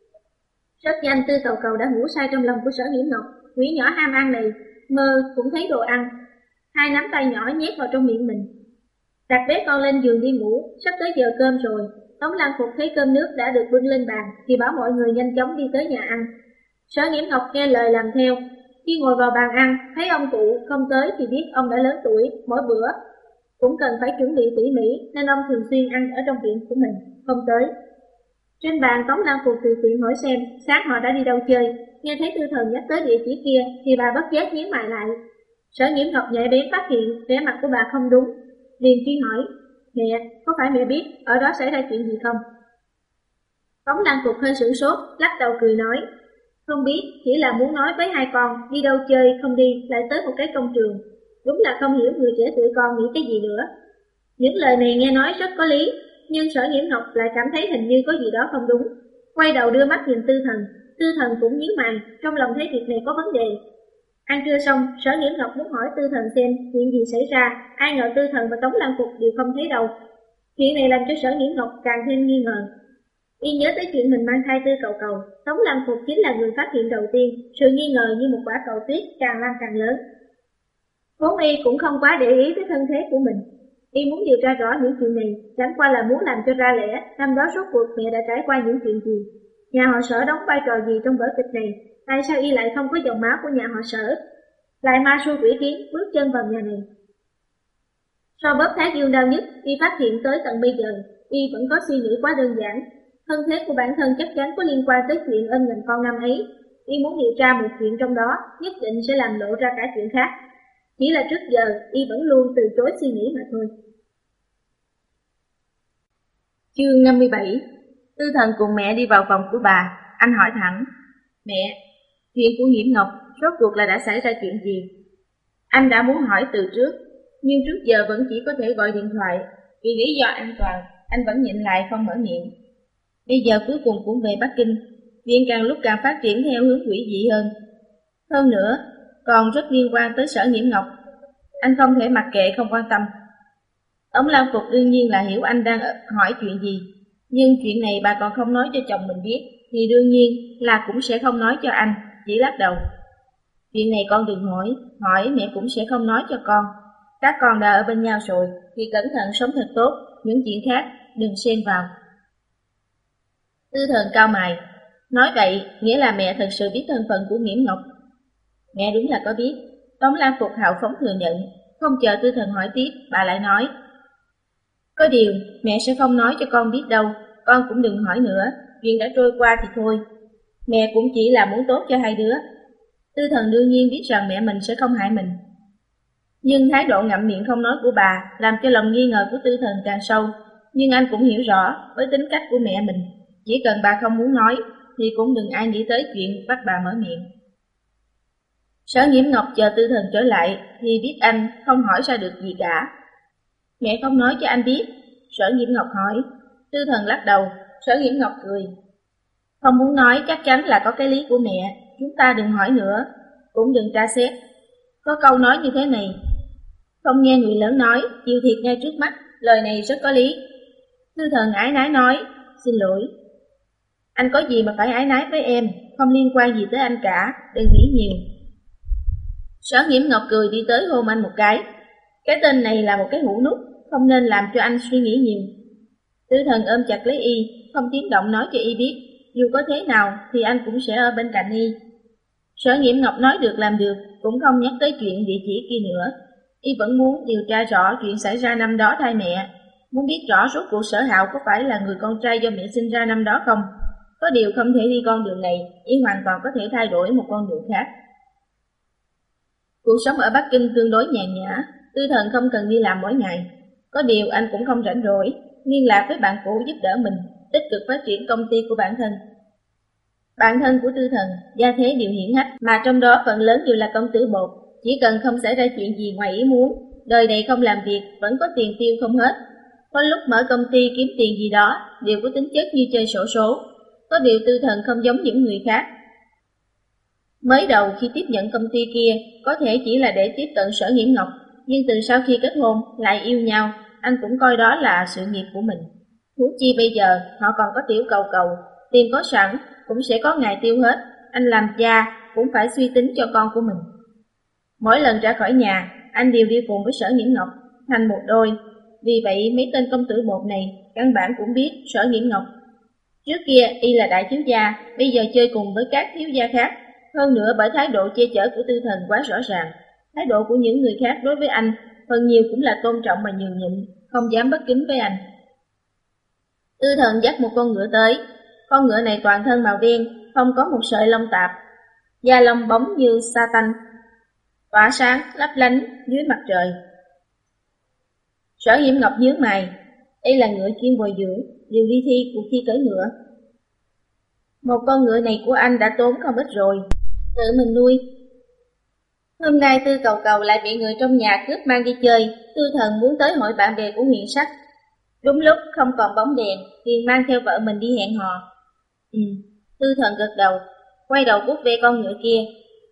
Rất nhanh Tư Cầu Cầu đã ngủ say trong lòng của Sở Nghiễm Ngọc, quỷ nhỏ ham ăn này, mơ cũng thấy đồ ăn, hai nắm tay nhỏ nhét vào trong miệng mình. Đặt bé con lên giường đi ngủ, sắp tới giờ cơm rồi. Tống Lan Phục thấy cơm nước đã được bưng lên bàn thì bảo mọi người nhanh chóng đi tới nhà ăn. Sở Nghiễm Ngọc nghe lời làm theo. Khi ngồi vào bàn ăn, thấy ông cụ không tới thì biết ông đã lớn tuổi, mỗi bữa cũng cần phải chuẩn bị tỉ mỉ nên ông thường xuyên ăn ở trong viện của mình, không tới. Trên bàn Tống Lan Phục tùy tiện hỏi xem sáng họ đã đi đâu chơi, nghe thấy Tư Thần nhắc tới địa chỉ kia thì bà bất giác nhíu mày lại. Sở Nghiễm Ngọc nhạy bén phát hiện vẻ mặt của bà không đúng, liền truy hỏi, mẹ, có phải mẹ biết ở đó xảy ra chuyện gì không? Tống Lan Phục hơi sửng sốt, lắc đầu cười nói, không biết, chỉ là muốn nói với hai con đi đâu chơi không đi lại tới một cái công trường. Đúng là không hiểu người trẻ tuổi con nghĩ cái gì nữa. Những lời này nghe nói rất có lý, nhưng Sở Nghiễm Ngọc lại cảm thấy hình như có gì đó không đúng. Quay đầu đưa mắt nhìn Tư Thần, Tư Thần cũng nhíu mày, trong lòng thấy việc này có vấn đề. Ăn trưa xong, Sở Nhiễm Ngọc muốn hỏi Tư Thần xem chuyện gì xảy ra, ai ngờ Tư Thần và Tống Lan Phục đều không thấy đâu. Chuyện này làm cho Sở Nhiễm Ngọc càng thêm nghi ngờ. Y nhớ tới chuyện mình mang thai Tư Cầu Cầu, Tống Lan Phục chính là người phát hiện đầu tiên, sự nghi ngờ như một quả cầu tuyết càng lan càng lớn. Vốn Y cũng không quá để ý tới thân thế của mình. Y muốn điều tra rõ những chuyện này, chẳng qua là muốn làm cho ra lẽ năm đó rốt cuộc mẹ đã trải qua những chuyện gì. Nhà họ Sở đóng vai trò gì trong vở kịch này, tại sao Y lại không có dòng máu của nhà họ Sở, lại ma xui quỷ kiến bước chân vào nhà này. So bóp thái dương đau nhất, Y phát hiện tới tận bây giờ, Y vẫn có suy nghĩ quá đơn giản. Thân thế của bản thân chắc chắn có liên quan tới chuyện ân lành con năm ấy. Y muốn điều tra một chuyện trong đó, nhất định sẽ làm lộ ra cả chuyện khác. Chỉ là trước giờ, Y vẫn luôn từ chối suy nghĩ mà thôi. Chương năm mươi bảy. Tư Thần cùng mẹ đi vào phòng của bà. Anh hỏi thẳng: Mẹ, chuyện của Nhiễm Ngọc rốt cuộc là đã xảy ra chuyện gì? Anh đã muốn hỏi từ trước, nhưng trước giờ vẫn chỉ có thể gọi điện thoại. Vì lý do an toàn, anh vẫn nhịn lại không mở miệng. Bây giờ cuối cùng cũng về Bắc Kinh, chuyện càng lúc càng phát triển theo hướng quỷ dị hơn. Hơn nữa, còn rất liên quan tới Sở Nhiễm Ngọc. Anh không thể mặc kệ không quan tâm. Tống Lan Phục đương nhiên là hiểu anh đang hỏi chuyện gì, nhưng chuyện này bà còn không nói cho chồng mình biết, thì đương nhiên là cũng sẽ không nói cho anh, chỉ lắc đầu. Chuyện này con đừng hỏi, hỏi mẹ cũng sẽ không nói cho con. Các con đã ở bên nhau rồi, thì cẩn thận sống thật tốt, những chuyện khác đừng xen vào. Tư Thần cau mày, nói vậy nghĩa là mẹ thật sự biết thân phận của Nhiễm Ngọc. Mẹ đúng là có biết. Tống Lan Phục hào phóng thừa nhận. Không chờ Tư Thần hỏi tiếp, bà lại nói: Có điều mẹ sẽ không nói cho con biết đâu, con cũng đừng hỏi nữa, chuyện đã trôi qua thì thôi. Mẹ cũng chỉ là muốn tốt cho hai đứa. Tư Thần đương nhiên biết rằng mẹ mình sẽ không hại mình, nhưng thái độ ngậm miệng không nói của bà làm cho lòng nghi ngờ của Tư Thần càng sâu. Nhưng anh cũng hiểu rõ với tính cách của mẹ mình, chỉ cần bà không muốn nói thì cũng đừng ai nghĩ tới chuyện bắt bà mở miệng. Sở Nhiễm Ngọc chờ Tư Thần trở lại thì biết anh không hỏi ra được gì cả. Mẹ không nói cho anh biết. Sở Nhiễm Ngọc hỏi. Tư Thần lắc đầu. Sở Nhiễm Ngọc cười. Không muốn nói chắc chắn là có cái lý của mẹ, chúng ta đừng hỏi nữa, cũng đừng tra xét. Có câu nói như thế này: không nghe người lớn nói, chịu thiệt ngay trước mắt. Lời này rất có lý. Tư Thần ái nái nói: Xin lỗi. Anh có gì mà phải ái nái với em, không liên quan gì tới anh cả, đừng nghĩ nhiều. Sở Nhiễm Ngọc cười đi tới hôn anh một cái. Cái tên này là một cái hũ nút, không nên làm cho anh suy nghĩ nhiều. Tư Thần ôm chặt lấy Y, không tiếng động nói cho Y biết, dù có thế nào thì anh cũng sẽ ở bên cạnh Y. Sở Nhiễm Ngọc nói được làm được, cũng không nhắc tới chuyện địa chỉ kia nữa. Y vẫn muốn điều tra rõ chuyện xảy ra năm đó thai mẹ, muốn biết rõ rốt cuộc Sở Hạo có phải là người con trai do mẹ sinh ra năm đó không. Có điều không thể đi con đường này, Y hoàn toàn có thể thay đổi một con đường khác. Cuộc sống ở Bắc Kinh tương đối nhàn nhã, Tư Thần không cần đi làm mỗi ngày. Có điều anh cũng không rảnh rỗi, liên lạc với bạn cũ giúp đỡ mình, tích cực phát triển công ty của bản thân. Bạn thân của Tư Thần, gia thế đều hiển hách, mà trong đó phần lớn đều là công tử bột. Chỉ cần không xảy ra chuyện gì ngoài ý muốn, đời này không làm việc vẫn có tiền tiêu không hết. Có lúc mở công ty kiếm tiền gì đó đều có tính chất như chơi xổ số. Có điều Tư Thần không giống những người khác. Mới đầu khi tiếp nhận công ty kia, có thể chỉ là để tiếp cận Sở Nhiễm Ngọc, nhưng từ sau khi kết hôn, lại yêu nhau, anh cũng coi đó là sự nghiệp của mình. Huống chi bây giờ, họ còn có Tiểu Cầu Cầu, tiền có sẵn, cũng sẽ có ngày tiêu hết, anh làm cha cũng phải suy tính cho con của mình. Mỗi lần ra khỏi nhà, anh đều đi cùng với Sở Nhiễm Ngọc, thành một đôi. Vì vậy mấy tên công tử bột này, căn bản cũng biết Sở Nhiễm Ngọc. Trước kia y là đại thiếu gia, bây giờ chơi cùng với các thiếu gia khác. Hơn nữa bởi thái độ che chở của Tư Thần quá rõ ràng, thái độ của những người khác đối với anh phần nhiều cũng là tôn trọng mà nhường nhịn, không dám bất kính với anh. Tư Thần dắt một con ngựa tới. Con ngựa này toàn thân màu đen, không có một sợi lông tạp, da lông bóng như sa tanh, tỏa sáng lấp lánh dưới mặt trời. Sở Nhiễm Ngọc nhướng mày, đây là ngựa chuyên bồi dưỡng, điều đi thi cuộc thi cưỡi ngựa. Một con ngựa này của anh đã tốn không ít rồi, tự mình nuôi. Hôm nay Tư Cầu Cầu lại bị người trong nhà cướp mang đi chơi. Tư Thần muốn tới hỏi bạn bè của Huyền Sắc. Đúng lúc không còn bóng đèn, liền mang theo vợ mình đi hẹn hò. Ừ, Tư Thần gật đầu, quay đầu vuốt ve con ngựa kia.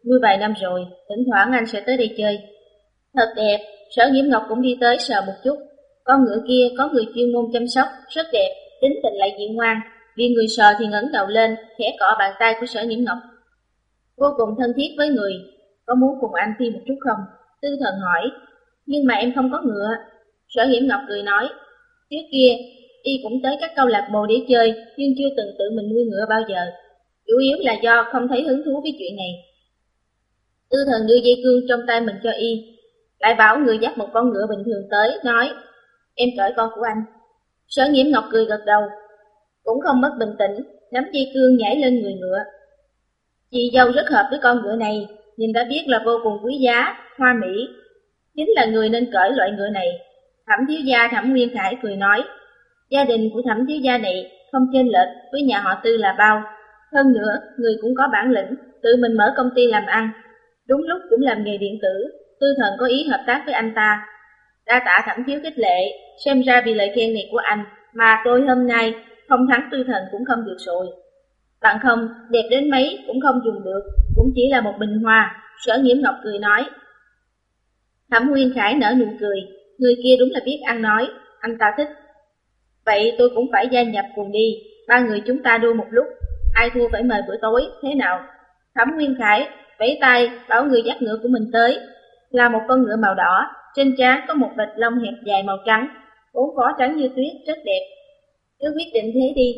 nuôi vài năm rồi, thỉnh thoảng anh sẽ tới đây chơi. Thật đẹp, Sở Nhiễm Ngọc cũng đi tới sờ một chút. Con ngựa kia có người chuyên môn chăm sóc, rất đẹp, tính tình lại dịu ngoan. Vì người sờ thì ngẩng đầu lên, khẽ cọ bàn tay của Sở Nhiễm Ngọc. Vô cùng thân thiết với người, có muốn cùng anh thi một chút không? Tư Thần hỏi. Nhưng mà em không có ngựa. Sở Nhiễm Ngọc cười nói. Trước kia, y cũng tới các câu lạc bộ để chơi, nhưng chưa từng tự mình nuôi ngựa bao giờ. Chủ yếu là do không thấy hứng thú với chuyện này. Tư Thần đưa dây cương trong tay mình cho y, lại bảo người dắt một con ngựa bình thường tới, nói, em cởi con của anh. Sở Nhiễm Ngọc cười gật đầu, cũng không mất bình tĩnh, nắm dây cương nhảy lên người ngựa. Chị dâu rất hợp với con ngựa này, nhìn đã biết là vô cùng quý giá, hoa mỹ, chính là người nên cởi loại ngựa này. Thẩm thiếu gia Thẩm Nguyên Khải cười nói, gia đình của Thẩm thiếu gia này không chênh lệch với nhà họ Tư là bao. Hơn nữa, người cũng có bản lĩnh, tự mình mở công ty làm ăn, đúng lúc cũng làm nghề điện tử. Tư Thần có ý hợp tác với anh ta. Đa tạ Thẩm thiếu khích lệ, xem ra vì lời khen này của anh mà tôi hôm nay không thắng Tư Thần cũng không được rồi. Bằng không, đẹp đến mấy cũng không dùng được, cũng chỉ là một bình hoa. Sở Nhiễm Ngọc cười nói. Thẩm Nguyên Khải nở nụ cười, người kia đúng là biết ăn nói, anh ta thích. Vậy tôi cũng phải gia nhập cùng đi, ba người chúng ta đua một lúc, ai thua phải mời bữa tối, thế nào? Thẩm Nguyên Khải vẫy tay bảo người dắt ngựa của mình tới, là một con ngựa màu đỏ, trên trán có một vệt lông hẹp dài màu trắng, bốn vó trắng như tuyết, rất đẹp. Cứ quyết định thế đi.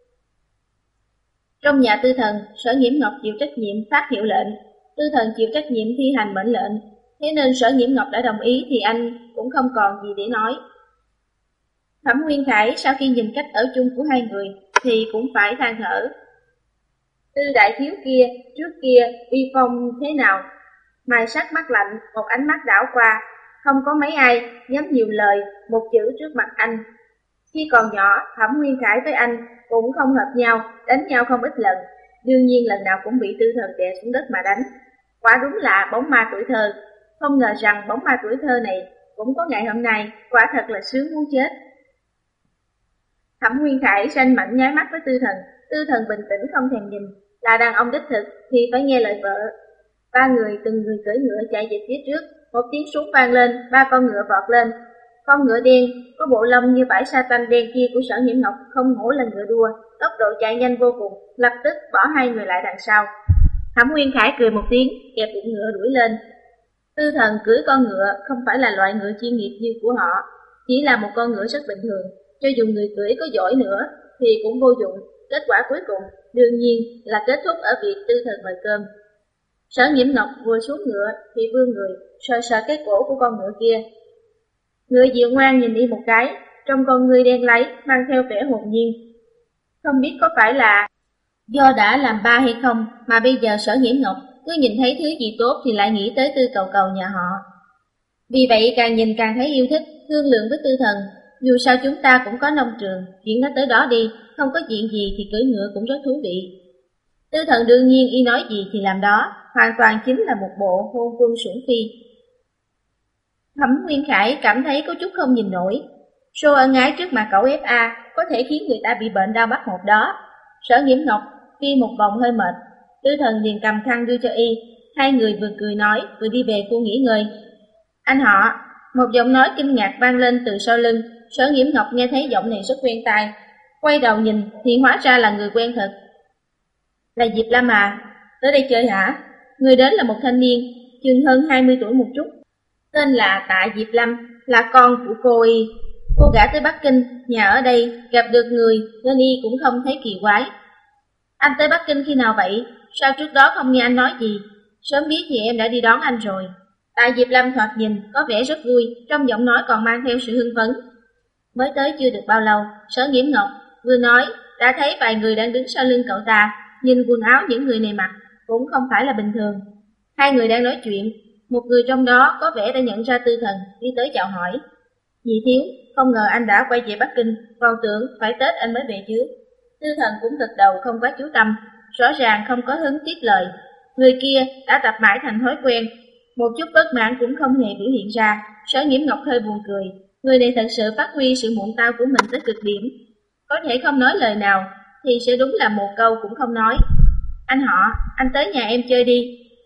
Trong nhà Tư Thần, Sở Nhiễm Ngọc chịu trách nhiệm phát hiệu lệnh, Tư Thần chịu trách nhiệm thi hành mệnh lệnh, thế nên Sở Nhiễm Ngọc đã đồng ý thì anh cũng không còn gì để nói. Thẩm Nguyên Khải sau khi nhìn cách ở chung của hai người thì cũng phải than thở. Tư đại thiếu kia, trước kia uy phong thế nào, mày sắc mắt lạnh, một ánh mắt đảo qua, không có mấy ai dám nhiều lời một chữ trước mặt anh. Khi còn nhỏ, Thẩm Nguyên Khải với anh cũng không hợp nhau, đánh nhau không ít lần, đương nhiên lần nào cũng bị Tư Thần đè xuống đất mà đánh. Quả đúng là bóng ma tuổi thơ, không ngờ rằng bóng ma tuổi thơ này cũng có ngày hôm nay, quả thật là sướng muốn chết. Thẩm Nguyên Khải ranh mạnh nháy mắt với Tư Thần, Tư Thần bình tĩnh không thèm nhìn, là đàn ông đích thực thì phải nghe lời vợ. Ba người từng người cưỡi ngựa chạy về phía trước, một tiếng súng vang lên, ba con ngựa vọt lên. Con ngựa đen có bộ lông như vải sa tanh đen kia của Sở Nhiễm Ngọc không hổ là ngựa đua, tốc độ chạy nhanh vô cùng, lập tức bỏ hai người lại đằng sau. Thẩm Nguyên Khải cười một tiếng, kẹp bụng ngựa đuổi lên. Tư Thần cưỡi con ngựa không phải là loại ngựa chuyên nghiệp như của họ, chỉ là một con ngựa rất bình thường, cho dù người cưỡi có giỏi nữa thì cũng vô dụng. Kết quả cuối cùng đương nhiên là kết thúc ở việc Tư Thần mời cơm. Sở Nhiễm Ngọc vừa xuống ngựa thì vươn người sờ sờ cái cổ của con ngựa kia. Ngựa dịu ngoan nhìn đi một cái, trong con ngươi đen láy mang theo vẻ hồn nhiên. Không biết có phải là do đã làm ba hay không mà bây giờ Sở Nhiễm Ngọc cứ nhìn thấy thứ gì tốt thì lại nghĩ tới Tư Cầu Cầu nhà họ. Vì vậy càng nhìn càng thấy yêu thích, thương lượng với Tư Thần. Dù sao chúng ta cũng có nông trường, chuyện nó tới đó đi, không có chuyện gì thì cưỡi ngựa cũng rất thú vị. Tư Thần đương nhiên y nói gì thì làm đó, hoàn toàn chính là một bộ hôn quân sủng phi. Thẩm Nguyên Khải cảm thấy có chút không nhìn nổi. Show ân ái trước mặt cậu ép a có thể khiến người ta bị bệnh đau mắt một đó. Sở Nhiễm Ngọc đi một vòng hơi mệt, Tư Thần liền cầm khăn đưa cho y, hai người vừa cười nói vừa đi về khu nghỉ ngơi. Anh họ, một giọng nói kinh ngạc vang lên từ sau lưng. Sở Nhiễm Ngọc nghe thấy giọng này rất quen tai, quay đầu nhìn thì hóa ra là người quen thật. Là Diệp Lam à, tới đây chơi hả? Người đến là một thanh niên, chừng hơn hai mươi tuổi một chút, tên là Tạ Diệp Lam, là con của cô y. Cô gả tới Bắc Kinh, nhà ở đây, gặp được người nên y cũng không thấy kỳ quái. Anh tới Bắc Kinh khi nào vậy? Sao trước đó không nghe anh nói gì? Sớm biết thì em đã đi đón anh rồi. Tạ Diệp Lam thoạt nhìn có vẻ rất vui, trong giọng nói còn mang theo sự hưng phấn. Mới tới chưa được bao lâu, Sở Nhiễm Ngọc vừa nói đã thấy vài người đang đứng sau lưng cậu ta, nhìn quần áo những người này mặc cũng không phải là bình thường. Hai người đang nói chuyện, một người trong đó có vẻ đã nhận ra Tư Thần, đi tới chào hỏi. Dì thiếu, không ngờ anh đã quay về Bắc Kinh, còn tưởng phải Tết anh mới về chứ. Tư Thần cũng gật đầu không quá chú tâm, rõ ràng không có hứng tiếp lời. Người kia đã tập mãi thành thói quen, một chút bất mãn cũng không hề biểu hiện ra. Sở Nhiễm Ngọc hơi buồn cười, người này thật sự phát huy sự muộn tao của mình tới cực điểm. Có thể không nói lời nào thì sẽ đúng là một câu cũng không nói. Anh họ, anh tới nhà em chơi đi.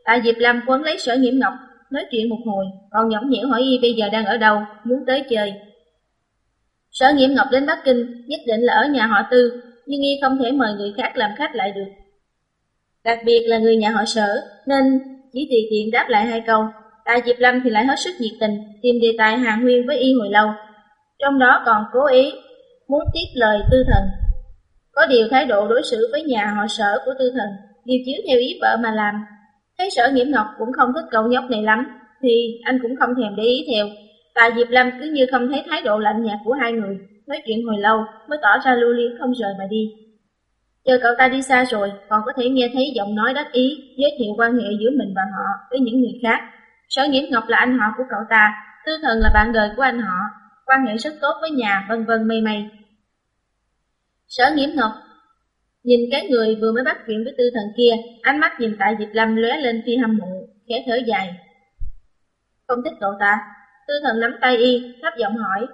Tạ Diệp Lâm quấn lấy Sở Nhiễm Ngọc, nói chuyện một hồi, còn nhõng nhẽo hỏi y bây giờ đang ở đâu, muốn tới chơi. Sở Nhiễm Ngọc đến Bắc Kinh nhất định là ở nhà họ Tư, nhưng y không thể mời người khác làm khách lại được. Đặc biệt là người nhà họ Sở, nên chỉ tùy tiện đáp lại hai câu. Tạ Diệp Lâm thì lại hết sức nhiệt tình, tìm đề tài hàn huyên với y hồi lâu, trong đó còn cố ý muốn tiếp lời Tư Thần. Có điều thái độ đối xử với nhà họ Sở của Tư Thần đều chiếu theo ý vợ mà làm. Thấy Sở Nhiễm Ngọc cũng không thích cậu nhóc này lắm, thì anh cũng không thèm để ý theo. Tạ Diệp Lâm cứ như không thấy thái độ lạnh nhạt của hai người, nói chuyện hồi lâu mới tỏ ra lưu luyến không rời mà đi. Chờ cậu ta đi xa rồi, còn có thể nghe thấy giọng nói đắc ý giới thiệu quan hệ giữa mình và họ với những người khác. Sở Nhiễm Ngọc là anh họ của cậu ta, Tư Thần là bạn đời của anh họ, quan hệ rất tốt với nhà, vân vân mây mây. Sở Nhiễm Ngọc nhìn cái người vừa mới bắt chuyện với Tư Thần kia, ánh mắt nhìn Tạ Diệp Lâm lóe lên tia hâm mộ, khẽ thở dài. Không thích cậu ta. Tư Thần nắm tay y, thấp giọng hỏi.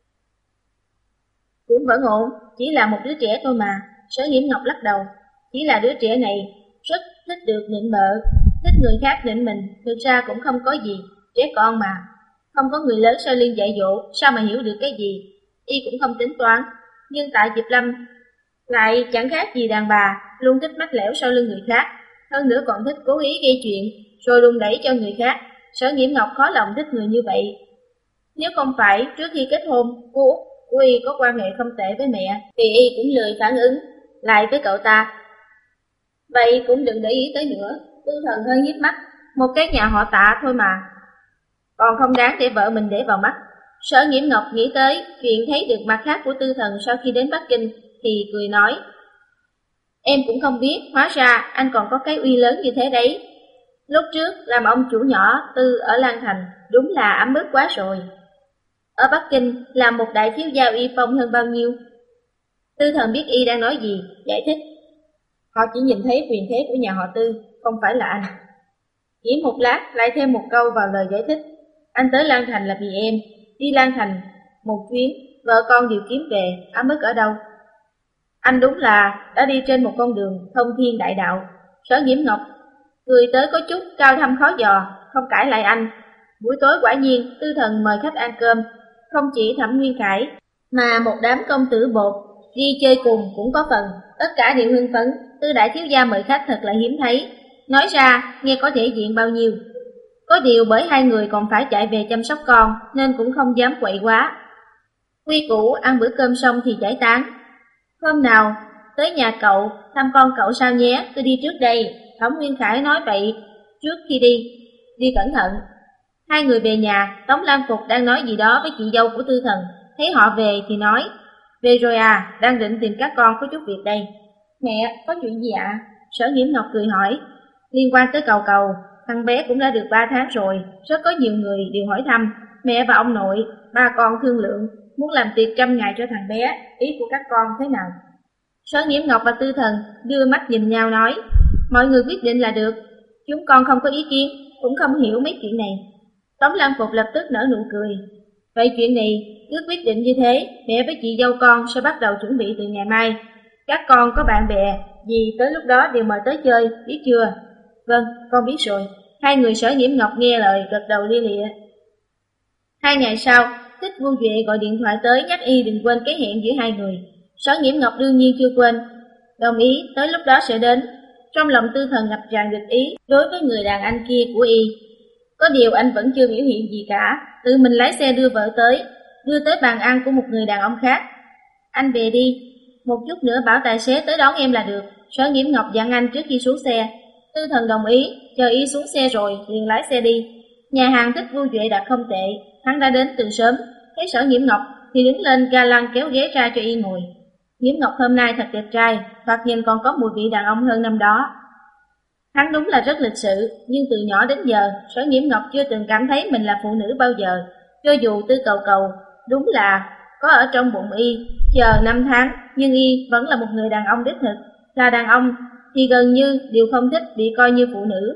Cũng vẫn ổn, chỉ là một đứa trẻ thôi mà. Sở Nhiễm Ngọc lắc đầu. Chỉ là đứa trẻ này rất thích được nịnh bợ, thích người khác nịnh mình, thực ra cũng không có gì, trẻ con mà. Không có người lớn sau lưng dạy dỗ, sao mà hiểu được cái gì, y cũng không tính toán. Nhưng Tạ Diệp Lâm lại chẳng khác gì đàn bà, luôn thích mách lẻo sau lưng người khác, hơn nữa còn thích cố ý gây chuyện, rồi đùn đẩy cho người khác. Sở Nhiễm Ngọc khó lòng thích người như vậy. Nếu không phải trước khi kết hôn, cô út của y có quan hệ không tệ với mẹ, thì y cũng lười phản ứng lại với cậu ta. Vậy cũng đừng để ý tới nữa. Tư Thần hơi nhíu mắt, một cái nhà họ Tạ thôi mà, còn không đáng để vợ mình để vào mắt. Sở Nhiễm Ngọc nghĩ tới chuyện thấy được mặt khác của Tư Thần sau khi đến Bắc Kinh, thì cười nói. Em cũng không biết, hóa ra anh còn có cái uy lớn như thế đấy. Lúc trước làm ông chủ nhỏ Tư ở Lan Thành, đúng là ấm ức quá rồi. Ở Bắc Kinh làm một đại thiếu gia uy phong hơn bao nhiêu. Tư Thần biết y đang nói gì, giải thích. Họ chỉ nhìn thấy quyền thế của nhà họ Tư, không phải là anh. Chỉ một lát lại thêm một câu vào lời giải thích. Anh tới Lan Thành là vì em, đi Lan Thành một chuyến, vợ con đều kiếm về, ấm ức ở đâu. Anh đúng là đã đi trên một con đường thông thiên đại đạo. Sở Nhiễm Ngọc cười tới có chút cao thâm khó dò, không cãi lại anh. Buổi tối quả nhiên Tư Thần mời khách ăn cơm, không chỉ Thẩm Nguyên Khải, mà một đám công tử bột đi chơi cùng cũng có phần, tất cả đều hưng phấn. Tư đại thiếu gia mời khách thật là hiếm thấy, nói ra nghe có thể diện bao nhiêu. Có điều bởi hai người còn phải chạy về chăm sóc con, nên cũng không dám quậy quá. Quy củ ăn bữa cơm xong thì giải tán. Hôm nào tới nhà cậu thăm con cậu sao nhé, tôi đi trước đây. Thẩm Nguyên Khải nói vậy trước khi đi, đi cẩn thận. Hai người về nhà, Tống Lan Phục đang nói gì đó với chị dâu của Tư Thần, thấy họ về thì nói. Về rồi à, đang định tìm các con có chút việc đây. Mẹ, có chuyện gì ạ? Sở Nhiễm Ngọc cười hỏi. Liên quan tới Cầu Cầu, thằng bé cũng đã được ba tháng rồi, rất có nhiều người đều hỏi thăm. Mẹ và ông nội, ba con thương lượng, muốn làm tiệc trăm ngày cho thằng bé, ý của các con thế nào? Sở Nhiễm Ngọc và Tư Thần đưa mắt nhìn nhau nói. Mọi người quyết định là được, chúng con không có ý kiến, cũng không hiểu mấy chuyện này. Tống Lan Phục lập tức nở nụ cười. Vậy chuyện này cứ quyết định như thế, mẹ với chị dâu con sẽ bắt đầu chuẩn bị từ ngày mai. Các con có bạn bè gì tới lúc đó đều mời tới chơi, biết chưa? Vâng, con biết rồi. Hai người Sở Nhiễm Ngọc nghe lời gật đầu lia lịa. Hai ngày sau, Thích Vu Duệ gọi điện thoại tới nhắc y đừng quên cái hẹn giữa hai người. Sở Nhiễm Ngọc đương nhiên chưa quên, đồng ý tới lúc đó sẽ đến. Trong lòng Tư Thần ngập tràn địch ý đối với người đàn anh kia của y. Có điều anh vẫn chưa biểu hiện gì cả, tự mình lái xe đưa vợ tới, đưa tới bàn ăn của một người đàn ông khác. Anh về đi, một chút nữa bảo tài xế tới đón em là được. Sở Nhiễm Ngọc dặn anh trước khi xuống xe. Tư Thần đồng ý, chờ y xuống xe rồi liền lái xe đi. Nhà hàng Thích Vu Duệ đặt không tệ, hắn đã đến từ sớm. Thấy Sở Nhiễm Ngọc thì đứng lên ga lăng kéo ghế ra cho y ngồi. Nhiễm Ngọc hôm nay thật đẹp trai, thoạt nhìn còn có mùi vị đàn ông hơn năm đó. Hắn đúng là rất lịch sự, nhưng từ nhỏ đến giờ, Sở Nhiễm Ngọc chưa từng cảm thấy mình là phụ nữ bao giờ. Cho dù Tư Cầu Cầu đúng là có ở trong bụng y, chờ năm tháng, nhưng y vẫn là một người đàn ông đích thực. Là đàn ông thì gần như đều không thích bị coi như phụ nữ,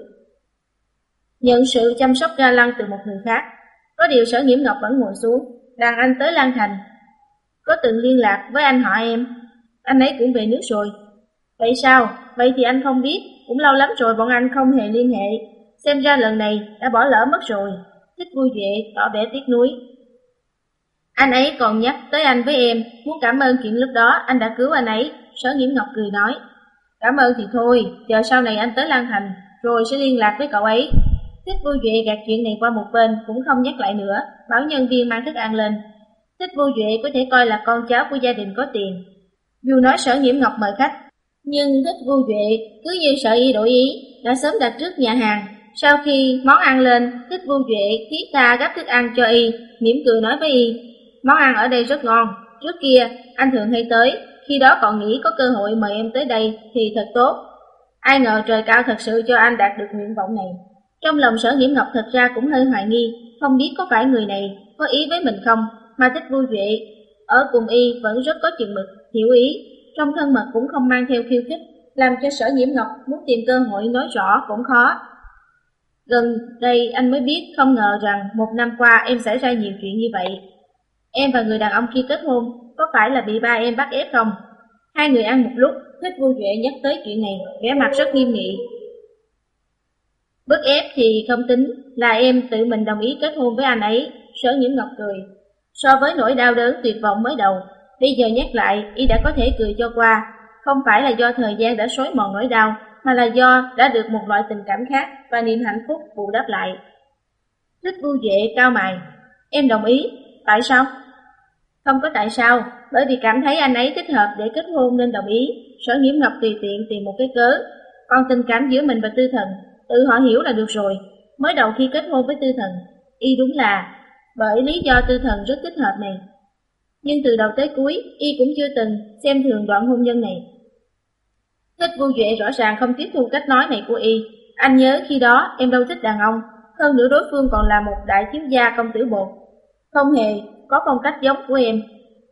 nhận sự chăm sóc ga lăng từ một người khác. Có điều Sở Nhiễm Ngọc vẫn ngồi xuống. Đàn anh tới Lan Thành, có từng liên lạc với anh họ em? Anh ấy cũng về nước rồi. Vậy sao? Vậy thì anh không biết, cũng lâu lắm rồi bọn anh không hề liên hệ. xem ra lần này đã bỏ lỡ mất rồi. Thích Vui Duệ tỏ vẻ tiếc nuối. Anh ấy còn nhắc tới anh với em, muốn cảm ơn chuyện lúc đó anh đã cứu anh ấy. Sở Nhiễm Ngọc cười nói, cảm ơn thì thôi, chờ sau này anh tới Lan Thành, rồi sẽ liên lạc với cậu ấy. Thích Vui Duệ gạt chuyện này qua một bên, cũng không nhắc lại nữa, bảo nhân viên mang thức ăn lên. Thích Vui Duệ có thể coi là con cháu của gia đình có tiền. Dù nói Sở Nhiễm Ngọc mời khách, nhưng Thích Vui Duệ cứ như sợ y đổi ý, đã sớm đặt trước nhà hàng. Sau khi món ăn lên, Thích Vui Duệ thiết tha gắp thức ăn cho y, mỉm cười nói với y, món ăn ở đây rất ngon, trước kia anh thường hay tới, khi đó còn nghĩ có cơ hội mời em tới đây thì thật tốt. Ai ngờ trời cao thật sự cho anh đạt được nguyện vọng này. Trong lòng Sở Nhiễm Ngọc thật ra cũng hơi hoài nghi, không biết có phải người này có ý với mình không, mà Thích Vui Duệ ở cùng y vẫn rất có chừng mực, hiểu ý, trong thân mật cũng không mang theo khiêu khích, làm cho Sở Nhiễm Ngọc muốn tìm cơ hội nói rõ cũng khó. Gần đây anh mới biết, không ngờ rằng một năm qua em xảy ra nhiều chuyện như vậy. Em và người đàn ông kia kết hôn, có phải là bị ba em bắt ép không? Hai người ăn một lúc, Thích Vui Duệ nhắc tới chuyện này, vẻ mặt rất nghiêm nghị. Bức ép thì không tính, là em tự mình đồng ý kết hôn với anh ấy. Sở Nhiễm Ngọc cười. So với nỗi đau đớn tuyệt vọng mới đầu, bây giờ nhắc lại, y đã có thể cười cho qua. Không phải là do thời gian đã xói mòn nỗi đau, mà là do đã được một loại tình cảm khác và niềm hạnh phúc bù đắp lại. Thích Vui Duệ cau mày. Em đồng ý, tại sao? Không có tại sao, bởi vì cảm thấy anh ấy thích hợp để kết hôn nên đồng ý. Sở Nhiễm Ngọc tùy tiện tìm một cái cớ. Còn tình cảm giữa mình và Tư Thần, tự họ hiểu là được rồi. Mới đầu khi kết hôn với Tư Thần, y đúng là bởi lý do Tư Thần rất thích hợp này. Nhưng từ đầu tới cuối, y cũng chưa từng xem thường đoạn hôn nhân này. Thích Vui Duệ rõ ràng không tiếp thu cách nói này của y. Anh nhớ khi đó em đâu thích đàn ông, hơn nữa đối phương còn là một đại thiếu gia công tử bột, không hề có phong cách giống của em.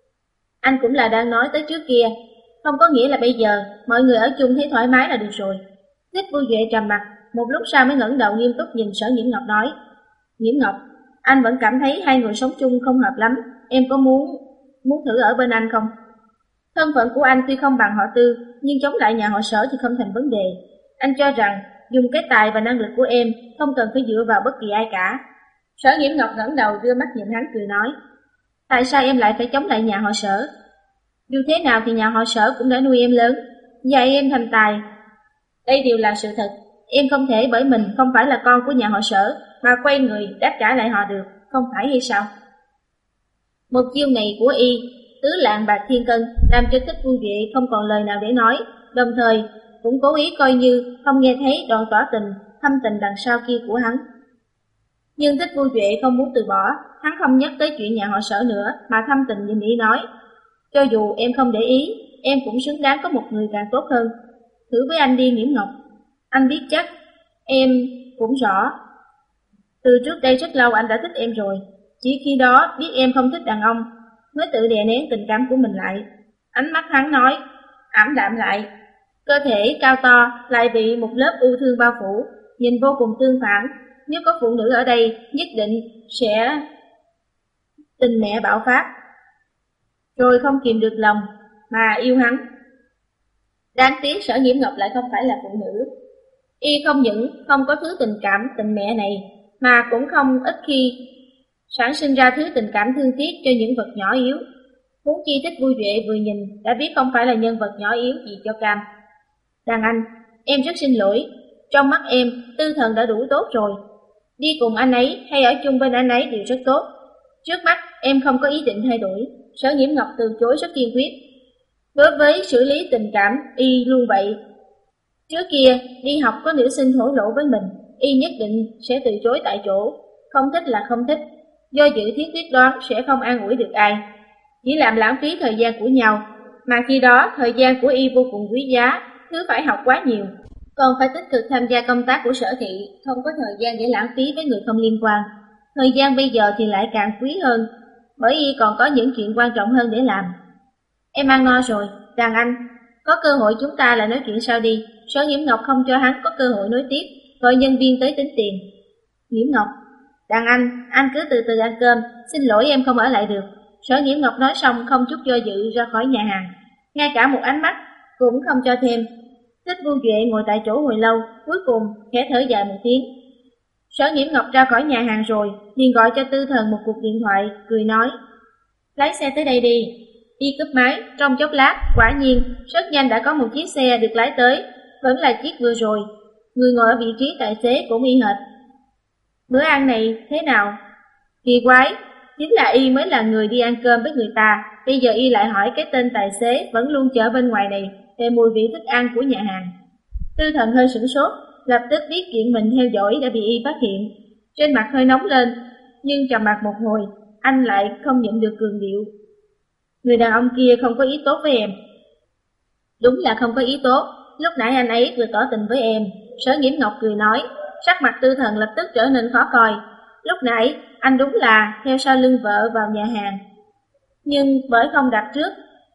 Anh cũng là đang nói tới trước kia, không có nghĩa là bây giờ mọi người ở chung thấy thoải mái là được rồi. Thích Vui Duệ trầm mặt, một lúc sau mới ngẩng đầu nghiêm túc nhìn Sở Nhiễm Ngọc nói, Nhiễm Ngọc, anh vẫn cảm thấy hai người sống chung không hợp lắm, em có muốn muốn thử ở bên anh không? Thân phận của anh tuy không bằng họ Tư, nhưng chống lại nhà họ Sở thì không thành vấn đề. Anh cho rằng dùng cái tài và năng lực của em, không cần phải dựa vào bất kỳ ai cả. Sở Nhiễm Ngọc ngẩng đầu đưa mắt nhìn hắn cười nói, tại sao em lại phải chống lại nhà họ Sở? Dù thế nào thì nhà họ Sở cũng đã nuôi em lớn, dạy em thành tài. Đây đều là sự thật, em không thể bởi mình không phải là con của nhà họ Sở mà quay người đáp trả lại họ được, không phải hay sao? Một chiêu này của y, tứ lạng bạc thiên cân, làm cho Thích Vui Duệ không còn lời nào để nói, đồng thời cũng cố ý coi như không nghe thấy đoạn tỏ tình, thâm tình đằng sau kia của hắn. Nhưng Thích Vui Duệ không muốn từ bỏ, hắn không nhắc tới chuyện nhà họ Sở nữa, mà thâm tình nhìn ý nói, cho dù em không để ý, em cũng xứng đáng có một người càng tốt hơn. Thử với anh đi Nhiễm Ngọc, anh biết chắc, em cũng rõ. Từ trước đây rất lâu anh đã thích em rồi, chỉ khi đó biết em không thích đàn ông, mới tự đè nén tình cảm của mình lại. Ánh mắt hắn nói, ảm đạm lại, cơ thể cao to lại bị một lớp ưu thương bao phủ, nhìn vô cùng tương phản. Nếu có phụ nữ ở đây, nhất định sẽ tình mẹ bạo phát, rồi không kìm được lòng mà yêu hắn. Đáng tiếc Sở Nhiễm Ngọc lại không phải là phụ nữ. Y không những không có thứ tình cảm tình mẹ này, mà cũng không ít khi sản sinh ra thứ tình cảm thương tiếc cho những vật nhỏ yếu. Huống chi Thích Vui Duệ vừa nhìn đã biết không phải là nhân vật nhỏ yếu gì cho cam. Đàn anh, em rất xin lỗi, trong mắt em Tư Thần đã đủ tốt rồi. Đi cùng anh ấy hay ở chung bên anh ấy đều rất tốt. Trước mắt em không có ý định thay đổi. Sở Nhiễm Ngọc từ chối rất kiên quyết. Đối với xử lý tình cảm, y luôn vậy. Trước kia, đi học có nữ sinh thổ lộ với mình, y nhất định sẽ từ chối tại chỗ. Không thích là không thích, do dự thiết quyết đoán sẽ không an ủi được ai, chỉ làm lãng phí thời gian của nhau. Mà khi đó, thời gian của y vô cùng quý giá, thứ phải học quá nhiều, còn phải tích cực tham gia công tác của Sở Thị, không có thời gian để lãng phí với người không liên quan. Thời gian bây giờ thì lại càng quý hơn, bởi y còn có những chuyện quan trọng hơn để làm. Em ăn no rồi, đàn anh, có cơ hội chúng ta lại nói chuyện sau đi. Sở Nhiễm Ngọc không cho hắn có cơ hội nói tiếp, gọi nhân viên tới tính tiền. Nhiễm Ngọc, đàn anh, anh cứ từ từ ăn cơm, xin lỗi em không ở lại được. Sở Nhiễm Ngọc nói xong không chút do dự ra khỏi nhà hàng, ngay cả một ánh mắt cũng không cho thêm. Thích Vui Duệ ngồi tại chỗ hồi lâu, cuối cùng khẽ thở dài một tiếng. Sở Nghiễm Ngọc ra khỏi nhà hàng rồi, liền gọi cho Tư Thần một cuộc điện thoại, cười nói: lái xe tới đây đi. Y cúp máy, trong chốc lát, quả nhiên, rất nhanh đã có một chiếc xe được lái tới, vẫn là chiếc vừa rồi. Người ngồi ở vị trí tài xế cũng y hệt. Bữa ăn này thế nào? Kỳ quái, chính là Y mới là người đi ăn cơm với người ta, bây giờ Y lại hỏi cái tên tài xế vẫn luôn chở bên ngoài này về mùi vị thức ăn của nhà hàng. Tư Thần hơi sửng sốt, lập tức biết chuyện mình theo dõi đã bị Y phát hiện. Trên mặt hơi nóng lên, nhưng trầm mặc một hồi, anh lại không nhịn được cường điệu: người đàn ông kia không có ý tốt với em. Đúng là không có ý tốt, lúc nãy anh ấy vừa tỏ tình với em. Sở Nghiễm Ngọc cười nói, sắc mặt Tư Thần lập tức trở nên khó coi. Lúc nãy anh đúng là theo sau lưng vợ vào nhà hàng, nhưng bởi không đặt trước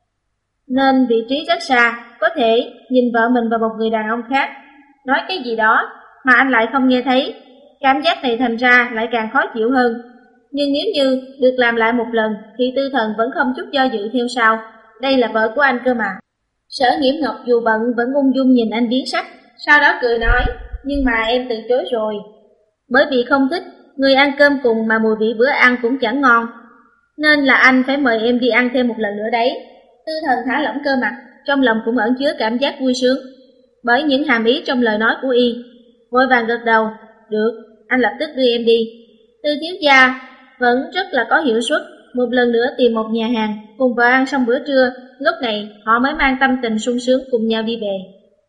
nên vị trí rất xa, có thể nhìn vợ mình và một người đàn ông khác nói cái gì đó mà anh lại không nghe thấy. Cảm giác này thành ra lại càng khó chịu hơn. Nhưng nếu như được làm lại một lần thì Tư Thần vẫn không chút do dự theo sau. Đây là vợ của anh cơ mà. Sở Nghiễm Ngọc dù bận vẫn ung dung nhìn anh biến sắc, sau đó cười nói: nhưng mà em từ chối rồi. Bởi vì không thích người ăn cơm cùng mà mùi vị bữa ăn cũng chẳng ngon, nên là anh phải mời em đi ăn thêm một lần nữa đấy. Tư Thần thả lỏng cơ mặt, trong lòng cũng ẩn chứa cảm giác vui sướng bởi những hàm ý trong lời nói của Y. Vội vàng gật đầu: được, anh lập tức đưa em đi. Tư thiếu gia vẫn rất là có hiệu suất, một lần nữa tìm một nhà hàng cùng vợ ăn xong bữa trưa, lúc này họ mới mang tâm tình sung sướng cùng nhau đi về.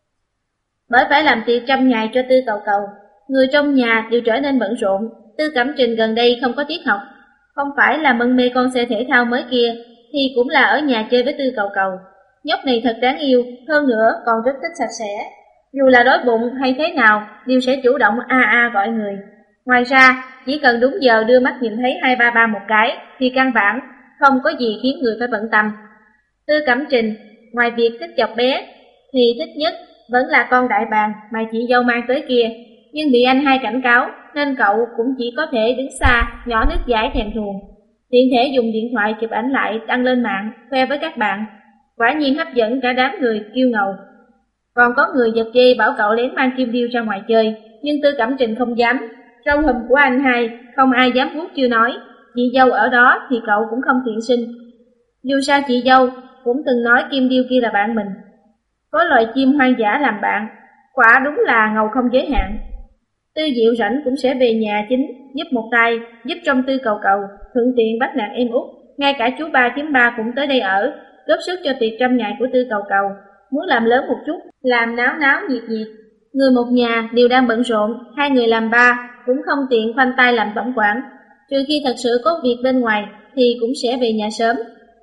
Bởi phải làm tiệc trăm ngày cho Tư Cầu Cầu, người trong nhà đều trở nên bận rộn. Tư Cẩm Trình gần đây không có tiết học, không phải là mân mê con xe thể thao mới kia, thì cũng là ở nhà chơi với Tư Cầu Cầu. Nhóc này thật đáng yêu, hơn nữa còn rất thích sạch sẽ. Dù là đói bụng hay thế nào, đều sẽ chủ động a a gọi người. Ngoài ra, chỉ cần đúng giờ đưa mắt nhìn thấy hai ba ba một cái, thì căn bản không có gì khiến người phải bận tâm. Tư Cẩm Trình, ngoài việc thích chọc bé, thì thích nhất vẫn là con đại bàng mà chị dâu mang tới kia. Nhưng bị anh hai cảnh cáo, nên cậu cũng chỉ có thể đứng xa, nhỏ nước dãi thèm thuồng. Tiện thể dùng điện thoại chụp ảnh lại đăng lên mạng, khoe với các bạn. Quả nhiên hấp dẫn cả đám người kiêu ngầu. Còn có người giật dây bảo cậu lén mang kim điêu ra ngoài chơi, nhưng Tư Cẩm Trình không dám. Trong hùm của anh hai, không ai dám vuốt chưa nói, chị dâu ở đó thì cậu cũng không tiện xin. Dù sao chị dâu cũng từng nói kim điêu kia là bạn mình. Có loài chim hoang dã làm bạn, quả đúng là ngầu không giới hạn. Tư Diệu rảnh cũng sẽ về nhà chính, giúp một tay, giúp trong Tư Cầu Cầu, thuận tiện bắt nạt em út. Ngay cả chú ba thím ba cũng tới đây ở, góp sức cho tiệc trăm ngày của Tư Cầu Cầu, muốn làm lớn một chút, làm náo náo nhiệt nhiệt. Người một nhà đều đang bận rộn, hai người làm ba cũng không tiện khoanh tay làm tổng quản, trừ khi thật sự có việc bên ngoài thì cũng sẽ về nhà sớm.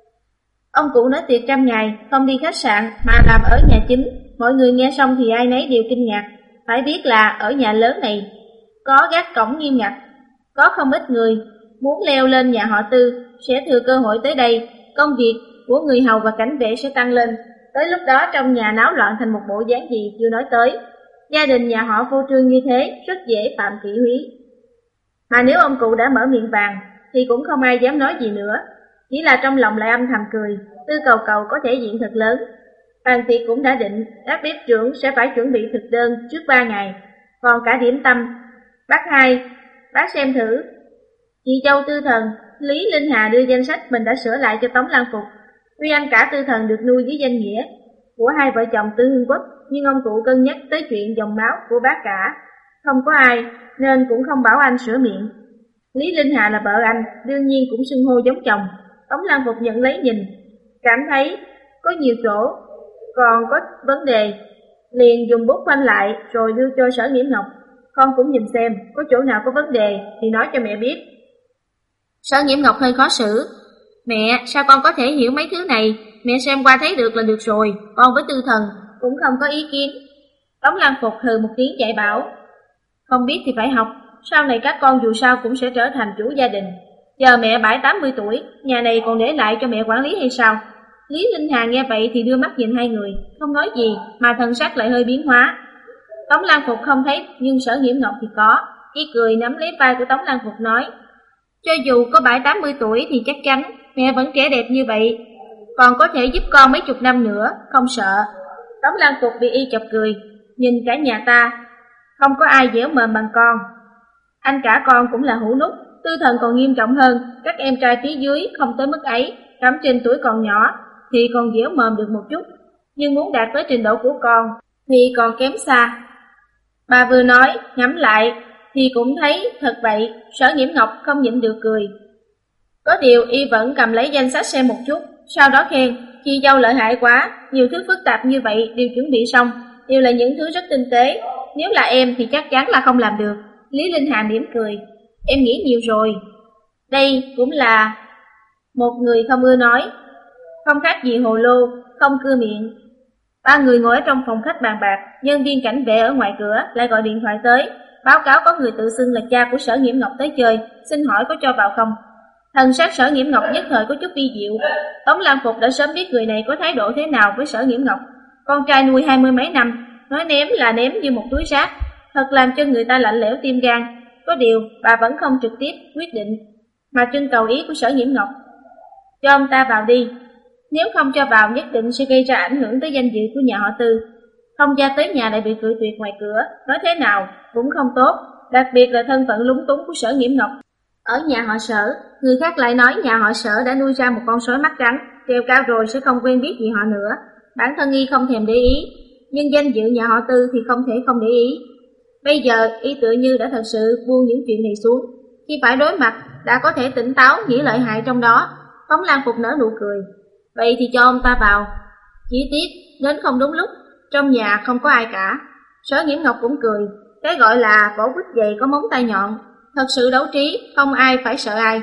Ông cụ nói tiệc trăm ngày không đi khách sạn mà làm ở nhà chính, mọi người nghe xong thì ai nấy đều kinh ngạc. Phải biết là ở nhà lớn này có gác cổng nghiêm ngặt, có không ít người muốn leo lên nhà họ Tư sẽ thừa cơ hội tới đây, công việc của người hầu và cảnh vệ sẽ tăng lên. Tới lúc đó trong nhà náo loạn thành một bộ dáng gì chưa nói tới. Gia đình nhà họ phô trương như thế rất dễ phạm kỷ húy. Mà nếu ông cụ đã mở miệng vàng thì cũng không ai dám nói gì nữa, chỉ là trong lòng lại âm thầm cười. Tư Cầu Cầu có thể diện thật lớn. Bàn tiệc cũng đã định, các bếp trưởng sẽ phải chuẩn bị thực đơn trước ba ngày, còn cả điểm tâm. Bác hai, bác xem thử. Chị dâu Tư Thần, Lý Linh Hà đưa danh sách mình đã sửa lại cho Tống Lan Phục. Tuy anh cả Tư Thần được nuôi dưới danh nghĩa của hai vợ chồng Tư Hương Quốc, nhưng ông cụ cân nhắc tới chuyện dòng máu của bác cả. Không có ai, nên cũng không bảo anh sửa miệng. Lý Linh Hà là vợ anh, đương nhiên cũng xưng hô giống chồng. Tống Lan Phục nhận lấy nhìn, cảm thấy có nhiều chỗ còn có vấn đề, liền dùng bút khoanh lại rồi đưa cho Sở Nghiễm Ngọc. Con cũng nhìn xem, có chỗ nào có vấn đề thì nói cho mẹ biết. Sở Nghiễm Ngọc hơi khó xử. Mẹ, sao con có thể hiểu mấy thứ này? Mẹ xem qua thấy được là được rồi, con với Tư Thần cũng không có ý kiến. Tống Lan Phục hừ một tiếng dạy bảo. Không biết thì phải học, sau này các con dù sao cũng sẽ trở thành chủ gia đình. Giờ mẹ bảy tám mươi tuổi, nhà này còn để lại cho mẹ quản lý hay sao? Lý Linh Hà nghe vậy thì đưa mắt nhìn hai người, không nói gì mà thần sắc lại hơi biến hóa. Tống Lan Phục không thấy, nhưng Sở Nghiễm Ngọc thì có. Y cười nắm lấy vai của Tống Lan Phục nói, cho dù có bảy tám mươi tuổi thì chắc chắn mẹ vẫn trẻ đẹp như vậy, còn có thể giúp con mấy chục năm nữa, không sợ. Tống Lan Phục bị Y chọc cười, nhìn cả nhà ta, không có ai dẻo mồm bằng con. Anh cả con cũng là hũ nút, tư thần còn nghiêm trọng hơn, các em trai phía dưới không tới mức ấy, Cẩm Trình tuổi còn nhỏ thì còn dẻo mồm được một chút, nhưng muốn đạt tới trình độ của con thì còn kém xa. Bà vừa nói, ngẫm lại thì cũng thấy thật vậy, Sở Nghiễm Ngọc không nhịn được cười. Có điều y vẫn cầm lấy danh sách xem một chút, sau đó khen, chị dâu lợi hại quá, nhiều thứ phức tạp như vậy đều chuẩn bị xong, đều là những thứ rất tinh tế, nếu là em thì chắc chắn là không làm được. Lý Linh Hà mỉm cười, em nghĩ nhiều rồi. Đây cũng là một người không ưa nói, không khác gì hồ lô, không cưa miệng. Ba người ngồi ở trong phòng khách bàn bạc, nhân viên cảnh vệ ở ngoài cửa lại gọi điện thoại tới, báo cáo có người tự xưng là cha của Sở Nghiễm Ngọc tới chơi, xin hỏi có cho vào không. Thần sắc Sở Nghiễm Ngọc nhất thời có chút vi diệu. Tống Lam Phục đã sớm biết người này có thái độ thế nào với Sở Nghiễm Ngọc. Con trai nuôi hai mươi mấy năm, nói ném là ném như một túi rác, thật làm cho người ta lạnh lẽo tim gan. Có điều bà vẫn không trực tiếp quyết định, mà trưng cầu ý của Sở Nghiễm Ngọc. Cho ông ta vào đi, nếu không cho vào nhất định sẽ gây ra ảnh hưởng tới danh dự của nhà họ Tư. Không ra tới nhà lại bị cự tuyệt ngoài cửa, nói thế nào cũng không tốt, đặc biệt là thân phận lúng túng của Sở Nghiễm Ngọc. Ở nhà họ Sở, người khác lại nói nhà họ Sở đã nuôi ra một con sói mắt trắng, treo cao rồi sẽ không quen biết gì họ nữa. Bản thân y không thèm để ý, nhưng danh dự nhà họ Tư thì không thể không để ý. Bây giờ y tự như đã thật sự buông những chuyện này xuống, khi phải đối mặt đã có thể tỉnh táo nghĩ lợi hại trong đó. Tống Lan Phục nở nụ cười, vậy thì cho ông ta vào. Chỉ tiếc đến không đúng lúc, trong nhà không có ai cả. Sở Nghiễm Ngọc cũng cười, cái gọi là vỏ quýt dày có móng tay nhọn, thật sự đấu trí, không ai phải sợ ai.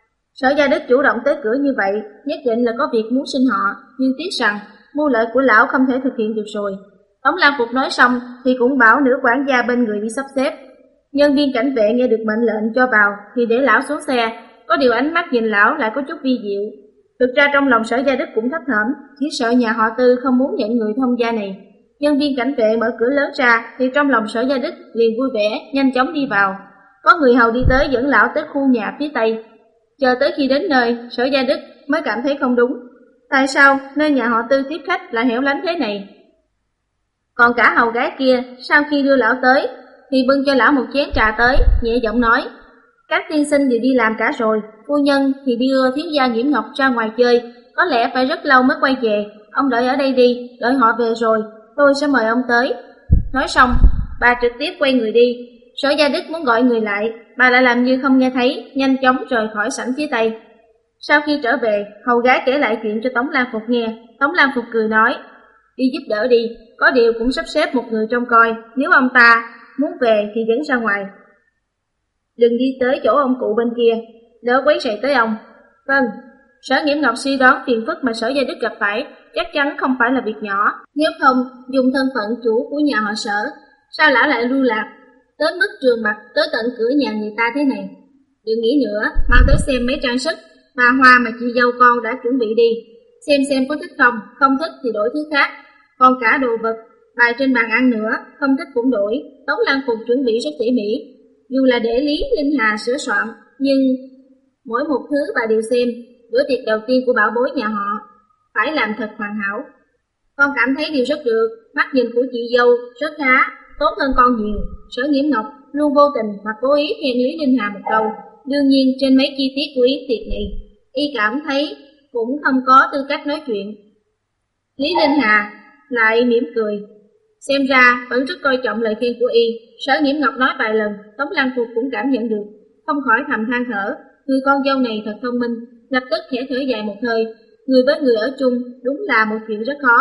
Sở Gia Đức chủ động tới cửa như vậy, nhất định là có việc muốn xin họ, nhưng tiếc rằng mưu lợi của lão không thể thực hiện được rồi. Tống Lan Phục nói xong thì cũng bảo nữ quản gia bên người đi sắp xếp. Nhân viên cảnh vệ nghe được mệnh lệnh cho vào thì để lão xuống xe, có điều ánh mắt nhìn lão lại có chút vi diệu. Thực ra trong lòng Sở Gia Đức cũng thấp thỏm, chỉ sợ nhà họ Tư không muốn nhận người thông gia này. Nhân viên cảnh vệ mở cửa lớn ra thì trong lòng Sở Gia Đức liền vui vẻ, nhanh chóng đi vào. Có người hầu đi tới dẫn lão tới khu nhà phía tây. Chờ tới khi đến nơi, Sở Gia Đức mới cảm thấy không đúng. Tại sao nơi nhà họ Tư tiếp khách lại hẻo lánh thế này? Còn cả hầu gái kia, sau khi đưa lão tới thì bưng cho lão một chén trà tới, nhẹ giọng nói, các tiên sinh đều đi làm cả rồi, phu nhân thì đưa thiếu gia Nghiễm Ngọc ra ngoài chơi, có lẽ phải rất lâu mới quay về, ông đợi ở đây đi, đợi họ về rồi, tôi sẽ mời ông tới. Nói xong, bà trực tiếp quay người đi. Sở Gia Đức muốn gọi người lại, bà lại làm như không nghe thấy, nhanh chóng rời khỏi sảnh phía tây. Sau khi trở về, hầu gái kể lại chuyện cho Tống Lan Phục nghe. Tống Lan Phục cười nói, đi giúp đỡ đi, có điều cũng sắp xếp một người trông coi, nếu ông ta muốn về thì dẫn ra ngoài. Đừng đi tới chỗ ông cụ bên kia, đỡ quấy rầy tới ông. Vâng. Sở Nghiễm Ngọc suy đoán phiền phức mà Sở Gia Đức gặp phải chắc chắn không phải là việc nhỏ, nếu không dùng thân phận chủ của nhà họ Sở, sao lão lại lưu lạc tới mức trường mặt tới tận cửa nhà người ta thế này. Đừng nghĩ nữa, mau tới xem mấy trang sức và hoa mà chị dâu con đã chuẩn bị đi, xem xem có thích không, không thích thì đổi thứ khác. Còn cả đồ vật bày trên bàn ăn nữa, không thích cũng đổi. Tống Lan Phục chuẩn bị rất tỉ mỉ, dù là để Lý Linh Hà sửa soạn, nhưng mỗi một thứ bà đều xem. Bữa tiệc đầu tiên của bảo bối nhà họ phải làm thật hoàn hảo. Con cảm thấy điều rất được, mắt nhìn của chị dâu rất khá, tốt hơn con nhiều. Sở Nghiễm Ngọc luôn vô tình hoặc cố ý khen Lý Linh Hà một câu. Đương nhiên trên mấy chi tiết của yến tiệc này, y cảm thấy cũng không có tư cách nói chuyện. Lý Linh Hà lại mỉm cười, xem ra vẫn rất coi trọng lời khen của y. Sở Nghiễm Ngọc nói vài lần, Tống Lan Phục cũng cảm nhận được, không khỏi thầm than thở, người con dâu này thật thông minh. Lập tức khẽ thở dài một hơi, người với người ở chung đúng là một chuyện rất khó.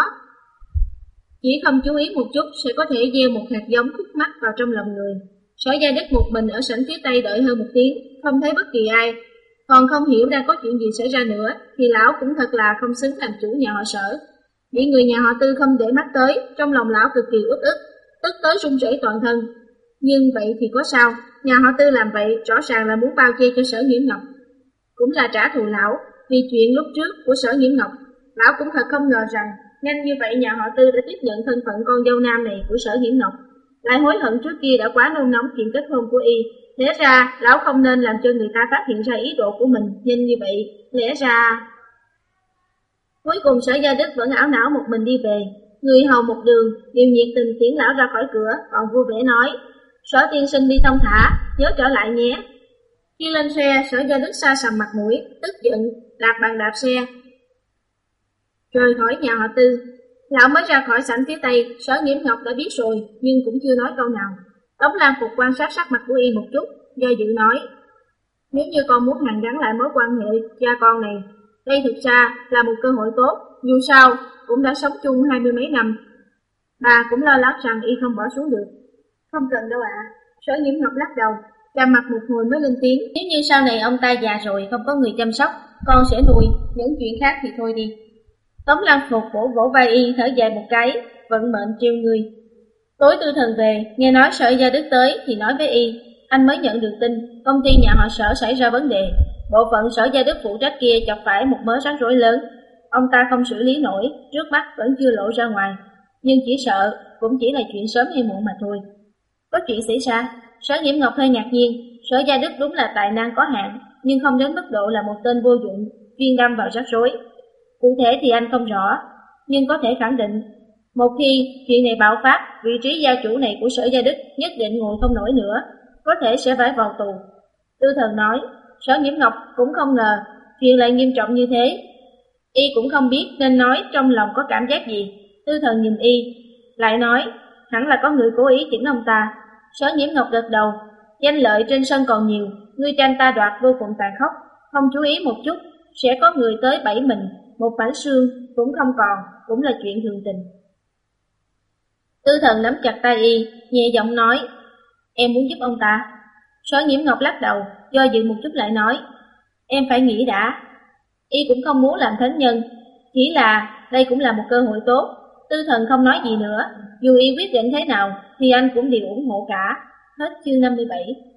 Chỉ không chú ý một chút sẽ có thể gieo một hạt giống khúc mắc vào trong lòng người. Sở Gia Đức một mình ở sảnh phía tây đợi hơn một tiếng, không thấy bất kỳ ai, còn không hiểu đang có chuyện gì xảy ra nữa, thì lão cũng thật là không xứng làm chủ nhà họ Sở. Bị người nhà họ Tư không để mắt tới, trong lòng lão cực kỳ uất ức, tức tới run rẩy toàn thân. Nhưng vậy thì có sao, nhà họ Tư làm vậy rõ ràng là muốn bao che cho Sở Nghiễm Ngọc, cũng là trả thù lão vì chuyện lúc trước của Sở Nghiễm Ngọc. Lão cũng thật không ngờ rằng nhanh như vậy nhà họ Tư đã tiếp nhận thân phận con dâu nam này của Sở Nghiễm Ngọc, lại hối hận trước kia đã quá nôn nóng chuyện kết hôn của y. Lẽ ra lão không nên làm cho người ta phát hiện ra ý đồ của mình nhanh như vậy. Lẽ ra cuối cùng Sở Gia Đức vẫn ảo não một mình đi về. Người hầu một đường đều nhiệt tình tiễn lão ra khỏi cửa, còn vui vẻ nói, Sở tiên sinh đi thông thả, nhớ trở lại nhé. Khi lên xe, Sở Gia Đức sa sầm mặt mũi, tức giận, đạp bàn đạp xe rời khỏi nhà họ Tư. Lão mới ra khỏi sảnh phía Tây, Sở Nhiễm Ngọc đã biết rồi, nhưng cũng chưa nói câu nào. Tống Lan Phục quan sát sắc mặt của y một chút, do dự nói: nếu như con muốn hàn gắn lại mối quan hệ cha con này, đây thực ra là một cơ hội tốt. Dù sao cũng đã sống chung hai mươi mấy năm. Bà cũng lo lắng rằng y không bỏ xuống được. Không cần đâu ạ. Sở Nhiễm Ngọc lắc đầu, trầm mặt một hồi mới lên tiếng: nếu như sau này ông ta già rồi không có người chăm sóc, con sẽ nuôi, những chuyện khác thì thôi đi. Tống Lan Phục vỗ vỗ vai y, thở dài một cái, vận mệnh trêu người. Tối Tư Thần về, nghe nói Sở Gia Đức tới thì nói với y, anh mới nhận được tin công ty nhà họ Sở xảy ra vấn đề. Bộ phận Sở Gia Đức phụ trách kia chọc phải một mớ rắc rối lớn. Ông ta không xử lý nổi, trước mắt vẫn chưa lộ ra ngoài, nhưng chỉ sợ cũng chỉ là chuyện sớm hay muộn mà thôi. Có chuyện xảy ra? Sở Nhiễm Ngọc hơi ngạc nhiên. Sở Gia Đức đúng là tài năng có hạn, nhưng không đến mức độ là một tên vô dụng, chuyên đâm vào rắc rối. Cụ thể thì anh không rõ, nhưng có thể khẳng định, một khi chuyện này bạo phát, vị trí gia chủ này của Sở Gia Đức nhất định ngồi không nổi nữa, có thể sẽ phải vào tù. Tư Thần nói. Sở Nhiễm Ngọc cũng không ngờ chuyện lại nghiêm trọng như thế. Y cũng không biết nên nói trong lòng có cảm giác gì. Tư Thần nhìn y, lại nói, hẳn là có người cố ý chỉnh ông ta. Sở Nhiễm Ngọc gật đầu. Danh lợi trên sân còn nhiều, ngươi tranh ta đoạt vô cùng tàn khốc, không chú ý một chút sẽ có người tới bẫy mình, một mảnh xương cũng không còn, cũng là chuyện thường tình. Tư Thần nắm chặt tay y, nhẹ giọng nói, em muốn giúp ông ta. Sở Nhiễm Ngọc lắc đầu, do dự một chút lại nói, em phải nghĩ đã. Y cũng không muốn làm thánh nhân, chỉ là đây cũng là một cơ hội tốt. Tư Thần không nói gì nữa, dù y quyết định thế nào thì anh cũng đều ủng hộ cả. Hết chương năm mươi bảy.